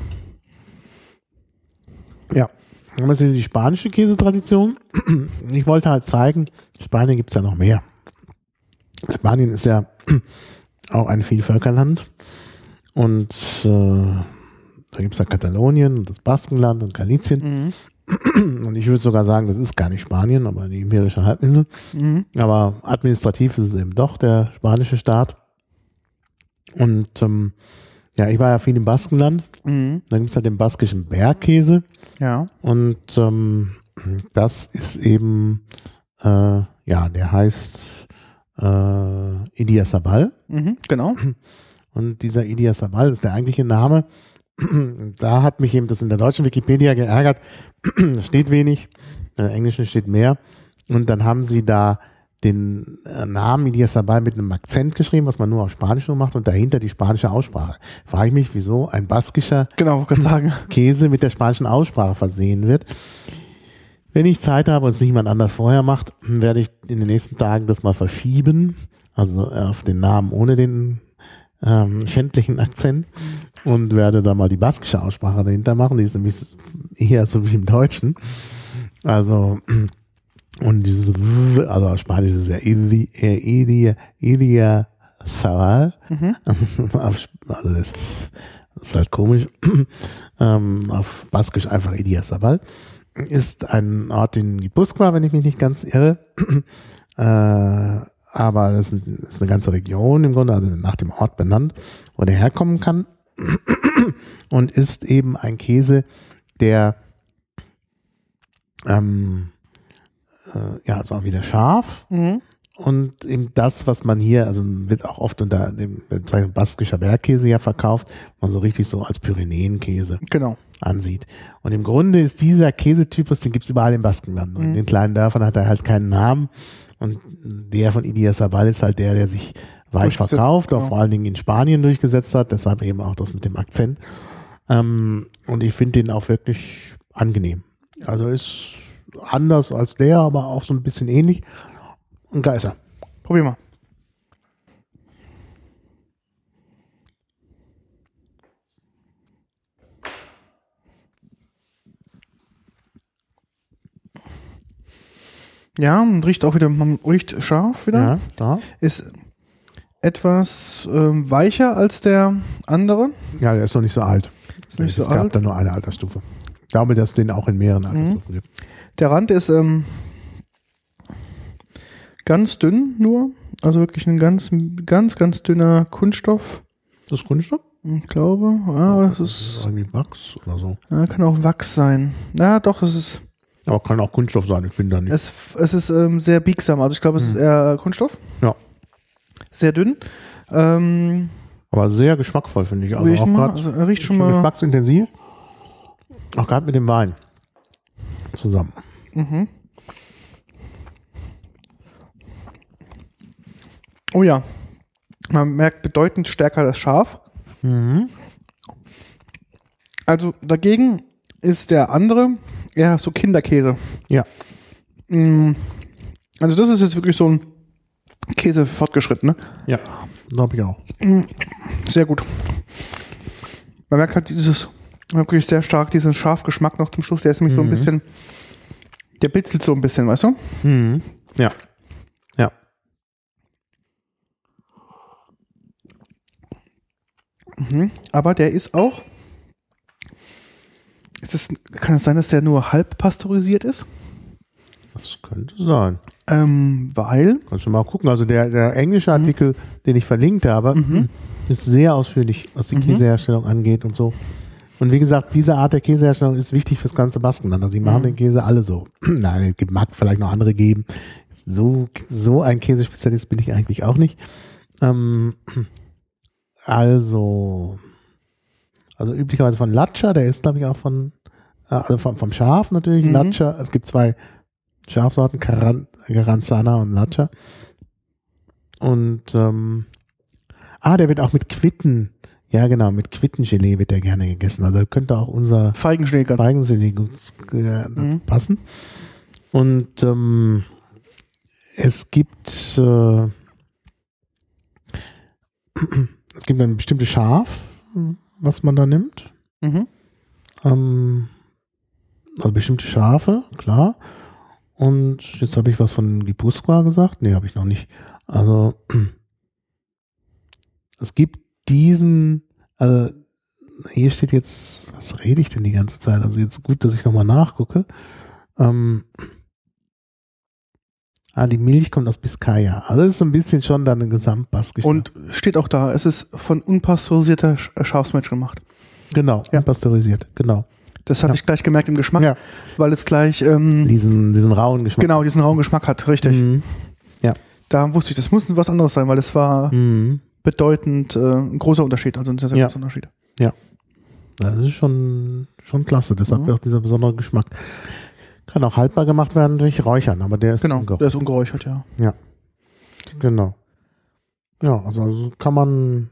Ja. Dann haben wir die spanische Käsetradition. Ich wollte halt zeigen, in Spanien gibt es ja noch mehr. Spanien ist ja auch ein Vielvölkerland. Und äh, da gibt es ja Katalonien und das Baskenland und Galicien. Mhm. Und ich würde sogar sagen, das ist gar nicht Spanien, aber die Iberische Halbinsel. Mhm. Aber administrativ ist es eben doch der spanische Staat. Und ähm, ja, ich war ja viel im Baskenland. Mhm. Da gibt es halt den baskischen Bergkäse. Ja. Und ähm, das ist eben, äh, ja, der heißt äh, Idiazabal. Mhm, genau. Und dieser Idiazabal ist der eigentliche Name. Da hat mich eben das in der deutschen Wikipedia geärgert. Steht wenig, in der englischen steht mehr. Und dann haben sie da den Namen Idiazabal mit einem Akzent geschrieben, was man nur auf Spanisch nur macht und dahinter die spanische Aussprache. Frage ich mich, wieso ein baskischer genau, kann sagen. Käse mit der spanischen Aussprache versehen wird. Wenn ich Zeit habe und es niemand anders vorher macht, werde ich in den nächsten Tagen das mal verschieben, also auf den Namen ohne den ähm, schändlichen Akzent und werde da mal die baskische Aussprache dahinter machen. Die ist nämlich eher so wie im Deutschen. Also und dieses W, also auf Spanisch ist es ja Idia, Idia Zabal. Mhm. Also das, das ist halt komisch. ähm, auf Baskisch einfach Idiazabal. Ist ein Ort in Gipuzkoa, wenn ich mich nicht ganz irre. äh, aber das ist, ist eine ganze Region im Grunde, also nach dem Ort benannt, wo der herkommen kann. Und ist eben ein Käse, der ähm, ja, also auch wieder scharf. Mhm. Und eben das, was man hier, also wird auch oft unter dem Bezeichnung baskischer Bergkäse ja verkauft, man so richtig so als Pyrenäenkäse genau. ansieht. Und im Grunde ist dieser Käsetypus, den gibt es überall im Baskenland. Und mhm. in den kleinen Dörfern hat er halt keinen Namen. Und der von Idiazabal ist halt der, der sich weit verkauft, genau. auch vor allen Dingen in Spanien durchgesetzt hat. Deshalb eben auch das mit dem Akzent. Ähm, und ich finde den auch wirklich angenehm. Also ist anders als der, aber auch so ein bisschen ähnlich. Und geil ist er. Probier mal. Ja, und riecht auch wieder, man riecht scharf wieder. Ja, da. Ist etwas ähm, weicher als der andere. Ja, der ist noch nicht so alt. Ist nicht so es gab alt. dann nur eine Altersstufe. Ich glaube, dass es den auch in mehreren Altersstufen gibt. Der Rand ist ähm, ganz dünn nur. Also wirklich ein ganz, ganz, ganz dünner Kunststoff. Das ist Kunststoff? Ich glaube. Ah, das Das ist, ist irgendwie Wachs oder so. ja, kann auch Wachs sein. Na doch, es ist, Aber kann auch Kunststoff sein, ich bin da nicht. es, es ist ähm, sehr biegsam. Also ich glaube, es ist eher Kunststoff. Ja. Sehr dünn. Ähm, Aber sehr geschmackvoll, finde ich. Also Riech auch mal, grad also er riecht schon schon mal. geschmacksintensiv. Auch gerade mit dem Wein zusammen. Mhm. Oh ja. Man merkt bedeutend stärker das Scharf. Mhm. Also dagegen ist der andere eher so Kinderkäse. Ja. Mm, Also das ist jetzt wirklich so ein Käse fortgeschritten, ne? Ja, glaube ich auch. Sehr gut. Man merkt halt dieses wirklich sehr stark diesen Scharfgeschmack noch zum Schluss. Der ist nämlich so ein bisschen, der bitzelt so ein bisschen, weißt du? Mhm. Ja. Ja. Mhm. Aber der ist auch, ist es, kann es sein, dass der nur halb pasteurisiert ist? Das könnte sein. Ähm, weil, Kannst du mal gucken. Also der, der englische Artikel, den ich verlinkt habe, ist sehr ausführlich, was die Käseherstellung angeht und so. Und wie gesagt, diese Art der Käseherstellung ist wichtig fürs ganze Baskenland. Also die machen den Käse alle so. Nein, es mag vielleicht noch andere geben. So, so ein Käsespezialist bin ich eigentlich auch nicht. Ähm, also, also üblicherweise von Latscher, der ist glaube ich auch von, äh, also vom, vom Schaf natürlich, Mhm. Latscher. Es gibt zwei Schafsorten, Caran- Garanzana und Latscher. Und ähm, ah, der wird auch mit Quitten, ja genau, mit Quittengelee wird der gerne gegessen. Also könnte auch unser Feigenschläger. Feigengelee gut äh, dazu Mhm. passen. Und ähm, es gibt äh, es gibt ein bestimmtes Schaf, was man da nimmt. Mhm. Ähm, also bestimmte Schafe, klar. Und jetzt habe ich was von Gipuzkoa gesagt. Nee, habe ich noch nicht. Also es gibt diesen, also hier steht jetzt, was rede ich denn die ganze Zeit? Also jetzt gut, dass ich nochmal nachgucke. Ähm, ah, die Milch kommt aus Biskaya. Also das ist so ein bisschen schon dann ein Gesamtbaskischer. Und steht auch da, es ist von unpasteurisierter Sch- äh, Schafsmilch gemacht. Genau, Ja. unpasteurisiert, genau. Das hatte Ja. ich gleich gemerkt im Geschmack, Ja, weil es gleich ähm, diesen, diesen rauen Geschmack. genau diesen rauen Geschmack hat, richtig. Mhm. Da wusste ich, das muss was anderes sein, weil es war Mhm. bedeutend äh, ein großer Unterschied, also ein sehr, sehr Ja. großer Unterschied. Das ist schon, schon klasse, deshalb Mhm. auch dieser besondere Geschmack. Kann auch haltbar gemacht werden durch Räuchern, aber der ist Genau, ungeräuchert. der ist ungeräuchert, ja. Genau. Ja, also, also kann man.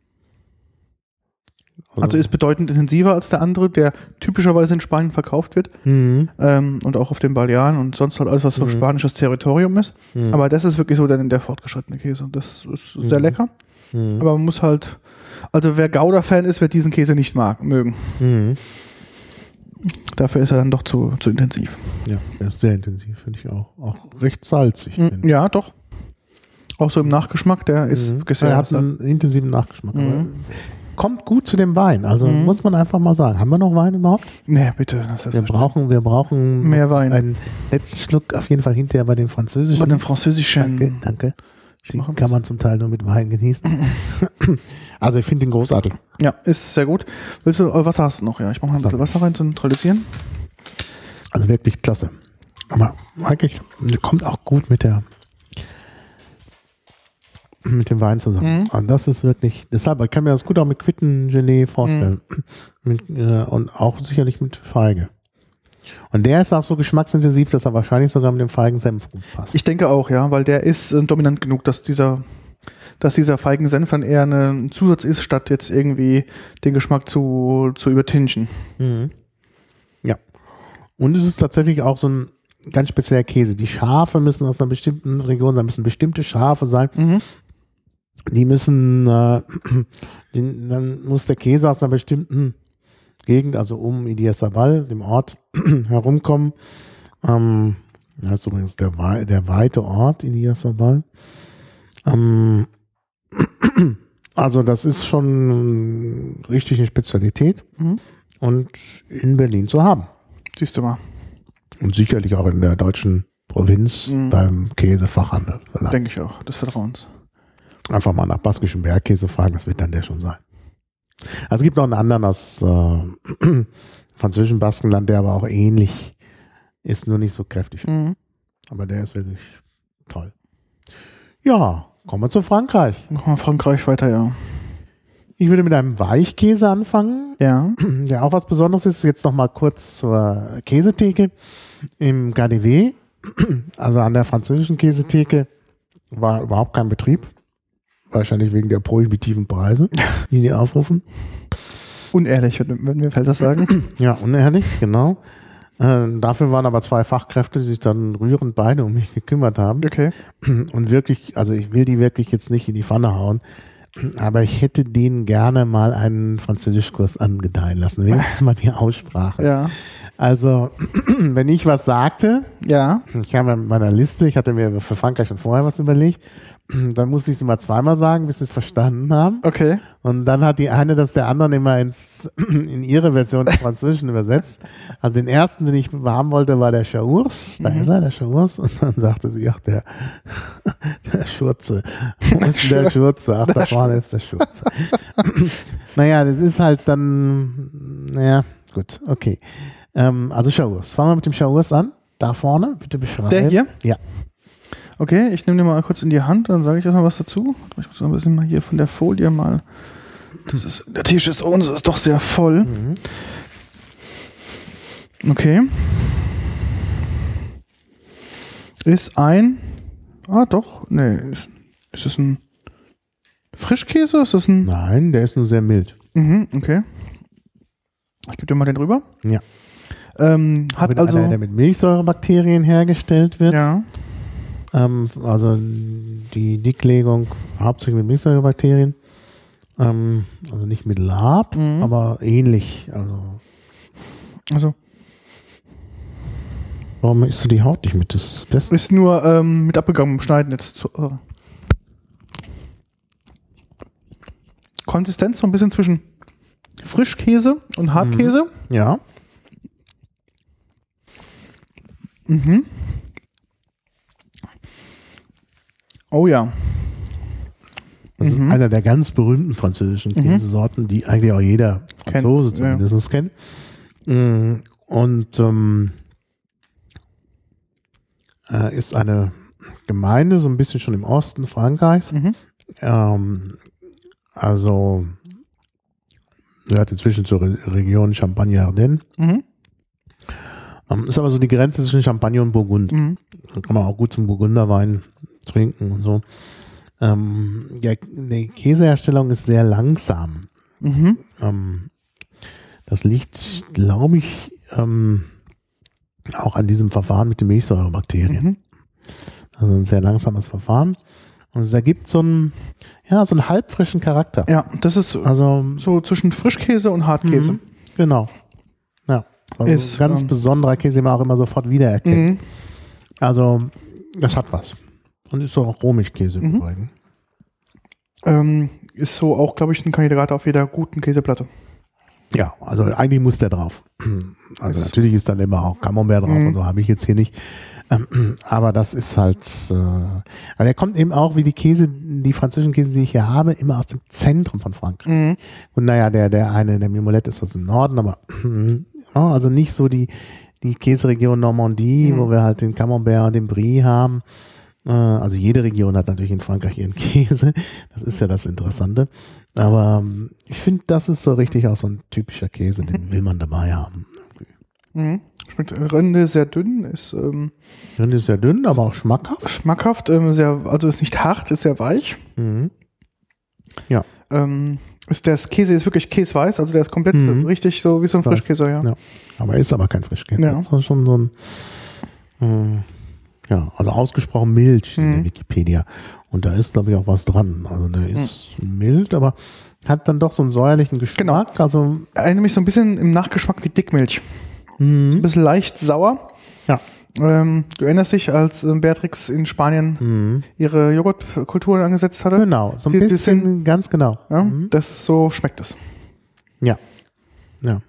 Also ist bedeutend intensiver als der andere, der typischerweise in Spanien verkauft wird Mhm. ähm, und auch auf den Balearen und sonst halt alles, was so Mhm. spanisches Territorium ist. Mhm. Aber das ist wirklich so dann der fortgeschrittene Käse. Das ist sehr Mhm. lecker, Mhm. aber man muss halt, also wer Gouda-Fan ist, wird diesen Käse nicht mag, mögen. Mhm. Dafür ist er dann doch zu, zu intensiv. Ja, der ist sehr intensiv, finde ich auch. Auch recht salzig. Mhm. finde ich. Ja, doch. Auch so im Nachgeschmack, der ist Mhm. wirklich Er sehr hat einen intensiven Nachgeschmack. Mhm. Aber kommt gut zu dem Wein. Also Mhm. muss man einfach mal sagen. Haben wir noch Wein überhaupt? Nee, bitte. Das ist Wir brauchen, wir brauchen mehr Wein. einen letzten Schluck auf jeden Fall hinterher bei den französischen. Bei den französischen. Danke, danke. Ich Die mache kann was. man zum Teil nur mit Wein genießen. Also ich finde ihn großartig. Ja, ist sehr gut. Willst du äh, Wasser hast du noch? Ja, ich mache mal ein bisschen Wasser rein zu neutralisieren. Also wirklich klasse. Aber eigentlich kommt auch gut mit der mit dem Wein zusammen. Mhm. Also das ist wirklich, deshalb, ich kann mir das gut auch mit Quittengelee vorstellen. Mit, äh, und auch sicherlich mit Feige. Und der ist auch so geschmacksintensiv, dass er wahrscheinlich sogar mit dem Feigensenf gut passt. Ich denke auch, ja, weil der ist äh, dominant genug, dass dieser dass dieser Feigensenf dann eher ein Zusatz ist, statt jetzt irgendwie den Geschmack zu, zu übertünchen. Mhm. Ja. Und es ist tatsächlich auch so ein ganz spezieller Käse. Die Schafe müssen aus einer bestimmten Region sein, müssen bestimmte Schafe sein. Mhm. Die müssen, äh, die, dann muss der Käse aus einer bestimmten Gegend, also um Idiazabal, dem Ort, herumkommen. Ähm, das ist übrigens der, der weite Ort, Idiazabal. Ähm, also das ist schon richtig eine Spezialität Mhm. und in Berlin zu haben. Siehst du mal. Und sicherlich auch in der deutschen Provinz Mhm. beim Käsefachhandel. Vielleicht. Denke ich auch, des Vertrauens. Einfach mal nach baskischen Bergkäse fragen, das wird dann der schon sein. Also es gibt noch einen anderen aus äh, französischen Baskenland, der aber auch ähnlich ist, nur nicht so kräftig. Mhm. Aber der ist wirklich toll. Ja, kommen wir zu Frankreich. Machen wir Frankreich weiter, ja. Ich würde mit einem Weichkäse anfangen, Ja. der auch was Besonderes ist. Jetzt noch mal kurz zur Käsetheke im K D W. Also an der französischen Käsetheke war überhaupt kein Betrieb. Wahrscheinlich wegen der prohibitiven Preise, die die aufrufen. Unehrlich, würden wir Felser sagen. Ja, unehrlich, genau. Äh, dafür waren aber zwei Fachkräfte, die sich dann rührend beide um mich gekümmert haben. Okay. Und wirklich, also ich will die wirklich jetzt nicht in die Pfanne hauen, aber ich hätte denen gerne mal einen Französischkurs angedeihen lassen. Wenigstens mal die Aussprache. Ja. Also, wenn ich was sagte, Ja. ich habe mit meiner Liste, ich hatte mir für Frankreich schon vorher was überlegt, dann musste ich es immer zweimal sagen, bis sie es verstanden haben. Okay. Und dann hat die eine das der anderen immer ins, in ihre Version des Französischen übersetzt. Also den ersten, den ich haben wollte, war der Chaours. Da Mhm. ist er, der Chaours. Und dann sagte sie, ach, der, der Schurze. Wo ist denn der Schurze? Ach, da vorne ist der Schurze. Naja, das ist halt dann, naja, gut, okay. Ähm, also Chaours. Fangen wir mit dem Chaours an. Da vorne, bitte beschreiben. Der hier? Ja. Okay, ich nehme den mal kurz in die Hand, dann sage ich erstmal was dazu. Ich muss ein bisschen mal hier von der Folie mal. Das ist, der Tisch ist uns ist doch sehr voll. Mhm. Okay. Ist ein. Ah, doch. Nee. Ist, ist das ein Frischkäse? Ist das ein. Nein, der ist nur sehr mild. Mhm, okay. Ich gebe dir mal den rüber. Ja. Ähm, hat Mit also. einer, der mit Milchsäurebakterien hergestellt wird. Ja. Ähm, also die Dicklegung hauptsächlich mit Milchsäurebakterien. Ähm, also nicht mit Lab, Mhm. aber ähnlich. Also Also. warum isst du die Haut nicht mit? Das ist das Beste. Ist nur ähm, mit abgegangenem Schneiden jetzt. Zu, äh. Konsistenz so ein bisschen zwischen Frischkäse und Hartkäse. Ja. Mhm. Oh ja. Das Mhm. ist einer der ganz berühmten französischen Mhm. Käsesorten, die eigentlich auch jeder Franzose Kennt, ja. zumindest kennt. Mm, Und ähm, äh, ist eine Gemeinde, so ein bisschen schon im Osten Frankreichs. Mhm. Ähm, also gehört inzwischen zur Re Region Champagne-Ardenne. Mhm. Ähm, ist aber so die Grenze zwischen Champagne und Burgund. Mhm. Da kann man auch gut zum Burgunderwein trinken und so. Ähm, ja, die Käseherstellung ist sehr langsam. Mhm. Ähm, das liegt, glaube ich, ähm, auch an diesem Verfahren mit den Milchsäurebakterien. Mhm. Also ein sehr langsames Verfahren. Und es ergibt so einen, ja, so einen halbfrischen Charakter. Ja, das ist so, Also, so zwischen Frischkäse und Hartkäse. mhm, genau. Ja, also Ist, ein ganz ähm, besonderer Käse, den man auch immer sofort wiedererkennt. Mhm. Also, das hat was. Und ist so auch Rohmilchkäse im Mhm. Übrigen. Ähm, ist so auch, glaube ich, ein Kandidat auf jeder guten Käseplatte. Ja, also eigentlich muss der drauf. Also Ist- natürlich ist dann immer auch Camembert drauf Mhm. und so, habe ich jetzt hier nicht. Ähm, Aber das ist halt, äh, aber der kommt eben auch, wie die Käse, die französischen Käse, die ich hier habe, immer aus dem Zentrum von Frankreich. Mhm. Und naja, der, der eine, der Mimolette ist aus dem Norden, aber ja, also nicht so die, die Käseregion Normandie, Mhm. wo wir halt den Camembert und den Brie haben. Äh, Also jede Region hat natürlich in Frankreich ihren Käse. Das ist ja das Interessante. Aber ähm, ich finde, das ist so richtig auch so ein typischer Käse, den will man dabei haben. Mhm. Schmeckt Rinde sehr dünn, ist ähm, Und ist sehr dünn, aber auch schmackhaft. schmackhaft, ähm, sehr, also ist nicht hart, ist sehr weich. Mhm. Ja. Ähm, ist der Käse ist wirklich käseweiß, also der ist komplett Mhm. richtig so wie so ein Frischkäse, ja. ja. Aber ist aber kein Frischkäse. Ja. Das ist schon so ein, äh, ja, also ausgesprochen mild in Mhm. der Wikipedia. Und da ist, glaube ich, auch was dran. Also der ist mhm. mild, aber hat dann doch so einen säuerlichen Geschmack. Genau. Also erinnert mich so ein bisschen im Nachgeschmack wie Dickmilch. mhm. So ein bisschen leicht sauer. Ja. Ähm, du erinnerst dich, als äh, Beatrix in Spanien mhm. ihre Joghurtkulturen angesetzt hatte? Genau, so ein die, bisschen, die sind, ganz genau. Ja, mhm. Das ist so, schmeckt es. Ja. Ja.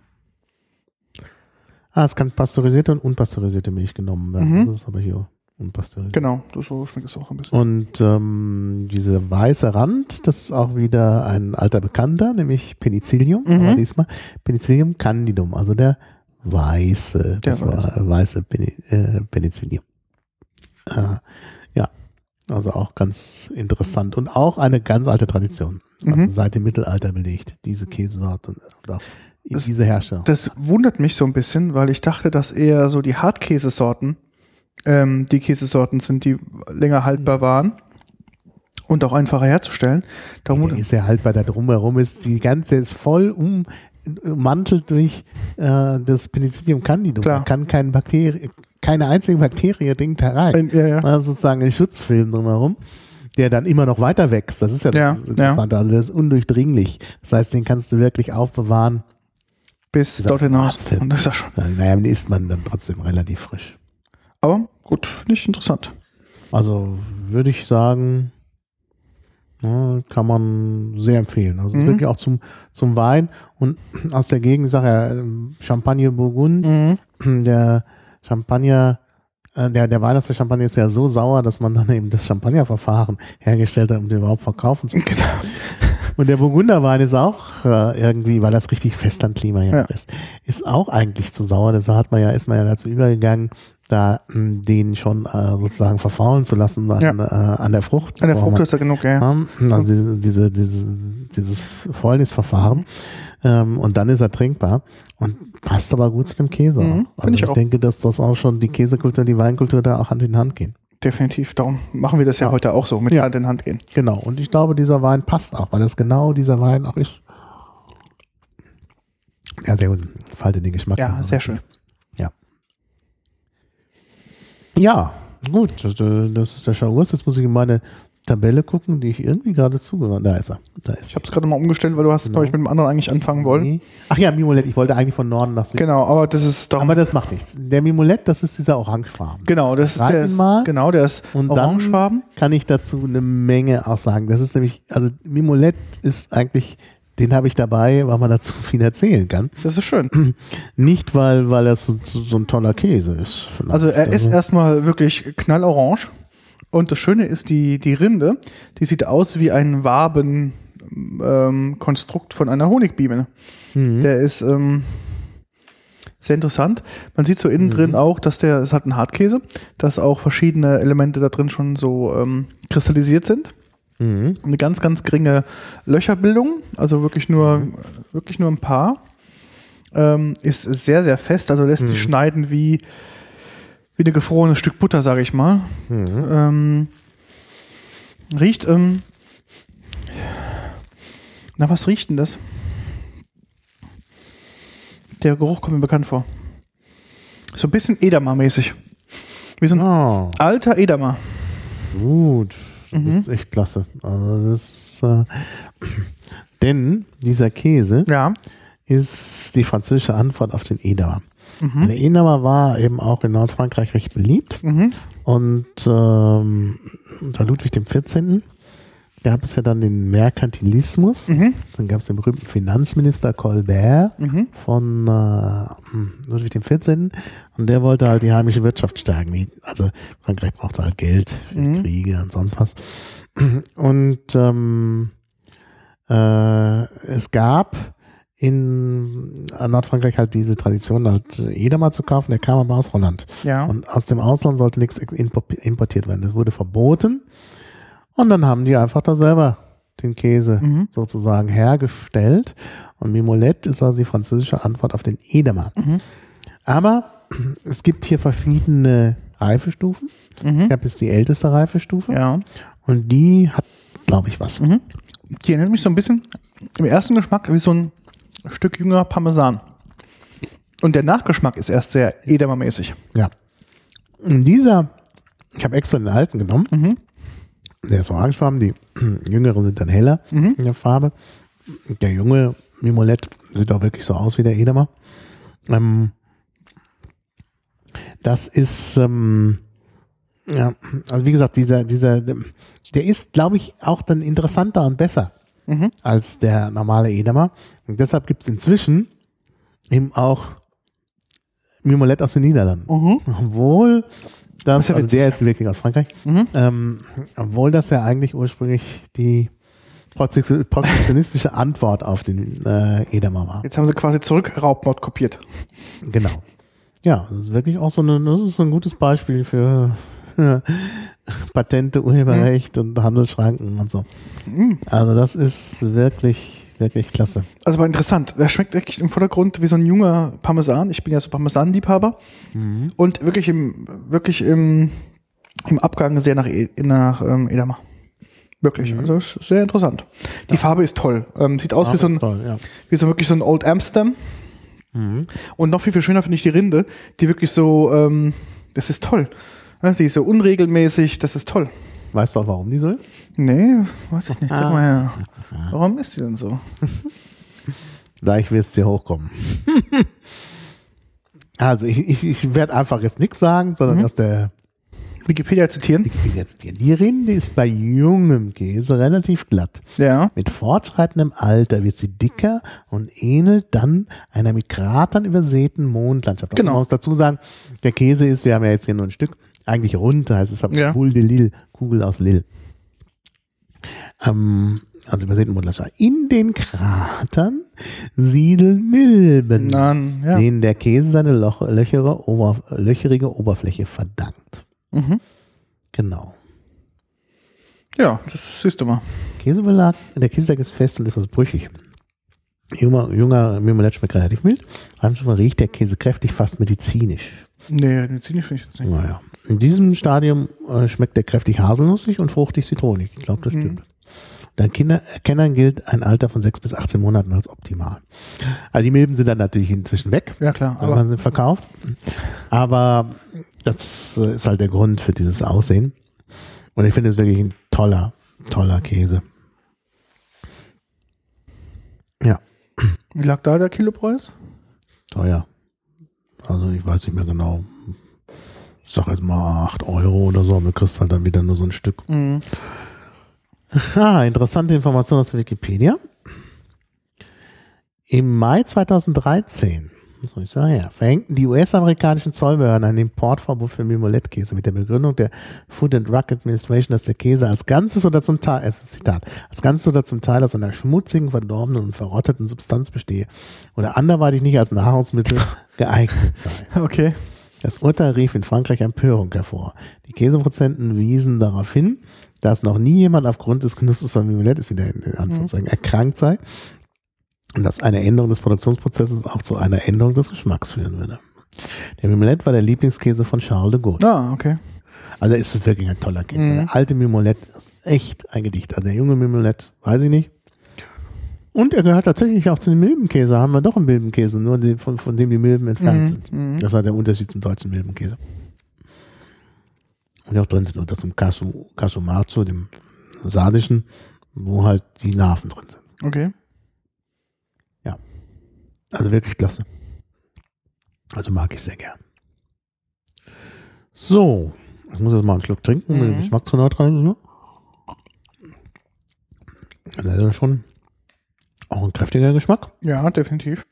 Ah, es kann pasteurisierte und unpasteurisierte Milch genommen werden. Mhm. Das ist aber hier unpasteurisiert. Genau, das so schmeckt es auch ein bisschen. Und ähm, dieser weiße Rand, das ist auch wieder ein alter Bekannter, nämlich Penicillium, Mhm. aber diesmal Penicillium candidum, also der weiße, das Der weiße. war weiße Peni, äh, Penicillium. Äh, ja, also auch ganz interessant und auch eine ganz alte Tradition, Mhm. also seit dem Mittelalter belegt, diese Käsesorte und auch Das- diese Herstellung. Das wundert mich so ein bisschen, weil ich dachte, dass eher so die Hartkäsesorten ähm, die Käsesorten sind, die länger haltbar waren und auch einfacher herzustellen. Darum Der ist ja halt, weil da drumherum ist, die ganze ist voll ummantelt durch äh, das Penicillium candidum. Klar. Da kann kein Bakterie, keine einzige Bakterie dringt herein. Ein- ja, ja. Das ist sozusagen ein Schutzfilm drumherum, der dann immer noch weiter wächst. Das ist ja das Ja, Interessante. Also der ist undurchdringlich. Das heißt, den kannst du wirklich aufbewahren. bis Dieser dort hinaus. Schwarzfilm. Und das ist ja schon. Naja, den isst man dann trotzdem relativ frisch. Aber gut, nicht interessant. Also würde ich sagen, ja, kann man sehr empfehlen. Also Mhm. wirklich auch zum, zum Wein. Und aus der Gegend, sag ja, ähm, Champagner Burgund, Mhm. der Champagner, äh, der, der Wein aus der Champagner ist ja so sauer, dass man dann eben das Champagnerverfahren hergestellt hat, um den überhaupt verkaufen zu können. Genau. Und der Burgunderwein ist auch äh, irgendwie, weil das richtig Festlandklima hier Ja. ist, ist auch eigentlich zu sauer. Deshalb hat man ja, ist man ja dazu übergegangen, da mh, den schon äh, sozusagen verfaulen zu lassen an, Ja. äh, an der Frucht. An der bevor Frucht man- ist ja genug, ja. ja, also diese, diese, diese, dieses Fäulnisverfahren. Ähm, und dann ist er trinkbar und passt aber gut zu dem Käse. Mhm, auch. find Also ich ich auch. denke, dass das auch schon die Käsekultur, die Weinkultur da auch Hand in Hand gehen. Definitiv. Darum machen wir das ja, Ja. heute auch so, mit Ja. Hand in Hand gehen. Genau. Und ich glaube, dieser Wein passt auch, weil das genau dieser Wein auch ist. Ja, sehr gut. Falte den Geschmack. Ja, sehr schön. Ja. Ja, gut. Das, das ist der Chaours. Jetzt muss ich in meine Tabelle gucken, die ich irgendwie gerade zugehört. Da ist er. Da ist Ich habe es gerade mal umgestellt, weil du hast, glaube ich, mit dem anderen eigentlich anfangen wollen. Ach ja, Mimolette. Ich wollte eigentlich von Norden nach Süden. Genau, aber das ist darum. Aber das macht nichts. Der Mimolette, das ist dieser Orangefarben. Genau, das ist, Reiten der ist, mal. genau, der ist Und orangefarben. dann kann ich dazu eine Menge auch sagen. Das ist nämlich, also Mimolette ist eigentlich, den habe ich dabei, weil man dazu viel erzählen kann. Das ist schön. Nicht, weil, weil das so, so ein toller Käse ist. vielleicht. Also er ist erstmal wirklich knallorange. Und das Schöne ist, die, die Rinde, die sieht aus wie ein Wabenkonstrukt von einer Honigbiene. Mhm. Der ist ähm, sehr interessant. Man sieht so innen Mhm. drin auch, dass der, es hat einen Hartkäse, dass auch verschiedene Elemente da drin schon so ähm, kristallisiert sind. Mhm. Eine ganz, ganz geringe Löcherbildung, also wirklich nur, Mhm. wirklich nur ein paar. Ähm, ist sehr, sehr fest, also lässt sich Mhm. schneiden wie, wie ein gefrorenes Stück Butter, sage ich mal. Mhm. Ähm, riecht, ähm, na, was riecht denn das? Der Geruch kommt mir bekannt vor. So ein bisschen Edamer-mäßig. Wie so ein Oh, alter Edamer. gut. Das Mhm. ist echt klasse. Also das, äh, denn dieser Käse Ja. ist die französische Antwort auf den Edamer. Mhm. Der Edamer war eben auch in Nordfrankreich recht beliebt. Mhm. Und ähm, unter Ludwig dem vierzehnten gab es ja dann den Merkantilismus. Mhm. Dann gab es den berühmten Finanzminister Colbert Mhm. von äh, Ludwig dem vierzehnten. Und der wollte halt die heimische Wirtschaft stärken. Die- Also Frankreich brauchte halt Geld für Mhm. Kriege und sonst was. Und ähm, äh, es gab in Nordfrankreich halt diese Tradition, halt Edamer zu kaufen. Der kam aber aus Holland. Ja. Und aus dem Ausland sollte nichts impo- importiert werden. Das wurde verboten. Und dann haben die einfach da selber den Käse Mhm. sozusagen hergestellt. Und Mimolette ist also die französische Antwort auf den Edamer. Mhm. Aber es gibt hier verschiedene Reifestufen. Mhm. Ich habe jetzt die älteste Reifestufe. Ja. Und die hat, glaube ich, was. Mhm. Die erinnert mich so ein bisschen im ersten Geschmack wie so ein Stück jünger Parmesan. Und der Nachgeschmack ist erst sehr Edamer-mäßig. Ja. Und dieser, ich habe extra den alten genommen. Mhm. Der ist orangefarben, die jüngeren sind dann heller Mhm. in der Farbe. Der junge Mimolette sieht auch wirklich so aus wie der Edamer. Ähm, das ist, ähm, ja, also wie gesagt, dieser, dieser, der ist, glaube ich, auch dann interessanter und besser Mhm. als der normale Edamer. Und deshalb gibt es inzwischen eben auch Mimolette aus den Niederlanden. Mhm. Obwohl das, Das ist ja also witzig. der ist wirklich aus Frankreich, Mhm. ähm, obwohl das ja eigentlich ursprünglich die prote- protektionistische Antwort auf den äh, Edamer war. Jetzt haben sie quasi zurück Raubmord kopiert. Genau. Ja, das ist wirklich auch so eine, das ist so ein gutes Beispiel für, für Patente, Urheberrecht mhm. und Handelsschranken und so. Mhm. Also das ist wirklich, wirklich klasse. Also war interessant. Der schmeckt wirklich im Vordergrund wie so ein junger Parmesan. Ich bin ja so Parmesan-Liebhaber. Mhm. Und wirklich im, wirklich im, im Abgang sehr nach, e, nach ähm, Edamer. Wirklich. Mhm. Also ist sehr interessant. Die ja. Farbe ist toll. Ähm, sieht aus wie so ein, toll, ja. wie so wirklich so ein Old Amsterdam. Mhm. Und noch viel, viel schöner finde ich die Rinde, die wirklich so, ähm, das ist toll. Die ist so unregelmäßig, das ist toll. Weißt du auch, warum die so ist? Nee, weiß ich nicht. Sag mal her. Warum ist die denn so? Gleich wird es dir hochkommen. Also ich, ich, ich werde einfach jetzt nichts sagen, sondern mhm. dass der Wikipedia zitieren. Wikipedia zitieren. Die Rinde ist bei jungem Käse relativ glatt. Ja. Mit fortschreitendem Alter wird sie dicker und ähnelt dann einer mit Kratern übersäten Mondlandschaft. Genau. Man muss dazu sagen, der Käse ist, wir haben ja jetzt hier nur ein Stück, eigentlich rund, heißt es ja. Boule de Lille, Kugel aus Lille. Ähm, also übersäten Mondlandschaft. In den Kratern siedeln Milben, Nein, ja. denen der Käse seine Loch, löchere, ober, löcherige Oberfläche verdankt. Mhm. Genau. Ja, das siehst du mal. Käsebelag, der Käsebelag ist fest und etwas brüchig. Junger, junger Mimolette schmeckt relativ mild. Reifenschufen riecht der Käse kräftig, fast medizinisch. Nee, medizinisch finde ich das nicht. Naja. In diesem Stadium äh, schmeckt er kräftig haselnussig und fruchtig zitronig. Ich glaube, das stimmt. Mhm. Dann Kinder, Erkennern gilt ein Alter von sechs bis achtzehn Monaten als optimal. Also die Milben sind dann natürlich inzwischen weg. Ja, klar. Aber man sind verkauft. Aber das ist halt der Grund für dieses Aussehen. Und ich finde es wirklich ein toller, toller Käse. Ja. Wie lag da der Kilopreis? Teuer. Also ich weiß nicht mehr genau. Ich sag jetzt mal acht Euro oder so, aber du kriegst halt dann wieder nur so ein Stück. Mhm. Ah, interessante Information aus Wikipedia. Im Mai zweitausenddreizehn, was soll ich sagen, ja, verhängten die U S-amerikanischen Zollbehörden ein Importverbot für Mimolette-Käse mit der Begründung der Food and Drug Administration, dass der Käse als Ganzes oder zum Teil, es ist Zitat, als Ganzes oder zum Teil aus einer schmutzigen, verdorbenen und verrotteten Substanz bestehe oder anderweitig nicht als Nahrungsmittel geeignet sei. Okay. Das Urteil rief in Frankreich Empörung hervor. Die Käseproduzenten wiesen darauf hin, dass noch nie jemand aufgrund des Genusses von Mimolette, ist wieder in Anführungszeichen, mhm. erkrankt sei und dass eine Änderung des Produktionsprozesses auch zu einer Änderung des Geschmacks führen würde. Der Mimolette war der Lieblingskäse von Charles de Gaulle. Ah, okay. Also ist es wirklich ein toller Käse. Mhm. Der alte Mimolette ist echt ein Gedicht. Also der junge Mimolette, weiß ich nicht. Und er gehört tatsächlich auch zu den Milbenkäse. Haben wir doch einen Milbenkäse, nur die, von, von dem die Milben entfernt mhm. sind. Mhm. Das war der Unterschied zum deutschen Milbenkäse. Und auch drin sind unter dem Casu, Casumarzo, dem sardischen, wo halt die Larven drin sind. Okay. Ja. Also wirklich klasse. Also mag ich sehr gern. So. Ich muss jetzt mal einen Schluck trinken, um mhm. den Geschmack zu neutralisieren. Das ist ja schon auch ein kräftiger Geschmack. Ja, definitiv.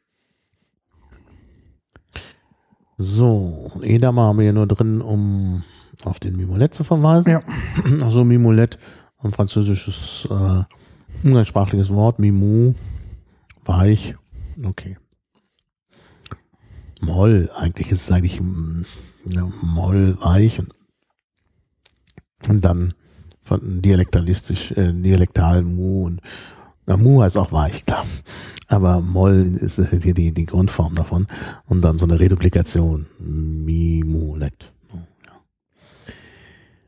So. Edamer haben wir hier nur drin, um auf den Mimolette zu verweisen. Ja. Also Mimolette, ein französisches äh, umgangssprachliches Wort, Mimou, weich, okay. Moll, eigentlich ist es eigentlich ja, Moll, weich und, und dann von dialektalistisch, äh, dialektal Mu und na, Mu heißt auch weich, klar. Aber Moll ist hier die, die Grundform davon und dann so eine Reduplikation, Mimolette.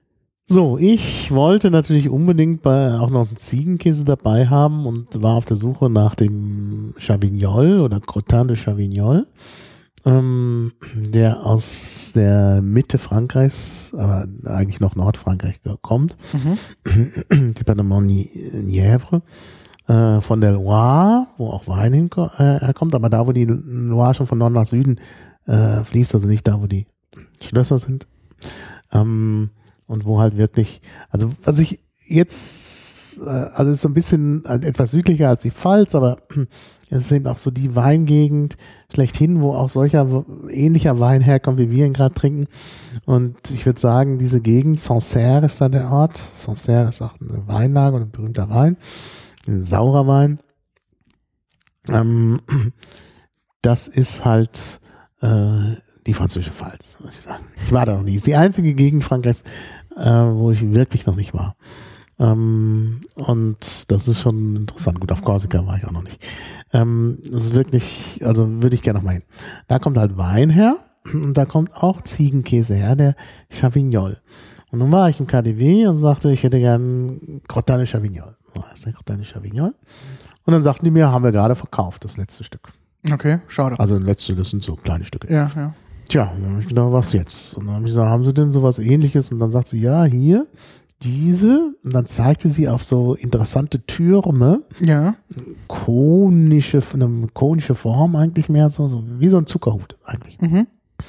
So, ich wollte natürlich unbedingt bei, auch noch einen Ziegenkäse dabei haben und war auf der Suche nach dem Chavignol oder Crottin de Chavignol, ähm, der aus der Mitte Frankreichs, aber eigentlich noch Nordfrankreich kommt, mhm. Département-Nièvre, äh, von der Loire, wo auch Wein hinko- äh, herkommt, aber da, wo die Loire schon von Norden nach Süden äh, fließt, also nicht da, wo die Schlösser sind. Ähm, Und wo halt wirklich, also was ich jetzt, also es ist so ein bisschen etwas südlicher als die Pfalz, aber es ist eben auch so die Weingegend schlechthin, wo auch solcher ähnlicher Wein herkommt, wie wir ihn gerade trinken. Und ich würde sagen, diese Gegend, Sancerre ist da der Ort. Sancerre ist auch eine Weinlage und ein berühmter Wein, ein saurer Wein. Ähm, das ist halt äh, die französische Pfalz, muss ich sagen. Ich war da noch nie. Es ist die einzige Gegend Frankreichs, äh, wo ich wirklich noch nicht war. Ähm, und das ist schon interessant. Gut, auf Korsika war ich auch noch nicht. Ähm, das ist wirklich, also würde ich gerne noch mal hin. Da kommt halt Wein her und da kommt auch Ziegenkäse her, der Chavignol. Und nun war ich im K D W und sagte, ich hätte gern Crottin de Chavignol. So heißt der Crottin de Chavignol. Und dann sagten die mir, haben wir gerade verkauft, das letzte Stück. Okay, schade. Also das letzte, das sind so kleine Stücke. Ja, ja. Tja, dann habe ich gedacht, was jetzt? Und dann habe ich gesagt, haben Sie denn sowas Ähnliches? Und dann sagt sie, ja, hier, diese. Und dann zeigte sie auf so interessante Türme. Ja. Konische, eine konische Form eigentlich mehr, so, so wie so ein Zuckerhut eigentlich. Mhm.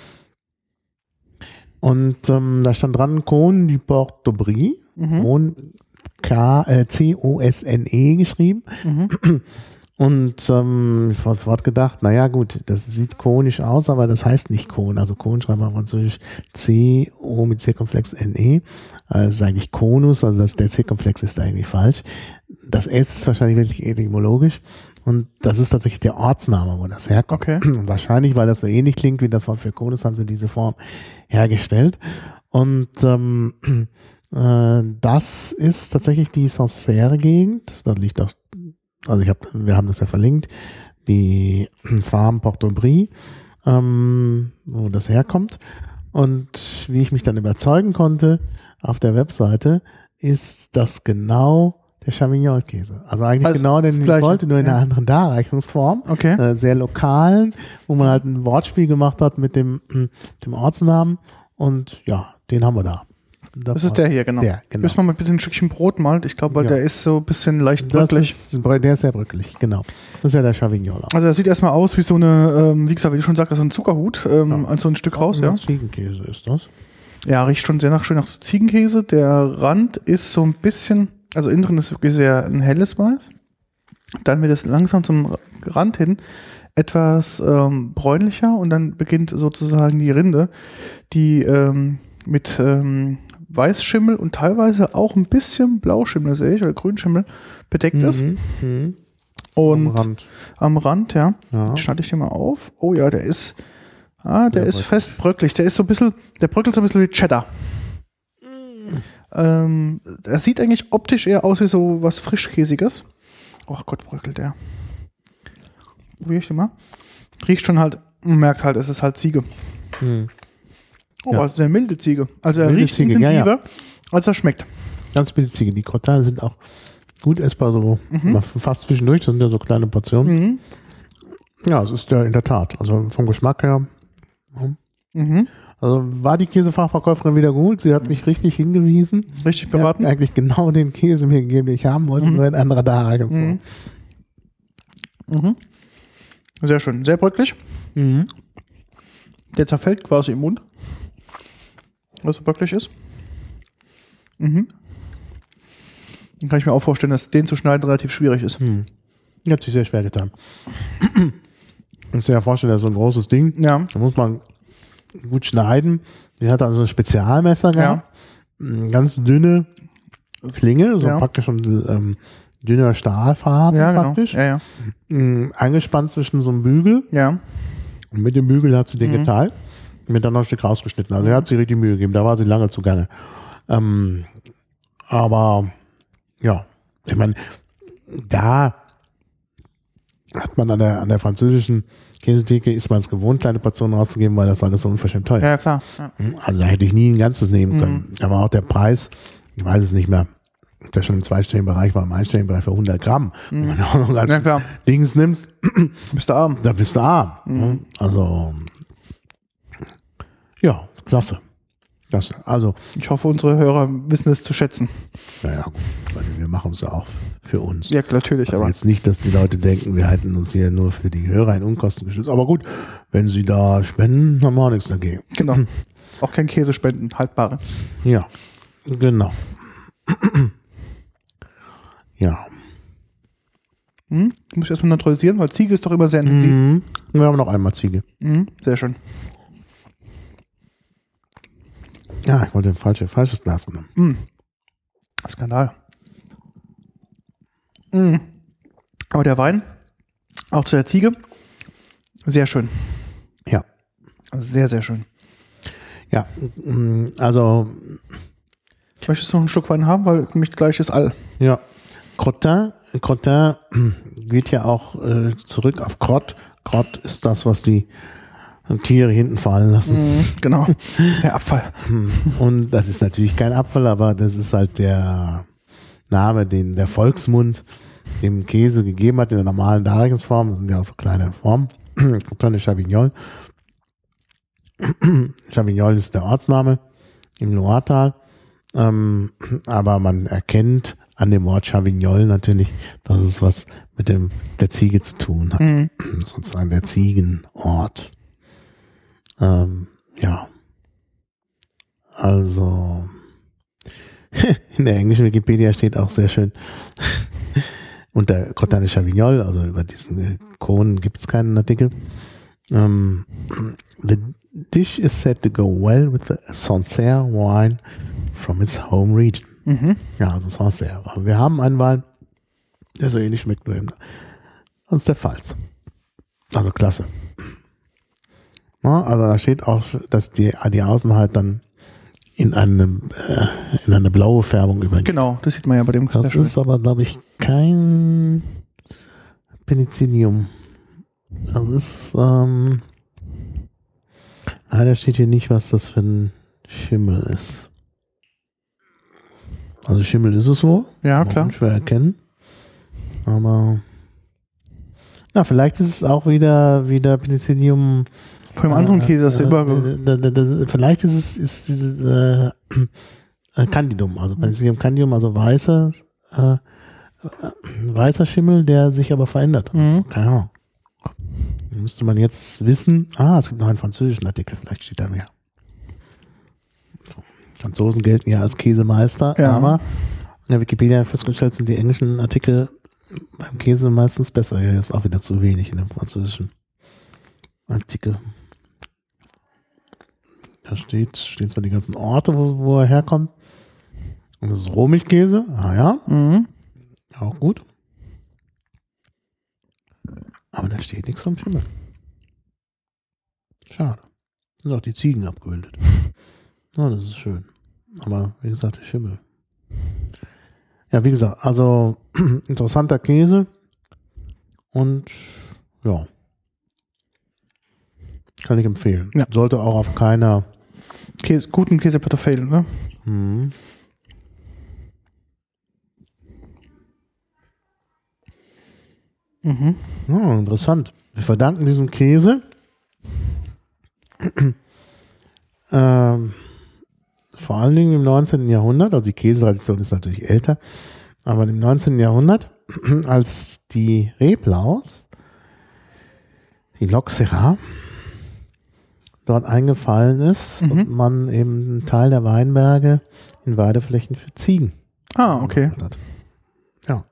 Und ähm, da stand dran, Cône du Port d'Aubry. Mhm. K, äh, C O S N E geschrieben. Mhm. Und ähm, ich habe sofort gedacht, naja gut, das sieht konisch aus, aber das heißt nicht Kon. Also Kon schreibt man französisch C O mit Zirkumflex N E. Das ist eigentlich Konus, also das, der Zirkumflex ist da irgendwie falsch. Das S ist wahrscheinlich wirklich etymologisch. Und das ist tatsächlich der Ortsname, wo das herkommt. Okay. Und wahrscheinlich, weil das so ähnlich klingt wie das Wort für Konus, haben sie diese Form hergestellt. Und ähm, äh, das ist tatsächlich die Sancerre-Gegend. Da liegt auch, also ich habe, wir haben das ja verlinkt, die Farm Port d'Aubry, ähm, wo das herkommt. Und wie ich mich dann überzeugen konnte auf der Webseite, ist das genau der Chavignol-Käse. Also eigentlich also genau den, ich wollte, nur in ja. einer anderen Darreichungsform. Okay. Äh, sehr lokalen, wo man halt ein Wortspiel gemacht hat mit dem, dem Ortsnamen. Und ja, den haben wir da. Das, das ist der hier, genau. Der, genau. Müssen wir mal bitte ein Stückchen Brot malen. Ich glaube, weil ja. der ist so ein bisschen leicht das bröckelig. Ist, der ist sehr bröckelig, genau. Das ist ja der Chavignol. Also das sieht erstmal aus wie so eine, ähm, wie gesagt, wie du schon sagst, so ein Zuckerhut, ähm, ja. an so ein Stück raus. Ja. Ziegenkäse ist das. Ja, riecht schon sehr nach, schön nach Ziegenkäse. Der Rand ist so ein bisschen, also innen drin ist wirklich sehr ein helles Weiß. Dann wird es langsam zum Rand hin etwas ähm, bräunlicher und dann beginnt sozusagen die Rinde, die ähm, mit ähm, Weißschimmel und teilweise auch ein bisschen Blauschimmel, sehe ich, oder Grünschimmel bedeckt mhm, ist. Mhm. Und am Rand, am Rand ja. ja. Schneide ich den mal auf. Oh ja, der ist, ah, der, der ist bröcklich. fest bröckelig. Der ist so ein bisschen, der bröckelt so ein bisschen wie Cheddar. Mhm. Ähm, er sieht eigentlich optisch eher aus wie so was Frischkäsiges. Oh Gott, bröckelt der. Probier ich den mal. Riecht schon halt, man merkt halt, es ist halt Ziege. Mhm. Oh, ja. Sehr milde Ziege. Also er riecht Ziege, intensiver, ja, ja. als er schmeckt. Ganz milde Ziege. Die Crottins sind auch gut essbar, so mhm. fast zwischendurch. Das sind ja so kleine Portionen. Mhm. Ja, es ist ja in der Tat. Also vom Geschmack her. Mhm. Also war die Käsefachverkäuferin wieder gut. Sie hat mich richtig hingewiesen. Richtig beraten. Sie hat eigentlich genau den Käse mir gegeben, den ich haben wollte, mhm. nur in anderer Darreichungsform. Mhm. Mhm. Sehr schön. Sehr bröckelig. Mhm. Der zerfällt quasi im Mund. Was so bröckelig ist. Mhm. Dann kann ich mir auch vorstellen, dass den zu schneiden relativ schwierig ist. Hm. Hat sich sehr schwer getan. Ich muss mir ja vorstellen, das ist so ein großes Ding. Ja. Da muss man gut schneiden. Die hat also ein Spezialmesser gehabt. Ja. Eine ganz dünne Klinge, so ja. praktisch ein ähm, dünner Stahlfaden ja, genau. praktisch. Ja, ja. Ähm, eingespannt zwischen so einem Bügel. Ja. Und mit dem Bügel hat sie den mhm. geteilt. Mit dann noch ein Stück rausgeschnitten. Also er hat sich richtig Mühe gegeben. Da war sie lange zugange. Ähm, aber ja, ich meine, da hat man an der, an der französischen Käsetheke, ist man es gewohnt, kleine Portionen rauszugeben, weil das alles so unverschämt teuer ist. Ja, klar. Ja. Also da hätte ich nie ein ganzes nehmen können. Mhm. Aber auch der Preis, ich weiß es nicht mehr, ob der schon im zweistelligen Bereich war, im einstelligen Bereich für hundert Gramm. Mhm. Wenn du auch noch ganz Ja, klar. Dings nimmst, Bist du arm. da bist du arm. Mhm. Also, ja, klasse. Klasse. Also, Ich hoffe, unsere Hörer wissen es zu schätzen. naja, gut, weil wir machen es ja auch für uns. Ja, natürlich, Also aber. jetzt nicht, dass die Leute denken, wir hätten uns hier nur für die Hörer in Unkosten geschützt. Aber gut, wenn sie da spenden, haben wir auch nichts dagegen. Genau. Auch kein Käse spenden, haltbare. Ja, genau. Ja. Mhm. Muss ich erstmal neutralisieren, weil Ziege ist doch immer sehr intensiv. Mhm. Wir haben noch einmal Ziege. Mhm. Sehr schön. Ja, ich wollte ein falsches, falsches Glas genommen. Mhm. Skandal. Mhm. Aber der Wein, auch zu der Ziege, sehr schön. Ja. Sehr, sehr schön. Ja, mm, also, Möchtest du noch einen Schluck Wein haben, weil nämlich gleich ist all. ja, Crottin, Crottin geht ja auch äh, zurück auf Crott. Crott ist das, was die Tiere hinten fallen lassen. Mhm, genau, der Abfall. Und das ist natürlich kein Apfel, aber das ist halt der Name, den der Volksmund dem Käse gegeben hat in der normalen Darreichungsform. Das sind ja auch so kleine Formen. Crottin de Chavignol. Chavignol ist der Ortsname im Loiretal. Ähm, aber man erkennt an dem Wort Chavignol natürlich, dass es was mit dem der Ziege zu tun hat. Mhm. Sozusagen der Ziegenort. Ähm, ja. Also in der englischen Wikipedia steht auch sehr schön unter Crottin de Chavignol, also über diesen Kohn gibt es keinen Artikel. Um, the dish is said to go well with the Sancerre wine from its home region. Mhm. Ja, also Sancerre. Aber wir haben einen Wein, der so ähnlich schmeckt wie uns der Pfalz. Also klasse. Ja, also da steht auch, dass die, die Außen halt dann in eine, äh, in eine blaue Färbung übergeht. Genau, das sieht man ja bei dem. Das ist aber, glaube ich, kein Penicillium. Das ist, ähm, leider steht hier nicht, was das für ein Schimmel ist. Also Schimmel ist es wohl. Ja, klar. Schwer erkennen. Aber, na, vielleicht ist es auch wieder, wieder Penicillium. Von dem anderen Käse, das äh, er über. äh, äh, äh, vielleicht ist es, ist diese, äh, Candidum, also Penicillium Candidum, also weißer, äh, weißer Schimmel, der sich aber verändert. Mhm. Keine Ahnung. Müsste man jetzt wissen. Ah, es gibt noch einen französischen Artikel, vielleicht steht da mehr. Franzosen gelten ja als Käsemeister, Ja. aber in der Wikipedia festgestellt sind die englischen Artikel beim Käse meistens besser. Hier ist auch wieder zu wenig in dem französischen Artikel. Da steht, stehen zwar die ganzen Orte, wo, wo er herkommt. Und das ist Rohmilchkäse. Ah ja, Mhm. auch gut. Aber da steht nichts vom Schimmel. Schade. Sind auch die Ziegen abgebildet. Ja, das ist schön. Aber wie gesagt, der Schimmel. Ja, wie gesagt, also interessanter Käse. Und ja. Kann ich empfehlen. Ja. Sollte auch auf keiner. Käse, guten Käseplatte fehlen, ne? Hm. Mhm. Ja, interessant. Wir verdanken diesem Käse ähm, vor allen Dingen im neunzehnten Jahrhundert, also die Käsetradition ist natürlich älter, aber im neunzehnten Jahrhundert, als die Reblaus, die Loxera, dort eingefallen ist Mhm. und man eben einen Teil der Weinberge in Weideflächen für Ziegen Ah, okay. gemacht hat. Ja.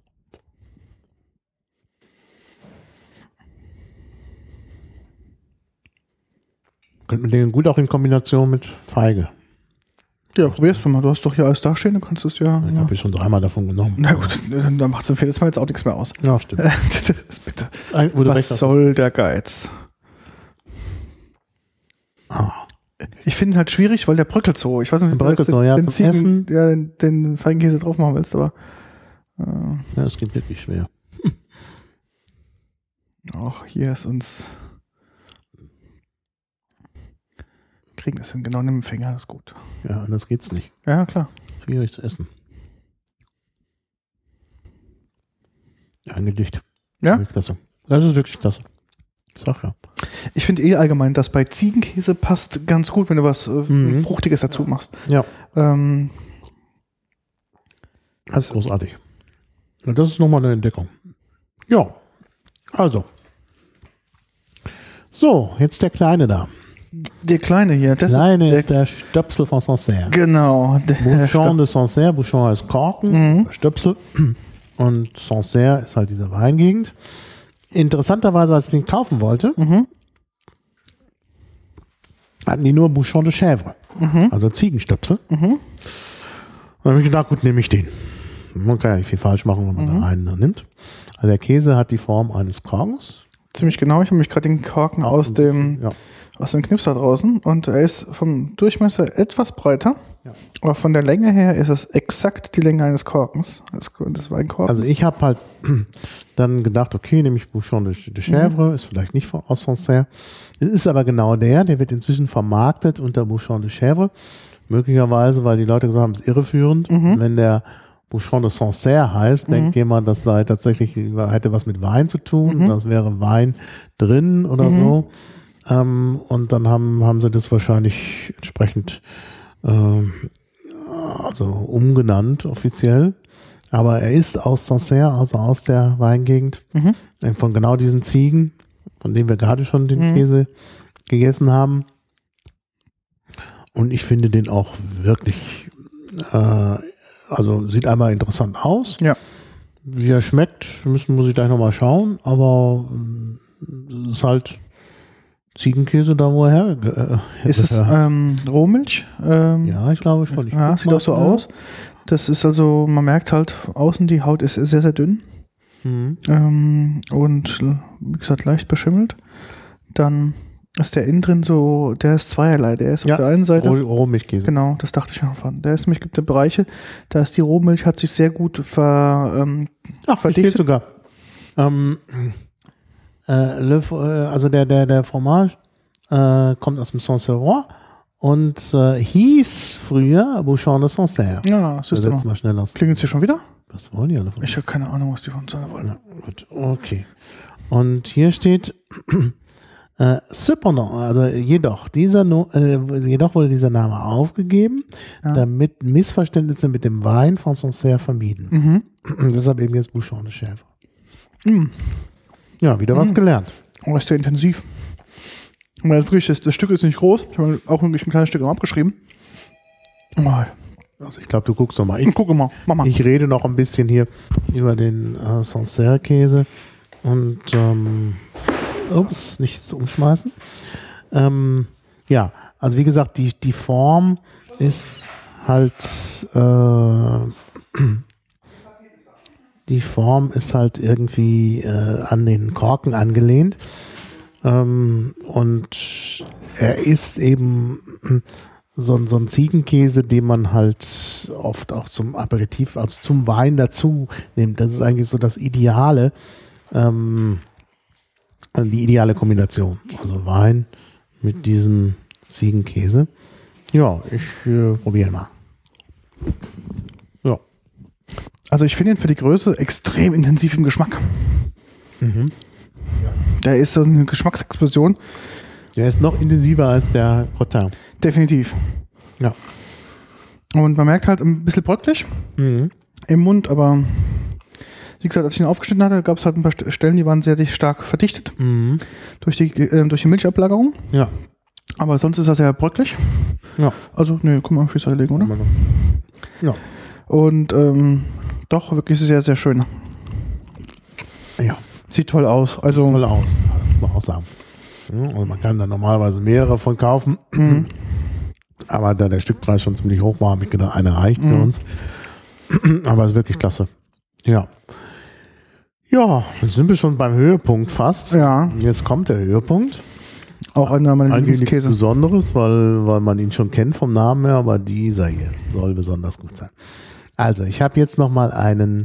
Könnte man den gut auch in Kombination mit Feige. Ja, probierst du mal. Du hast doch hier alles dastehen, du kannst es ja. Ich ja. habe schon dreimal davon genommen. Na gut, dann dann macht es viertes Mal jetzt auch nichts mehr aus. Ja, stimmt. Das ist bitte. Ein, wo du Was recht hast. soll der Geiz? Ah, Ich finde halt schwierig, weil der bröckelt so. Ich weiß nicht, ob du Bröckelt jetzt den, so, ja, den, zum Ziegen, Essen. ja, den, den Feigenkäse drauf machen willst, aber äh, ja, das geht wirklich schwer. Ach, hier ist uns. Kriegen das hin, genau in den Finger, das ist gut. Ja, anders geht's nicht. Ja, klar. Schwierig zu essen. Ein Gedicht. Ja? Klasse. Das ist wirklich klasse. Ich sag ja. Ich finde eh allgemein, dass bei Ziegenkäse passt ganz gut, wenn du was äh, Mhm. Fruchtiges dazu machst. Ja. Ähm, Das ist großartig. Und das ist nochmal eine Entdeckung. Ja. Also. So, jetzt der Kleine da. der Kleine hier, das Kleine ist, ist der Stöpsel von Sancerre. genau. Der Bouchon de Sancerre. Bouchon heißt Korken, Mhm. Stöpsel. Und Sancerre ist halt diese Weingegend. Interessanterweise, als ich den kaufen wollte, Mhm. hatten die nur Bouchon de Chèvre. Mhm. Also Ziegenstöpsel. Mhm. Dann habe ich gedacht, gut, nehme ich den. Man kann ja nicht viel falsch machen, wenn man Mhm. da einen nimmt. Also der Käse hat die Form eines Korkens. Ziemlich genau, ich habe mich gerade den Korken aus dem, Ja. aus dem Knipser draußen und er ist vom Durchmesser etwas breiter, Ja. aber von der Länge her ist es exakt die Länge eines Korkens, des, des Weinkorkens. Also ich habe halt dann gedacht, okay, nehme ich Bouchon de, de Chèvre, mhm. ist vielleicht nicht von, aus Sancerre. Es ist aber genau der, der wird inzwischen vermarktet unter Bouchon de Chèvre. Möglicherweise, weil die Leute gesagt haben, es ist irreführend. Mhm. Wenn der Bouchon de Sancerre heißt, Mhm. denkt jemand, das sei tatsächlich, hätte was mit Wein zu tun. Mhm. Das wäre Wein drin oder Mhm. so. Ähm, und dann haben, haben sie das wahrscheinlich entsprechend ähm, also umgenannt offiziell. Aber er ist aus Sancerre, also aus der Weingegend, Mhm. von genau diesen Ziegen, von denen wir gerade schon den Mhm. Käse gegessen haben. Und ich finde den auch wirklich, äh, also sieht einmal interessant aus. Ja. Wie er schmeckt, müssen, muss ich gleich nochmal schauen, aber äh, es ist halt Ziegenkäse da, wo er her äh, Ist es ähm, Rohmilch? Ähm, ja, ich glaube schon. Ich ja, guck sieht mal. auch so aus. Das ist also, man merkt halt, außen die Haut ist sehr, sehr dünn Mhm. ähm, und wie gesagt leicht beschimmelt. Dann ist der innen drin so, der ist zweierlei. Der ist Ja, auf der einen Seite, Roh, Rohmilchkäse. genau, das dachte ich noch von. Der ist nämlich, gibt es Bereiche, da ist die Rohmilch, hat sich sehr gut ver, ähm, Ach, verdichtet sogar. Ähm, äh, Le, äh, also der, der, der Fromage äh, kommt aus dem Sancerrois und äh, hieß früher Bouchon de Sancerre. ja, das ist Setzen immer. wir schnell aus. Klingelt es hier schon wieder? Was wollen die alle von? Ich habe keine Ahnung, was die von sein wollen. Ja, gut, okay. Und hier steht äh, cependant, also jedoch, dieser no, äh, jedoch wurde dieser Name aufgegeben, Ja. damit Missverständnisse mit dem Wein von Sancerre vermieden. Mhm. Und deshalb eben jetzt Bouchon de Chèvre. Mhm. Ja, wieder was Mhm. gelernt. Oh, ist der intensiv. Ich meine, wirklich, das, das Stück ist nicht groß. Ich habe auch wirklich ein kleines Stück abgeschrieben. Oh, Also ich glaube, du guckst noch mal. Ich, ich gucke mal. Mach mal. ich rede noch ein bisschen hier über den äh, Sancerre-Käse und ähm, ups, nichts umschmeißen. Ähm, ja, also wie gesagt, die, die Form ist halt äh, die Form ist halt irgendwie äh, an den Korken angelehnt. Ähm, und er ist eben so, ein- so ein Ziegenkäse, den man halt oft auch zum Aperitif, also zum Wein dazu nimmt. Das ist eigentlich so das Ideale, ähm, die ideale Kombination. Also Wein mit diesem Ziegenkäse. Ja, ich äh, probiere mal. Ja. Also ich finde ihn für die Größe extrem intensiv im Geschmack. Mhm. Da ist so eine Geschmacksexplosion. Der ist noch intensiver als der Crottin. Definitiv. Ja. Und man merkt halt ein bisschen bröcklich Mhm. im Mund, aber wie gesagt, als ich ihn aufgeschnitten hatte, gab es halt ein paar St- Stellen, die waren sehr dicht- stark verdichtet Mhm. durch die, äh, durch die Milchablagerung. Ja. Aber sonst ist er sehr bröcklich. Ja. Also, ne, guck mal, auf die Seite legen, oder? Ja. Und ähm, doch, wirklich sehr, sehr schön. Ja. Sieht toll aus. Also, Toll aus. Muss man auch sagen. Ja, also man kann da normalerweise mehrere von kaufen. Mhm. Aber da der Stückpreis schon ziemlich hoch war, habe ich gedacht, eine reicht für Mhm. uns. Aber ist wirklich klasse. Ja. Ja, jetzt sind wir schon beim Höhepunkt fast. ja, Jetzt kommt der Höhepunkt. auch einer meiner Eigentlich nichts Lieblingskäse. Besonderes, weil, weil man ihn schon kennt vom Namen her, aber dieser hier soll besonders gut sein. Also, ich habe jetzt nochmal einen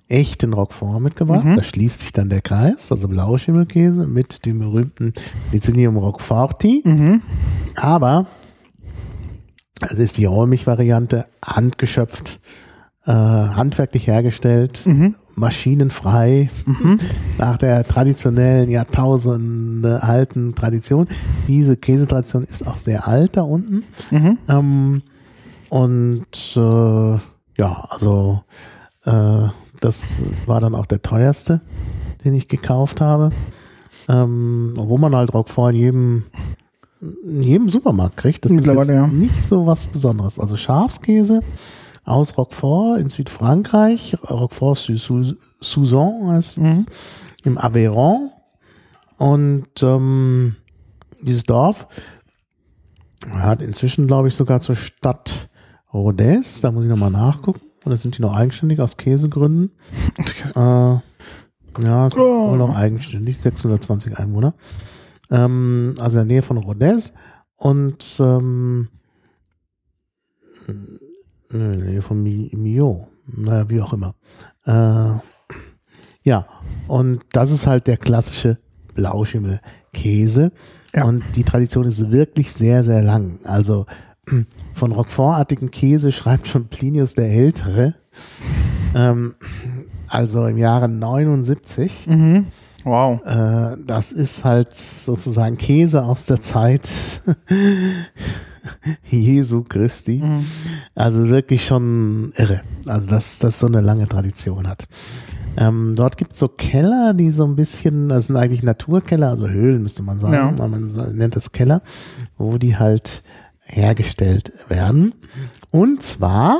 echten Roquefort mitgebracht. Mhm. Da schließt sich dann der Kreis, also Blauschimmelkäse mit dem berühmten Licinium Roqueforti. Mhm. Aber es ist die Rohmilch-Variante, handgeschöpft, äh, handwerklich hergestellt, Mhm. maschinenfrei, Mhm. nach der traditionellen, Jahrtausende alten Tradition. Diese Käsetradition ist auch sehr alt da unten. Mhm. Ähm, und äh, ja, also äh, das war dann auch der teuerste, den ich gekauft habe. Ähm, obwohl man halt Roquefort in jedem, in jedem Supermarkt kriegt. Das ist Mittlerweile, jetzt ja. nicht so was Besonderes. Also Schafskäse aus Roquefort in Südfrankreich. Roquefort Souzan heißt Mhm. im Aveyron. Und ähm, dieses Dorf hat inzwischen, glaube ich, sogar zur Stadt Rodez. Da muss ich nochmal nachgucken. Oder sind die noch eigenständig aus Käsegründen? Äh, ja, ist Oh. wohl noch eigenständig. sechshundertzwanzig Einwohner. Ähm, also in der Nähe von Rodez. Und ähm, nö, in der Nähe von Mi- Millau. Naja, wie auch immer. Äh, ja, und das ist halt der klassische Blauschimmelkäse. Ja. Und die Tradition ist wirklich sehr, sehr lang. Also von Roquefort-artigen Käse schreibt schon Plinius der Ältere. Ähm, also im Jahre neunundsiebzig. Mhm. Wow. Äh, das ist halt sozusagen Käse aus der Zeit Jesu Christi. Mhm. Also wirklich schon irre. Also dass das so eine lange Tradition hat. Ähm, dort gibt es so Keller, die so ein bisschen, das sind eigentlich Naturkeller, also Höhlen müsste man sagen, Ja. aber man nennt das Keller, wo die halt hergestellt werden. Und zwar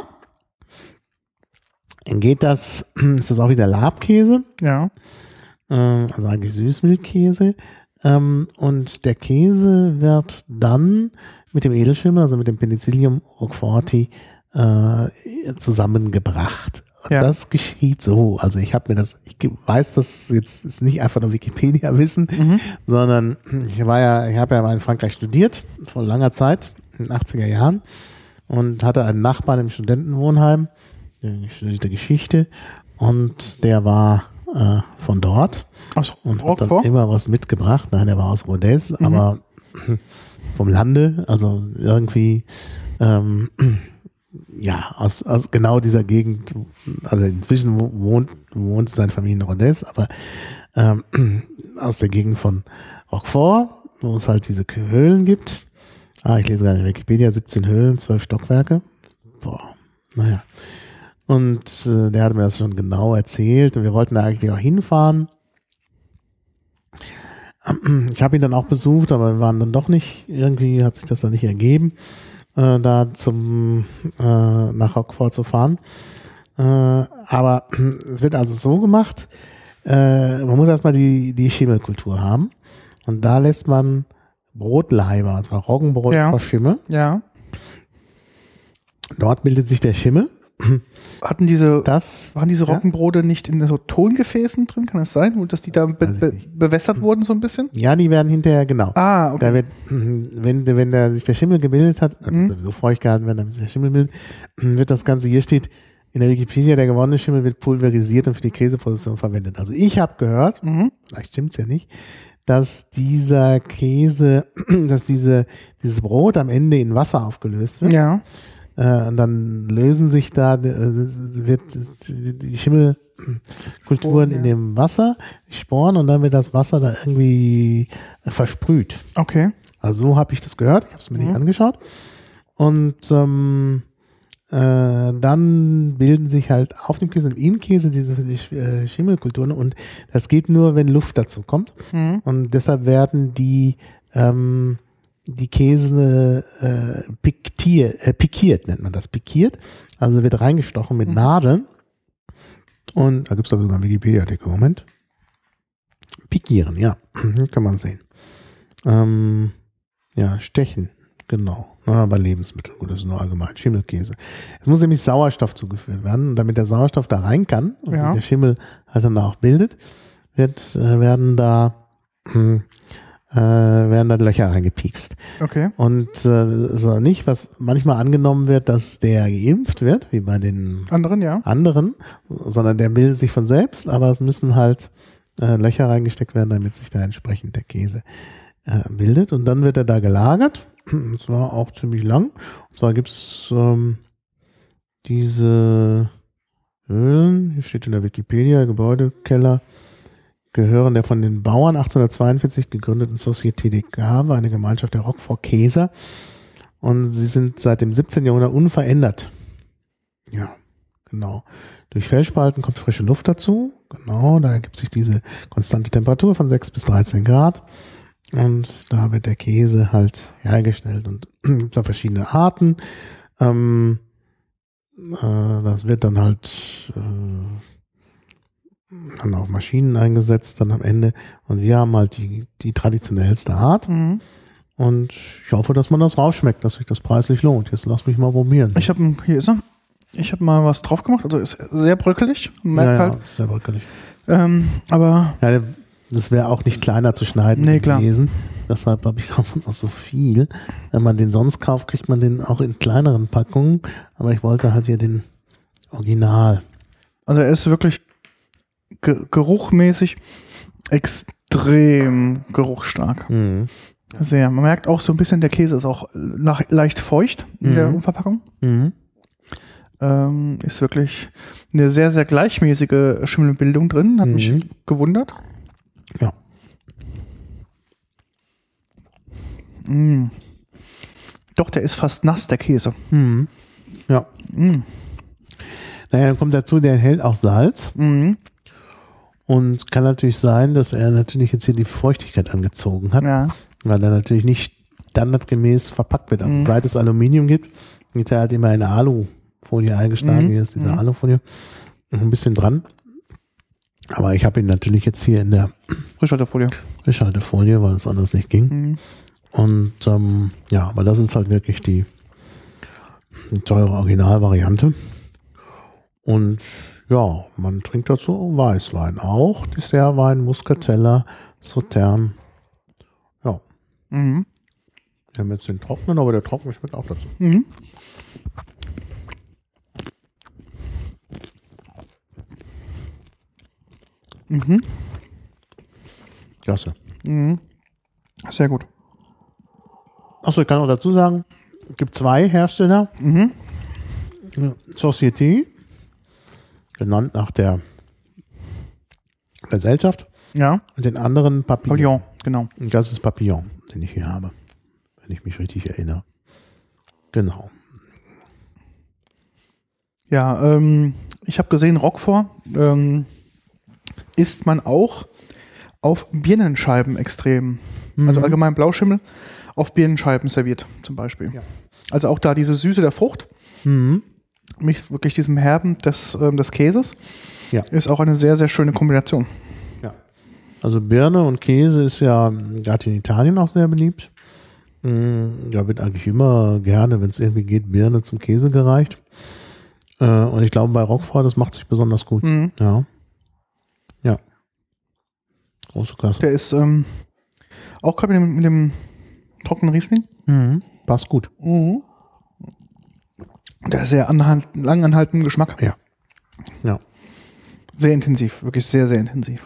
geht das, ist das auch wieder Labkäse, Ja. äh, also eigentlich Süßmilchkäse. Ähm, und der Käse wird dann mit dem Edelschimmel, also mit dem Penicillium Roqueforti, äh, zusammengebracht. Und Ja. das geschieht so. Also ich habe mir das, ich ge- weiß das jetzt ist nicht einfach nur Wikipedia-Wissen, Mhm. sondern ich war ja, ich habe ja mal in Frankreich studiert, vor langer Zeit, in den achtziger Jahren, und hatte einen Nachbarn im Studentenwohnheim, der studierte Geschichte, und der war äh, von dort Aus und hat Roquefort? dann immer was mitgebracht. Nein, der war aus Rodez, Mhm. aber vom Lande, also irgendwie ähm, ja, aus, aus genau dieser Gegend, also inzwischen wo- wohnt, wohnt seine Familie in Rodez, aber ähm, aus der Gegend von Roquefort, wo es halt diese Höhlen gibt. Ah, ich lese gerade in Wikipedia, siebzehn Höhlen, zwölf Stockwerke. Boah, naja. Und äh, der hat mir das schon genau erzählt und wir wollten da eigentlich auch hinfahren. Ich habe ihn dann auch besucht, aber wir waren dann doch nicht, irgendwie hat sich das dann nicht ergeben, äh, da zum äh, nach Roquefort zu fahren. Äh, aber es wird also so gemacht, äh, man muss erstmal die, die Schimmelkultur haben. Und da lässt man Brotleiber, und zwar Roggenbrot Ja. vor Schimmel. Ja. Dort bildet sich der Schimmel. Hatten diese, Das, waren diese ja? Rogggenbrote nicht in so Tongefäßen drin? Kann das sein? Und dass die da be Weiß ich be nicht. bewässert wurden so ein bisschen? Ja, die werden hinterher, genau. Ah, okay. Da wird, wenn, wenn der, sich der Schimmel gebildet hat, Mhm. sowieso feucht gehalten werden, damit sich der Schimmel bildet, wird das Ganze, hier steht in der Wikipedia, der gewonnene Schimmel wird pulverisiert und für die Käseproduktion verwendet. Also ich habe gehört, Mhm. vielleicht stimmt's ja nicht, dass dieser Käse, dass diese, dieses Brot am Ende in Wasser aufgelöst wird. Ja. Äh, und dann lösen sich da, äh, wird die die Schimmelkulturen Sporen, in ja. dem Wasser, die Sporen, und dann wird das Wasser da irgendwie äh, versprüht. Okay. Also so habe ich das gehört, ich habe es mir Mhm. nicht angeschaut. Und ähm, äh, dann bilden sich halt auf dem Käse und im Käse diese äh, Schimmelkulturen, und das geht nur, wenn Luft dazu kommt. Mhm. Und deshalb werden die ähm, die Käse äh, piktiert, äh, pikiert, nennt man das, pikiert. Also wird reingestochen mit Mhm. Nadeln. Und da gibt es aber sogar einen Wikipedia-Artikel. Moment. Pikieren, ja. Hier kann man sehen. Ähm, ja, stechen, genau. Ja, bei Lebensmitteln, gut, das ist nur allgemein. Schimmelkäse. Es muss nämlich Sauerstoff zugeführt werden. Und damit der Sauerstoff da rein kann und Ja. sich der Schimmel halt dann auch bildet, wird, äh, werden da hm, äh, werden da Löcher reingepiekst. Okay. Und äh, so nicht, was manchmal angenommen wird, dass der geimpft wird, wie bei den Anderen, ja. anderen, sondern der bildet sich von selbst, aber es müssen halt äh, Löcher reingesteckt werden, damit sich da entsprechend der Käse äh, bildet. Und dann wird er da gelagert. Und zwar auch ziemlich lang. Und zwar gibt es ähm, diese Höhlen, hier steht in der Wikipedia, Gebäudekeller, gehören der von den Bauern achtzehnhundertzweiundvierzig gegründeten Société des Caves, eine Gemeinschaft der Roquefort-Käser. Und sie sind seit dem siebzehnten Jahrhundert unverändert. Ja, genau. Durch Felsspalten kommt frische Luft dazu. Genau, da ergibt sich diese konstante Temperatur von sechs bis dreizehn Grad. Und da wird der Käse halt hergestellt. Und es gibt da verschiedene Arten. Ähm, äh, das wird dann halt äh, dann auf Maschinen eingesetzt dann am Ende. Und wir haben halt die, die traditionellste Art. Mhm. Und ich hoffe, dass man das rausschmeckt, dass sich das preislich lohnt. Jetzt lass mich mal probieren. Ich habe, hier ist er. Ich habe mal was drauf gemacht. Also ist sehr bröckelig. Merkt ja, halt. ja, sehr bröckelig. Ähm, aber Ja, das wäre auch nicht kleiner zu schneiden Nee, klar. gewesen. Deshalb habe ich davon auch so viel. Wenn man den sonst kauft, kriegt man den auch in kleineren Packungen. Aber ich wollte halt hier den Original. also er ist wirklich ge geruchmäßig extrem geruchsstark. Mhm. Sehr. Man merkt auch so ein bisschen, der Käse ist auch nach, leicht feucht in Mhm. der Umverpackung. Mhm. Ähm, ist wirklich eine sehr, sehr gleichmäßige Schimmelbildung drin. Hat mich Mhm. gewundert. Ja. Mm. Doch, der ist fast nass, der Käse. Mhm. Ja. Mm. Naja, dann kommt dazu, der enthält auch Salz. Mm. Und kann natürlich sein, dass er natürlich jetzt hier die Feuchtigkeit angezogen hat. Ja. Weil er natürlich nicht standardgemäß verpackt wird. Also Mhm. seit es Aluminium gibt, wird er halt immer in Alufolie eingeschlagen. Mhm. Hier ist diese Mhm. Alufolie. Noch ein bisschen dran. Aber ich habe ihn natürlich jetzt hier in der Frischhaltefolie. Frischhaltefolie, weil es anders nicht ging. Mhm. Und ähm, ja, aber das ist halt wirklich die, die teure Originalvariante. Und ja, man trinkt dazu Weißwein auch, Dessertwein, Muscatella, Sautern. Ja, Mhm. wir haben jetzt den trockenen, aber der trockene schmeckt auch dazu. Mhm. Mhm. Klasse. Mhm. Sehr gut. Achso, ich kann auch dazu sagen, es gibt zwei Hersteller. Mhm. Société, genannt nach der Gesellschaft, Ja. und den anderen Papillon. Papillon, genau. Und das ist Papillon, den ich hier habe, wenn ich mich richtig erinnere. Genau. Ja, ähm, ich habe gesehen, Roquefort ähm, isst man auch auf Birnenscheiben extrem. Also allgemein Blauschimmel auf Birnenscheiben serviert zum Beispiel. Ja. Also auch da diese Süße der Frucht, Mhm. mit wirklich diesem Herben des, ähm, des Käses, Ja. ist auch eine sehr, sehr schöne Kombination. Ja. Also Birne und Käse ist ja gerade in Italien auch sehr beliebt. Mm, Da wird eigentlich immer gerne, wenn es irgendwie geht, Birne zum Käse gereicht. Äh, Und ich glaube, bei Roquefort, das macht sich besonders gut. Mhm. Ja. Ja. Große Klasse. Der ist ähm, auch gerade mit, dem- mit dem trockenen Riesling. Mhm. Passt gut. Mhm. Der ist sehr anhalt, langanhaltenden Geschmack. Ja. Ja. Sehr intensiv, wirklich sehr, sehr intensiv.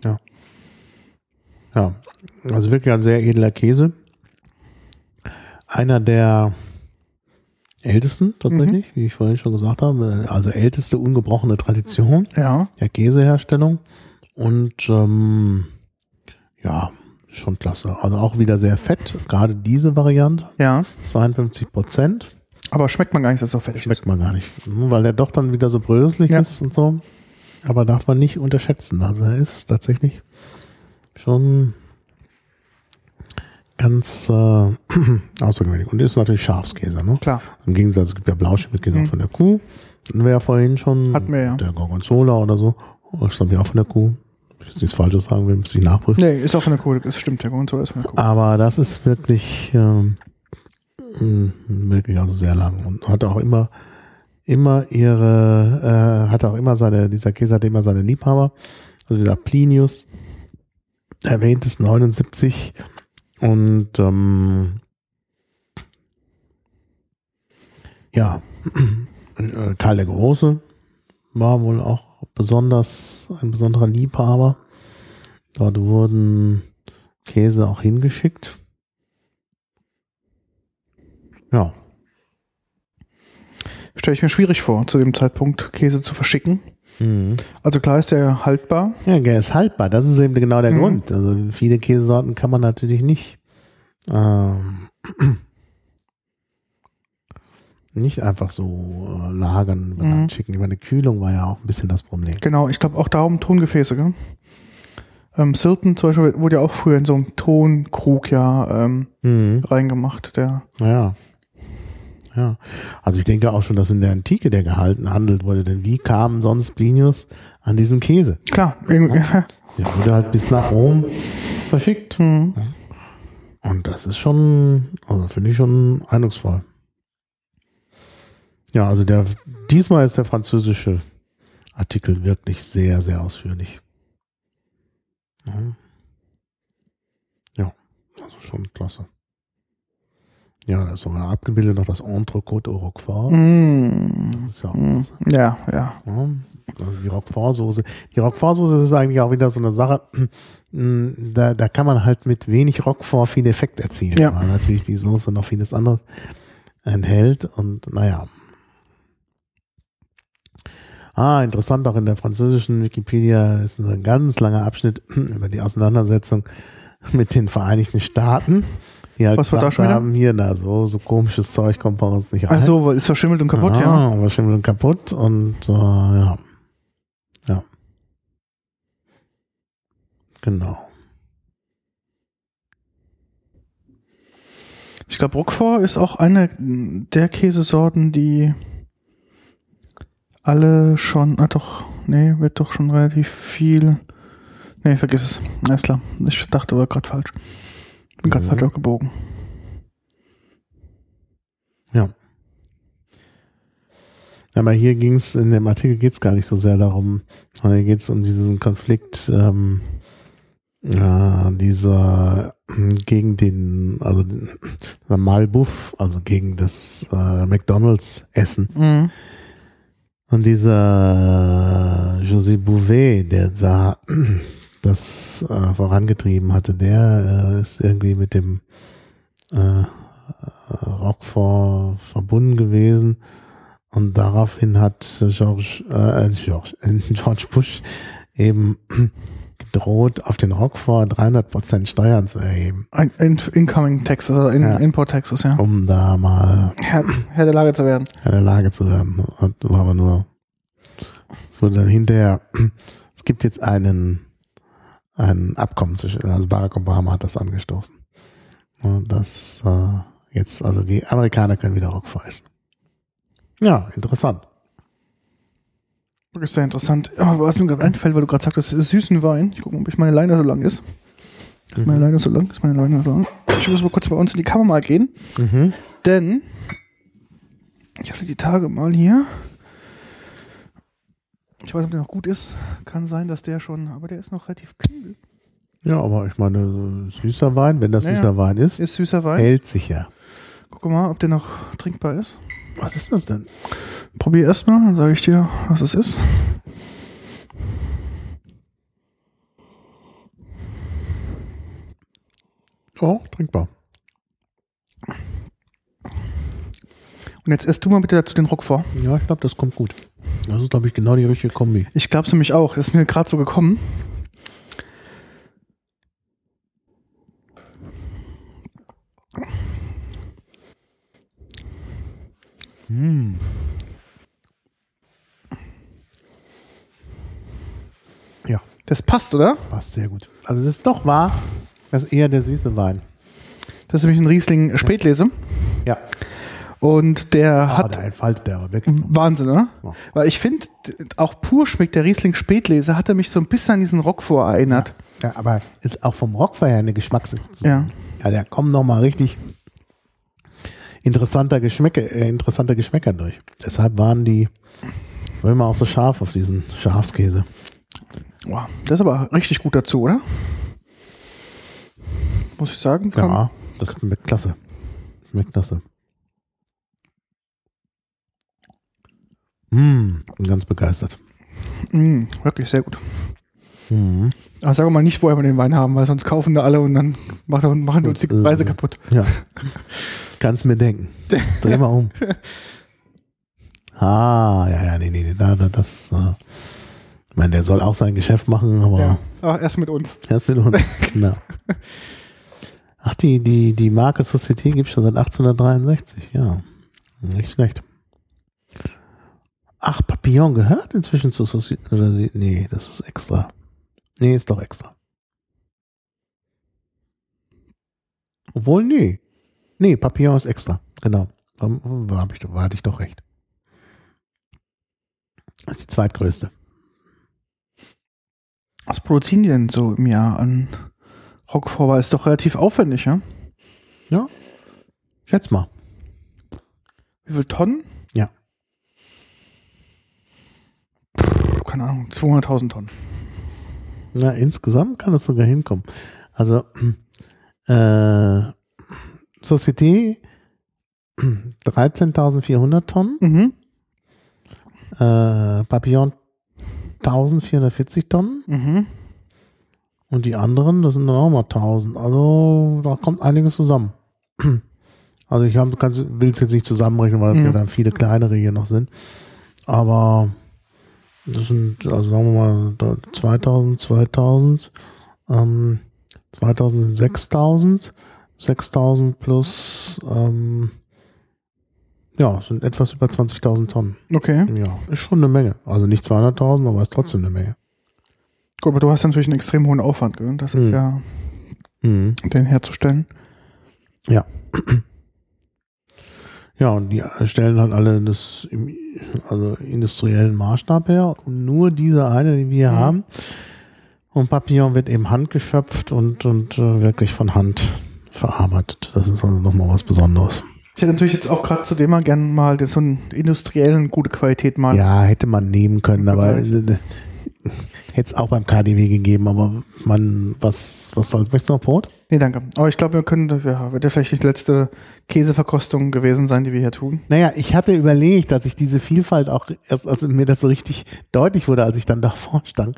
Ja. Also wirklich ein sehr edler Käse. Einer der ältesten tatsächlich, wie ich vorhin schon gesagt habe. Also älteste ungebrochene Tradition Ja. der Käseherstellung. Und ähm, ja, schon klasse. Also auch wieder sehr fett. Gerade diese Variante, Ja. zweiundfünfzig Prozent. Aber schmeckt man gar nicht, dass es so fettig Schmeckt man gar nicht. Mhm, Weil der doch dann wieder so bröselig Ja. ist und so. Aber darf man nicht unterschätzen. Also er ist tatsächlich schon ganz äh, außergewöhnlich. Und ist natürlich Schafskäse, ne? ist. Klar. Im Gegensatz, es gibt ja Blauschimmelkäse Mhm. von der Kuh. Hatten wir ja vorhin schon. Hatten wir, ja. Der Gorgonzola oder so. Das habe ich auch von der Kuh. Ich will jetzt nichts Falsches sagen, wir müssen nachprüfen. Nee, ist auch von der Kuh. Das stimmt, der Gorgonzola ist von der Kuh. Aber das ist wirklich, ähm, mh, wirklich also sehr lang. Und hat auch immer, immer ihre, äh, hat auch immer seine, dieser Käse hat immer seine Liebhaber. Also wie gesagt, Plinius erwähnt es neunundsiebzig Und ähm, ja, Karl der Große war wohl auch besonders ein besonderer Liebhaber. Dort wurden Käse auch hingeschickt. Ja. Stelle ich mir schwierig vor, zu dem Zeitpunkt Käse zu verschicken. Mhm. Also klar ist der haltbar. Ja, der ist haltbar. Das ist eben genau der Mhm. Grund. Also viele Käsesorten kann man natürlich nicht ähm, nicht einfach so äh, lagern, über Land Mhm. schicken. Ich meine, Kühlung war ja auch ein bisschen das Problem. Genau, ich glaube auch darum Tongefäße, gell? Ähm, Silton zum Beispiel wurde ja auch früher in so einem Tonkrug ja ähm, Mhm. reingemacht. Der Ja. Ja. Also ich denke auch schon, dass in der Antike der gehalten handelt wurde. Denn wie kam sonst Plinius an diesen Käse? klar, irgendwie, ja. Der wurde halt bis nach Rom verschickt. Mhm. Und das ist schon, also finde ich schon eindrucksvoll. Ja, also der, diesmal ist der französische Artikel wirklich sehr, sehr ausführlich. Ja, ja, also schon klasse. Ja, da ist sogar abgebildet noch das Entrecôte au Roquefort. Mhm. Das ist ja auch Mhm. klasse. Ja, ja. Ja, also die Roquefort-Soße. Die Roquefort-Soße ist eigentlich auch wieder so eine Sache, da, da kann man halt mit wenig Roquefort viel Effekt erzielen, Ja. weil natürlich die Soße noch vieles anderes enthält und naja. Ah, interessant, auch in der französischen Wikipedia ist ein ganz langer Abschnitt über die Auseinandersetzung mit den Vereinigten Staaten. Die halt Was war da gesagt schon wieder? haben, hier, na, so, so komisches Zeug kommt bei uns nicht ein. Ach so, ist verschimmelt und kaputt, ja. Ah, aber schimmelt und kaputt und äh, ja. Ja. Genau. Ich glaube, Roquefort ist auch eine der Käsesorten, die alle schon, ah doch, nee, wird doch schon relativ viel, nee, vergiss es, alles klar, ich dachte, war gerade falsch. Bin gerade Mhm. falsch abgebogen. Ja. Aber hier ging es, in dem Artikel geht es gar nicht so sehr darum, sondern hier geht es um diesen Konflikt, ähm, ja, dieser gegen den, also den, der Malbouffe, also gegen das äh, McDonalds-Essen. Mhm. Und dieser José Bouvet, der da das äh, vorangetrieben hatte, der äh, ist irgendwie mit dem äh, Roquefort verbunden gewesen. Und daraufhin hat George, äh, George, äh, George Bush eben gedroht, auf den Roquefort dreihundert Prozent Steuern zu erheben. Ein, in, Incoming Texas, oder in, Ja. Import Texas, ja. Um da mal Herr, Herr der Lage zu werden. in der Lage zu werden. Und war aber nur, es wurde dann hinterher, es gibt jetzt einen, ein Abkommen zwischen, also Barack Obama hat das angestoßen. Und das äh, jetzt, also die Amerikaner können wieder Roquefort essen. Ja, interessant. Wirklich sehr interessant. Aber was mir gerade einfällt, weil du gerade sagtest, süßen Wein. Ich gucke mal, ob ich meine Leine so lang ist. Ist meine Leine so lang? Ist meine Leine so lang? Ich muss mal kurz bei uns in die Kammer mal gehen. Mhm. Denn ich hatte die Tage mal hier. Ich weiß nicht, ob der noch gut ist. Kann sein, dass der schon, aber der ist noch relativ kühl. Ja, aber ich meine, süßer Wein, wenn das Ja, süßer ja. Wein ist, Ist süßer Wein. hält sich ja. Guck mal, ob der noch trinkbar ist. Was ist das denn? Probier erst mal, dann sage ich dir, was es ist. Oh, trinkbar. Und jetzt isst du mal bitte dazu den Roquefort. Ja, ich glaube, das kommt gut. Das ist, glaube ich, genau die richtige Kombi. Ich glaube es nämlich auch. Das ist mir gerade so gekommen. Mm. Ja, Das passt, oder? passt sehr gut. Also das ist doch wahr, das ist eher der süße Wein. Das ist nämlich ein Riesling Spätlese. Ja, Und der aber hat der entfaltet der aber wirklich. Wahnsinn, oder? Ja. Weil ich finde, auch pur schmeckt der Riesling Spätlese, hat er mich so ein bisschen an diesen Roquefort erinnert. Ja, aber ist auch vom Roquefort her eine Geschmacks. Ja. Ja, da kommen nochmal richtig interessanter Geschmäcker, äh, interessanter Geschmäcker durch. Deshalb waren die Römer auch so scharf auf diesen Schafskäse. Wow, das ist aber richtig gut dazu, oder? muss ich sagen. Ja, das schmeckt klasse. Schmeckt klasse. Mm, bin ganz begeistert. Mm, wirklich sehr gut. Mhm. Aber sag mal nicht, woher wir den Wein haben, weil sonst kaufen da alle und dann machen, machen uns die Preise kaputt. Ja, kannst mir denken. Dreh mal um. Ah, ja, ja, nee, nee, nee, da, da, das, äh, ich meine, der soll auch sein Geschäft machen, aber, ja, aber erst mit uns. Erst mit uns, genau. Ach, die, die, die Marke Société gibt es schon seit achtzehnhundertdreiundsechzig, ja, nicht schlecht. Ach, Papillon gehört inzwischen zu Société, oder sie, nee, das ist extra. Nee, ist doch extra. Obwohl, nee. Nee, Papillon ist extra. Genau. Da hab ich, da hatte ich doch recht. Das ist die zweitgrößte. Was produzieren die denn so im Jahr an Roquefort? Ist doch relativ aufwendig, ja? Ja. Schätz mal. Wie viel Tonnen? Ja. Pff, keine Ahnung, zweihunderttausend Tonnen. Na, insgesamt kann es sogar hinkommen. Also, äh, Société dreizehntausendvierhundert Tonnen, Mhm. äh, Papillon eintausendvierhundertvierzig Tonnen Mhm. und die anderen, das sind dann auch mal tausend. Also, da kommt einiges zusammen. Also, ich will es jetzt nicht zusammenrechnen, weil es Mhm. ja dann viele kleinere hier noch sind. Aber das sind, also sagen wir mal, zweitausend, zweitausend, ähm, zweitausend sind sechstausend, sechstausend plus, ähm, ja, sind etwas über zwanzigtausend Tonnen. Okay. Ja, ist schon eine Menge. Also nicht zweihunderttausend, aber ist trotzdem eine Menge. Gut, aber du hast natürlich einen extrem hohen Aufwand, gell? Das ist Mhm. ja, Mhm. den herzustellen. Ja. Ja, und die stellen halt alle das im also industriellen Maßstab her. Nur diese eine, die wir Mhm. haben. Und Papillon wird eben handgeschöpft und, und äh, wirklich von Hand verarbeitet. Das ist also nochmal was Besonderes. Ich hätte natürlich jetzt auch gerade zu dem mal gerne mal so einen industriellen, gute Qualität mal. Ja, hätte man nehmen können, aber äh, hätte es auch beim K D W gegeben, aber man, was, was soll's? Möchtest du noch Brot? Nee, danke. Aber ich glaube, wir können, ja, wird ja vielleicht nicht die letzte Käseverkostung gewesen sein, die wir hier tun. Naja, ich hatte überlegt, dass ich diese Vielfalt auch erst, also mir das so richtig deutlich wurde, als ich dann davor stand,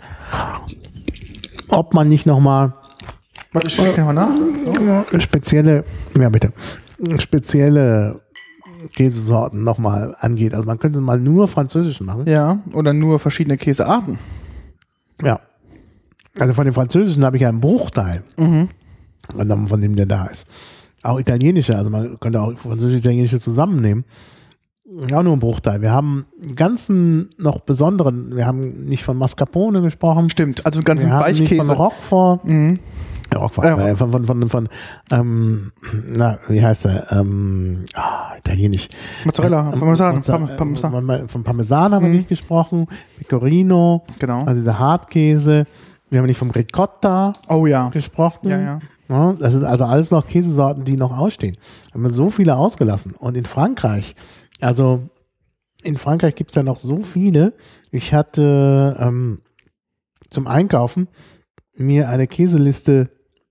ob man nicht nochmal Warte, ich schicke mal nach. So. spezielle, ja bitte, spezielle Käsesorten nochmal angeht. Also man könnte mal nur französisch machen. Ja, oder nur verschiedene Käsearten. Ja. Also von den französischen habe ich ja einen Bruchteil. Mhm. Und dann von dem, der da ist. Auch italienische, also man könnte auch französisch-italienische zusammennehmen. Ja, nur ein Bruchteil. Wir haben einen ganzen noch besonderen, wir haben nicht von Mascarpone gesprochen. Stimmt, also ganz Wir haben Weichkäse. nicht von Roquefort. Mhm. Ja, Roquefort, Ja. äh, von, von, von, von ähm, na, wie heißt er? Ähm, ah, italienisch. Mozzarella, Ähm, Parmesan, Mozza- Parm- Parmesan. äh, Von Parmesan haben wir Mhm. nicht gesprochen. Pecorino, Genau. also dieser Hartkäse. Wir haben nicht vom Ricotta Oh ja. gesprochen. Ja, ja. Ja, das sind also alles noch Käsesorten, die noch ausstehen. Wir haben so viele ausgelassen. Und in Frankreich, also in Frankreich gibt es ja noch so viele. Ich hatte ähm, zum Einkaufen mir eine Käseliste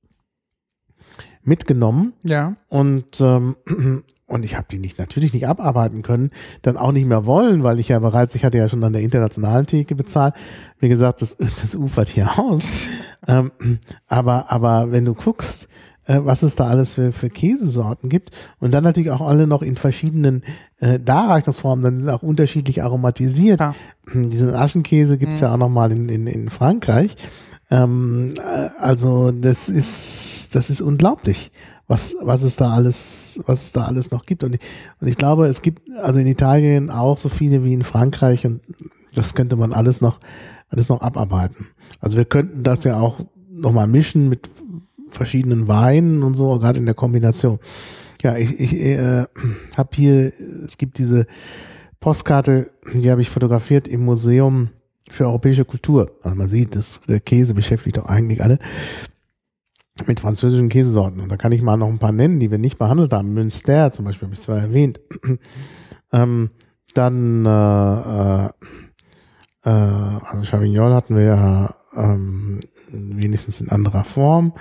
mitgenommen Ja. und ähm, und ich habe die nicht natürlich nicht abarbeiten können, dann auch nicht mehr wollen, weil ich ja bereits, ich hatte ja schon an der internationalen Theke bezahlt. Wie gesagt, das, das ufert hier aus. ähm, aber aber wenn du guckst, äh, was es da alles für, für Käsesorten gibt und dann natürlich auch alle noch in verschiedenen äh, Darreichungsformen, dann sind auch unterschiedlich aromatisiert. Ja. Diesen Aschenkäse gibt es Mhm. ja auch nochmal in, in, in Frankreich. Ähm, äh, also das ist, das ist unglaublich, was, was es da alles, was es da alles noch gibt. Und ich, und ich glaube, es gibt also in Italien auch so viele wie in Frankreich und das könnte man alles noch, alles noch abarbeiten. Also wir könnten das ja auch nochmal mischen mit verschiedenen Weinen und so, gerade in der Kombination. Ja, ich, ich äh, habe hier, es gibt diese Postkarte, die habe ich fotografiert im Museum für europäische Kultur. Also man sieht, das, der Käse beschäftigt doch eigentlich alle mit französischen Käsesorten. Und da kann ich mal noch ein paar nennen, die wir nicht behandelt haben. Münster zum Beispiel, habe ich zwar erwähnt. ähm, dann äh, äh, also Chavignol hatten wir ja ähm, wenigstens in anderer Form.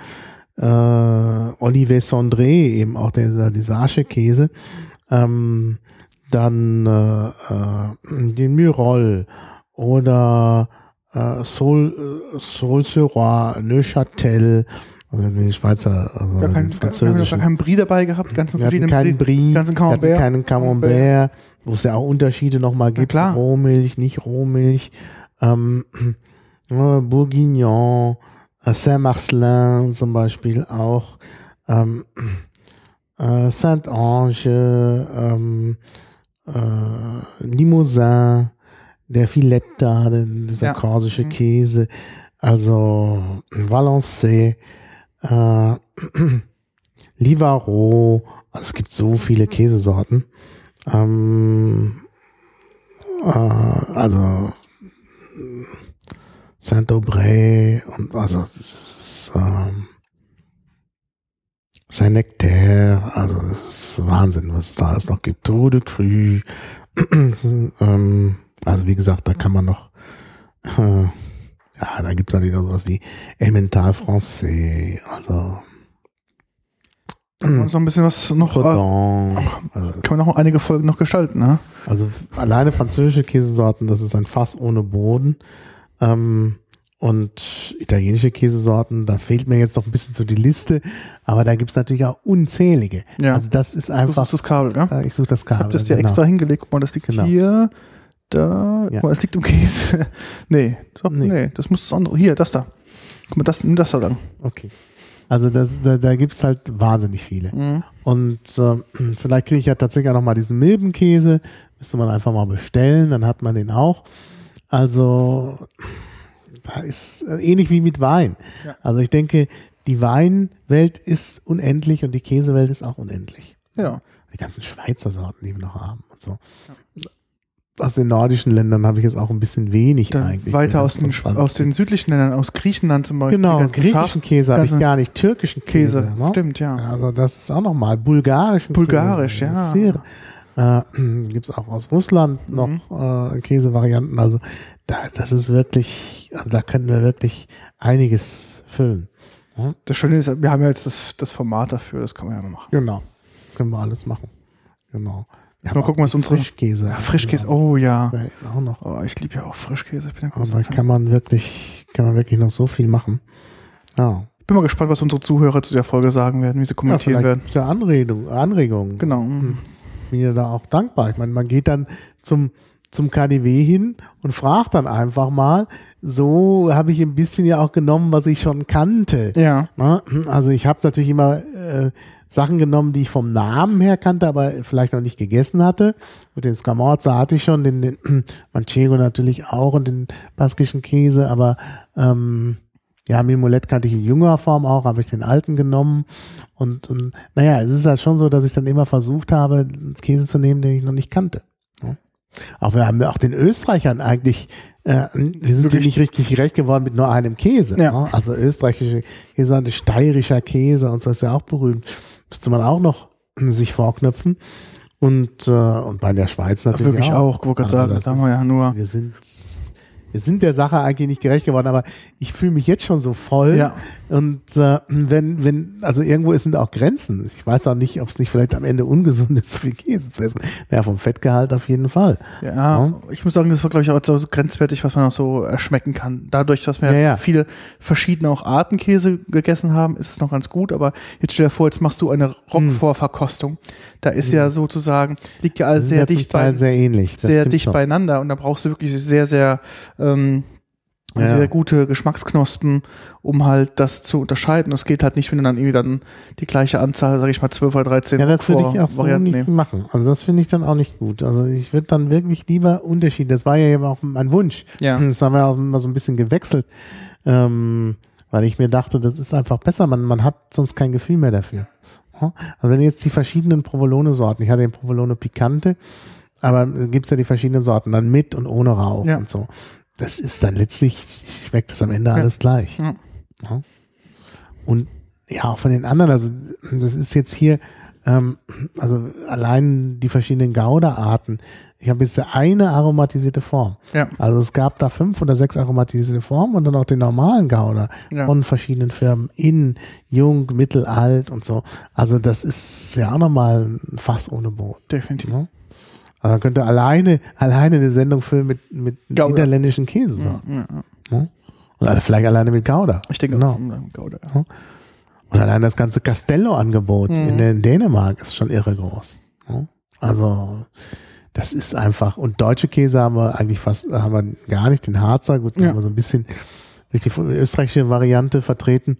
äh, Olivet Cendré, eben auch der, dieser Aschekäse, ähm, dann äh, äh, den Myrol oder äh, Sol, äh, Saulceroy, Neuchâtel, also die Schweizer, also Ja, kein, den französischen. keinen Brie dabei gehabt, ganzen Wir hatten verschiedenen keinen Brie, ganzen wir hatten Camembert. keinen Camembert, wo es ja auch Unterschiede nochmal gibt. klar. Rohmilch, nicht Rohmilch, ähm, äh, Bourguignon, äh, Saint-Marcelin zum Beispiel auch, ähm, äh, Saint-Ange, ähm, äh, Limousin, der Filetta, dieser Ja. korsische Mhm. Käse, also Valençay, äh, Livaro, also es gibt so viele Käsesorten. Ähm, äh, also Saint-Aubray und also das ist, ähm, Saint-Nectaire, also das ist Wahnsinn, was es da alles noch gibt. Trou de Cru, ähm, also wie gesagt, da kann man noch äh, ja, da gibt es natürlich noch sowas wie Emmental Français, also Da kann man uns noch ein bisschen was noch, äh, Redon, also, kann man noch einige Folgen noch gestalten, ne? also alleine französische Käsesorten, das ist ein Fass ohne Boden. Ähm, und italienische Käsesorten, da fehlt mir jetzt noch ein bisschen so die Liste, aber da gibt es natürlich auch unzählige. Ja. Also das ist Du einfach. suchst das Kabel, ja? Äh, ich suche das Ich Kabel. habe das dir genau. extra hingelegt. Guck mal, das liegt Genau. hier, da. Ja. Guck mal, es liegt im Käse. nee, so, Nee. nee. das muss das andere. Hier, das da. Guck mal, das, nimm das da lang. Okay. Also das, da, da gibt es halt wahnsinnig viele. Mhm. Und äh, vielleicht kriege ich ja tatsächlich auch nochmal diesen Milbenkäse. Müsste man einfach mal bestellen, dann hat man den auch. Also da ist äh, ähnlich wie mit Wein. Ja. Also ich denke, die Weinwelt ist unendlich und die Käsewelt ist auch unendlich. Ja. Die ganzen Schweizer Sorten, die wir noch haben und so. Aus den nordischen Ländern habe ich jetzt auch ein bisschen wenig Da eigentlich. weiter aus den, aus den südlichen Ländern, aus Griechenland zum Beispiel. Genau, die ganzen griechischen Schafs- Käse habe ich ganzen gar nicht, türkischen Käse. Käse. ne? Stimmt, ja. Also das ist auch nochmal bulgarischen Bulgarisch, Käse. ja. Sehr, äh, gibt es auch aus Russland noch Mhm. äh, Käsevarianten. Also da, das ist wirklich, also da können wir wirklich einiges füllen. Ja? Das Schöne ist, wir haben ja jetzt das, das Format dafür, das kann man ja mal machen. Genau, das können wir alles machen. Genau. Wir Mal haben gucken, auch was unsere Frischkäse. Ja, Frischkäse, oh ja. Ja, auch noch. Oh, ich liebe ja auch Frischkäse. Ich bin, ja Aber großer da Fan. kann man wirklich, kann man wirklich noch so viel machen. Ja. Ich bin mal gespannt, was unsere Zuhörer zu der Folge sagen werden, wie sie Ja, kommentieren vielleicht werden. gibt's ja Anregung, Anregungen. Genau. Bin ja da auch dankbar. Ich meine, man geht dann zum, zum K D W hin und fragt dann einfach mal. So habe ich ein bisschen ja auch genommen, was ich schon kannte. Ja. Na, also ich habe natürlich immer äh, Sachen genommen, die ich vom Namen her kannte, aber vielleicht noch nicht gegessen hatte. Mit den Scamorza hatte ich schon, den, den Manchego natürlich auch und den baskischen Käse, aber ähm, ja, Mimolette kannte ich in jüngerer Form auch, habe ich den alten genommen und, und naja, es ist halt schon so, dass ich dann immer versucht habe, Käse zu nehmen, den ich noch nicht kannte. Ja. Auch wir haben auch den Österreichern eigentlich, äh, wir sind Wirklich? nicht richtig gerecht geworden mit nur einem Käse. Ja. Ne? Also österreichische Käse, und steirischer Käse und so ist ja auch berühmt. Müsste man auch noch sich vorknöpfen. Und, äh, und bei der Schweiz natürlich Wirklich auch. auch, wollte gerade sagen, das da haben wir ja nur- Wir sind, wir sind der Sache eigentlich nicht gerecht geworden, aber ich fühle mich jetzt schon so voll. Ja. Und äh, wenn, wenn, also irgendwo sind auch Grenzen. Ich weiß auch nicht, ob es nicht vielleicht am Ende ungesund ist, so viel Käse zu essen. Naja, vom Fettgehalt auf jeden Fall. Ja, Ja. ich muss sagen, das war, glaube ich, auch so grenzwertig, was man auch so erschmecken kann. Dadurch, dass wir Ja, ja. viele verschiedene auch Arten Käse gegessen haben, ist es noch ganz gut. Aber jetzt stell dir vor, jetzt machst du eine Roquefort-Verkostung. Da ist ja sozusagen, liegt ja alles Das sehr sind ja dicht zum Teil bei, sehr ähnlich. Das sehr stimmt dicht schon. beieinander. Und da brauchst du wirklich sehr, sehr, ähm, Ja, sehr ja. gute Geschmacksknospen, um halt das zu unterscheiden. Das geht halt nicht, wenn du dann irgendwie dann die gleiche Anzahl, sag ich mal, zwölf oder dreizehn Ja, das würde ich auch so Varianten nicht nehmen. machen. Also das finde ich dann auch nicht gut. Also ich würde dann wirklich lieber Unterschied. Das war ja eben auch mein Wunsch. Ja. Das haben wir auch immer so ein bisschen gewechselt, ähm, weil ich mir dachte, das ist einfach besser. Man, man hat sonst kein Gefühl mehr dafür. Ja? Also wenn jetzt die verschiedenen Provolone-Sorten, ich hatte den Provolone Picante, aber gibt es ja die verschiedenen Sorten, dann mit und ohne Rauch Ja. und so. Das ist dann letztlich, schmeckt das am Ende alles gleich. Ja. Ja. Und ja, auch von den anderen, also das ist jetzt hier Ähm, also allein die verschiedenen Gouda-Arten. Ich habe jetzt eine aromatisierte Form. Ja. Also es gab da fünf oder sechs aromatisierte Formen und dann auch den normalen Gouda Ja. von verschiedenen Firmen. In, jung, mittel, alt und so. Also das ist ja auch nochmal ein Fass ohne Boden. Definitiv. Ja? Also man könnte alleine, alleine eine Sendung füllen mit, mit Gouda. niederländischen Käse. Ja, ja, ja. Ja? Oder vielleicht alleine mit Gouda. Ich denke genau. auch Gouda. Ja. Und allein das ganze Castello-Angebot Mhm. in, in Dänemark ist schon irre groß. Ja? Also das ist einfach, und deutsche Käse haben wir eigentlich fast, haben wir gar nicht, den Harzer, gut, da Ja. haben wir so ein bisschen durch die österreichische Variante vertreten.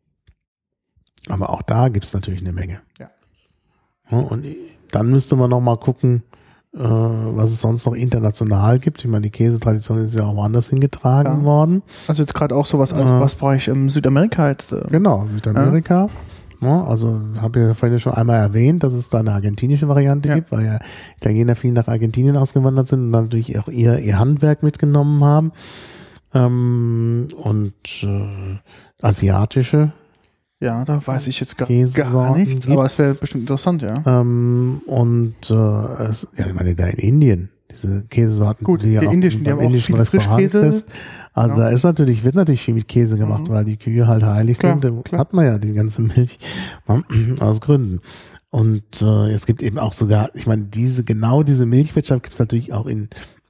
Aber auch da gibt es natürlich eine Menge. Ja. Ja, und dann müsste man noch mal gucken, äh, was es sonst noch international gibt. Ich meine, die Käsetradition ist ja auch woanders hingetragen Ja. worden. Also jetzt gerade auch sowas als Ja. was Bereich im Südamerika jetzt. Äh, Genau, Südamerika. Ja, also habe ich ja vorhin schon einmal erwähnt, dass es da eine argentinische Variante Ja. gibt, weil ja Italiener viel nach Argentinien ausgewandert sind und dann natürlich auch ihr, ihr Handwerk mitgenommen haben. Ähm, und äh, asiatische ja, da weiß ich jetzt gar, Käsesorten gar nichts, gibt's. aber es wäre bestimmt interessant, ja. ähm, und äh, es, ja, ich meine, da in Indien, diese Käsesorten, Gut, die ja die auch indischen, die beim haben auch indischen viel Restaurant Frischkäse. kriegst. Also Genau. da ist natürlich, wird natürlich viel mit Käse gemacht, Mhm. weil die Kühe halt heilig Klar, sind. Da klar. hat man ja die ganze Milch aus Gründen. Und äh, es gibt eben auch sogar, ich meine, diese, genau diese Milchwirtschaft gibt es natürlich auch in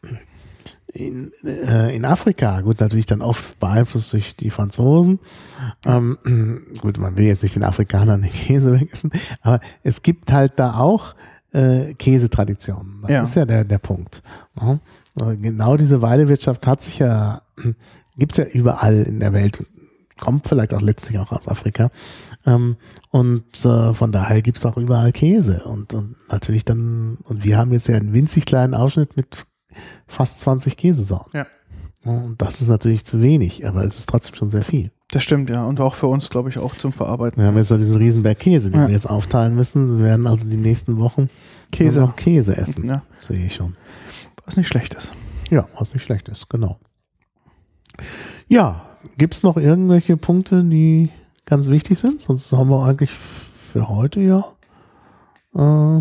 in, äh, in Afrika, gut, natürlich dann oft beeinflusst durch die Franzosen. Ähm, gut, man will jetzt nicht den Afrikanern den Käse wegessen, aber es gibt halt da auch äh, Käsetraditionen. Das Ja. ist ja der, der Punkt. Ja? Äh, Genau diese Weidewirtschaft hat sich ja, gibt's ja überall in der Welt, kommt vielleicht auch letztlich auch aus Afrika. Ähm, und äh, von daher gibt's auch überall Käse. Und, und natürlich dann, und wir haben jetzt ja einen winzig kleinen Ausschnitt mit fast zwanzig Käsesorten. Ja. Ja, und das ist natürlich zu wenig, aber es ist trotzdem schon sehr viel. Das stimmt, ja. Und auch für uns, glaube ich, auch zum Verarbeiten. Wir haben jetzt so diesen Riesenberg Käse, den Ja. wir jetzt aufteilen müssen. Wir werden also die nächsten Wochen Käse. nur noch Käse essen. Ja. Sehe ich schon. Was nicht schlecht ist. Ja, was nicht schlecht ist, genau. Ja, gibt es noch irgendwelche Punkte, die ganz wichtig sind? Sonst haben wir eigentlich für heute ja äh,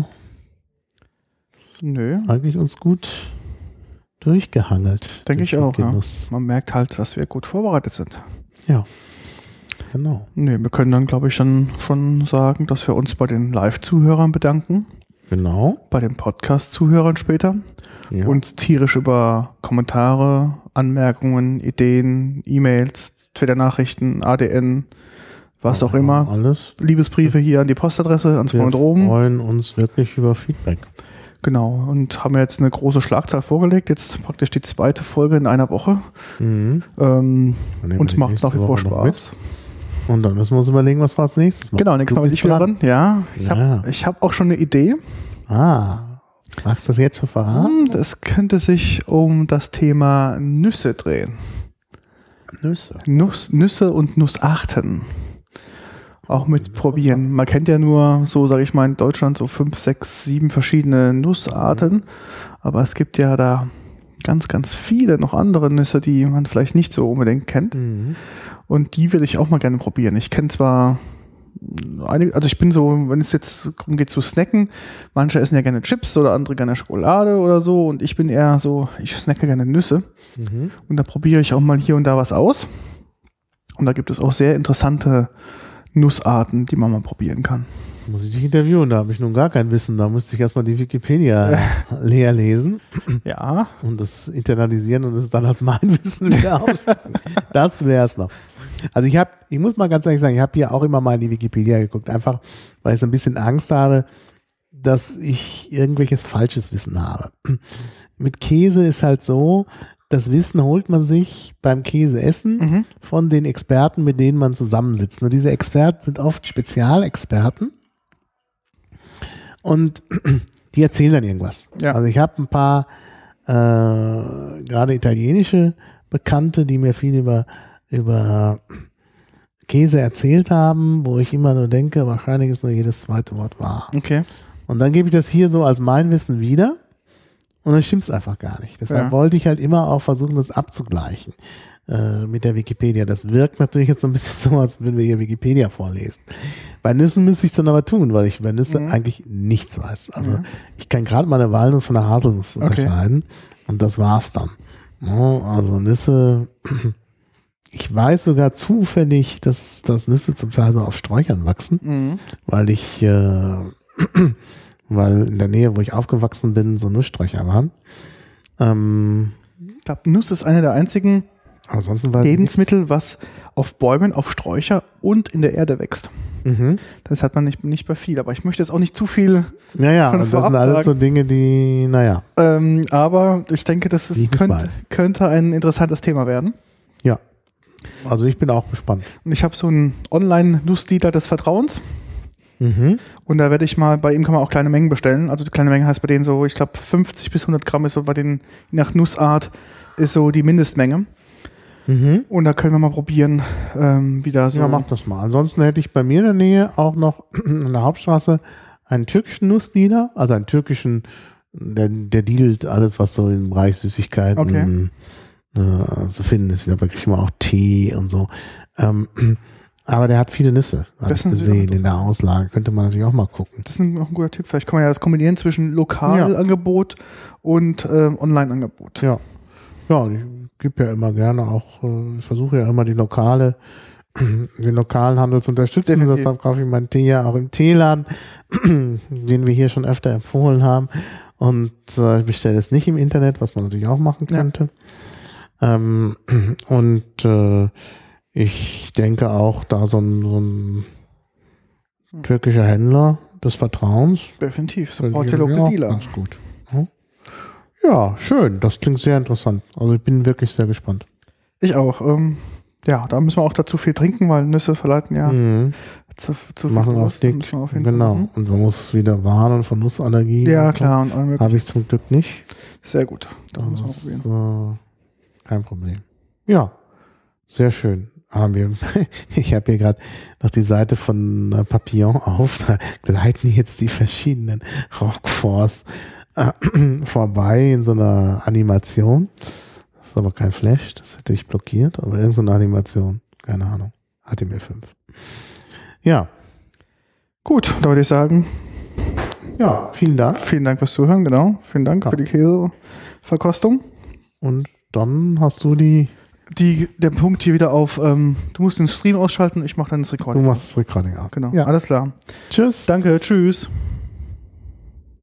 Nö, eigentlich uns gut durchgehangelt. denke durch ich den auch. Ja. Genuss. Man merkt halt, dass wir gut vorbereitet sind. Ja, genau. Nö, wir können dann, glaube ich, dann schon sagen, dass wir uns bei den Live-Zuhörern bedanken, Genau. bei den Podcast-Zuhörern später, Ja. uns tierisch über Kommentare, Anmerkungen, Ideen, E-Mails, Twitter-Nachrichten, A D N, was auch immer, Alles. Liebesbriefe hier an die Postadresse, ans Wir Freund Roben. freuen uns wirklich über Feedback. Genau, und haben jetzt eine große Schlagzahl vorgelegt, jetzt praktisch die zweite Folge in einer Woche. Mhm. Ähm, Dann nehmen wir uns die macht es nächste nach wie vor Woche noch Spaß. mit. Und dann müssen wir uns überlegen, was wir als nächstes machen. Genau, nächstes Du Mal bin bist ich wieder dran. dran. Ja, ich Ja. habe ich hab auch schon eine Idee. Ah, magst du das jetzt schon verraten? Es könnte sich um das Thema Nüsse drehen. Nüsse. Nuss, Nüsse und Nussarten. Auch mit probieren. Man kennt ja nur so, sage ich mal, in Deutschland so fünf, sechs, sieben verschiedene Nussarten. Aber es gibt ja da ganz, ganz viele noch andere Nüsse, die man vielleicht nicht so unbedingt kennt. Mhm. Und die würde ich auch mal gerne probieren. Ich kenne zwar einige, also ich bin so, wenn es jetzt darum geht zu snacken, manche essen ja gerne Chips oder andere gerne Schokolade oder so. Und ich bin eher so, ich snacke gerne Nüsse. Mhm. Und da probiere ich auch mal hier und da was aus. Und da gibt es auch sehr interessante Nussarten, die man mal probieren kann. Muss ich dich interviewen, da habe ich nun gar kein Wissen. Da musste ich erstmal die Wikipedia leer lesen Ja. und das internalisieren und es dann als mein Wissen wieder aufschreiben. Das wäre es noch. Also ich habe, ich muss mal ganz ehrlich sagen, ich habe hier auch immer mal in die Wikipedia geguckt, einfach weil ich so ein bisschen Angst habe, dass ich irgendwelches falsches Wissen habe. Mit Käse ist halt so, das Wissen holt man sich beim Käseessen Mhm. von den Experten, mit denen man zusammensitzt. Und diese Experten sind oft Spezialexperten und die erzählen dann irgendwas. Ja. Also ich habe ein paar äh, gerade italienische Bekannte, die mir viel über, über Käse erzählt haben, wo ich immer nur denke, wahrscheinlich ist nur jedes zweite Wort wahr. Okay. Und dann gebe ich das hier so als mein Wissen wieder und dann stimmt es einfach gar nicht. Deshalb Ja. wollte ich halt immer auch versuchen, das abzugleichen äh, mit der Wikipedia. Das wirkt natürlich jetzt so ein bisschen so, als würden wir hier Wikipedia vorlesen. Bei Nüssen müsste ich es dann aber tun, weil ich über Nüsse Mhm. eigentlich nichts weiß. Also Mhm. ich kann gerade mal eine Walnuss von der Haselnuss Okay. unterscheiden und das war's dann. Ja, also Nüsse, ich weiß sogar zufällig, dass, dass Nüsse zum Teil so auf Sträuchern wachsen, Mhm. weil ich, äh, weil in der Nähe, wo ich aufgewachsen bin, so Nusssträucher waren. Ähm, Ich glaube, Nuss ist eine der einzigen ansonsten weiß ich Lebensmittel, was auf Bäumen, auf Sträucher und in der Erde wächst. nicht. Mhm. Das hat man nicht, nicht bei viel, aber ich möchte jetzt auch nicht zu viel, Naja, Schon und das vorab sind alles so sagen. Dinge, die, naja, ähm, aber ich denke, das Die ich ist, nicht könnte, weiß. könnte ein interessantes Thema werden. ja. Also ich bin auch gespannt. Und ich habe so einen Online-Nussdealer des Vertrauens Mhm. und da werde ich mal, bei ihm kann man auch kleine Mengen bestellen. Also die kleine Menge heißt bei denen so, ich glaube fünfzig bis hundert Gramm ist so bei denen, je nach Nussart, ist so die Mindestmenge. Mhm. Und da können wir mal probieren, ähm, wie da so. Ja, mach das mal. Ansonsten hätte ich bei mir in der Nähe auch noch an der Hauptstraße einen türkischen Nussdealer, also einen türkischen, der, der dealt alles, was so im Bereich Süßigkeiten Okay. äh, zu finden ist. Ich glaube, da kriegt man auch Tee und so. Ähm, aber der hat viele Nüsse, habe Das ich ist natürlich auch gesehen in der Auslage. Könnte man natürlich auch mal gucken. Das ist ein, auch ein guter Tipp. Vielleicht kann man ja das kombinieren zwischen Lokalangebot und ähm, Online-Angebot. Ja, ja, ich gebe ja immer gerne auch, äh, ich versuche ja immer die lokale, den lokalen Handel zu unterstützen. Definitiv. Deshalb kaufe ich meinen Tee ja auch im Teeladen, den wir hier schon öfter empfohlen haben. Und äh, ich bestelle es nicht im Internet, was man natürlich auch machen Ja. könnte. Ähm, und äh, ich denke auch, da so ein, so ein türkischer Händler des Vertrauens, Definitiv. das Support ist your local auch dealer. ganz gut. Ja. Ja, schön. Das klingt sehr interessant. Also ich bin wirklich sehr gespannt. Ich auch. Ähm, ja, da müssen wir auch dazu viel trinken, weil Nüsse verleiten ja Mhm. zu, zu viel Machen auch Durst. Da dick. müssen wir auf jeden Fall Genau. machen. Und man muss wieder warnen vor Nussallergie. Ja, und so. klar. Und allem möglichen. Habe ich zum Glück nicht. Sehr gut. Das müssen wir Das auch ist probieren. äh, kein Problem. Ja, sehr schön. Haben wir. Ich habe hier gerade noch die Seite von äh, Papillon auf. Da gleiten jetzt die verschiedenen Roqueforts äh, vorbei in so einer Animation. Das ist aber kein Flash, das hätte ich blockiert, aber irgendeine Animation. Keine Ahnung. H T M L fünf. Ja, Gut, da würde ich sagen, ja, vielen Dank. vielen Dank fürs Zuhören. Genau. Vielen Dank Ja. für die Käseverkostung. Und dann hast du die, Die, der Punkt hier wieder auf, ähm, du musst den Stream ausschalten, ich mache dann das du Recording. machst das Recording aus. Genau, Ja. alles klar. Tschüss. Danke, tschüss.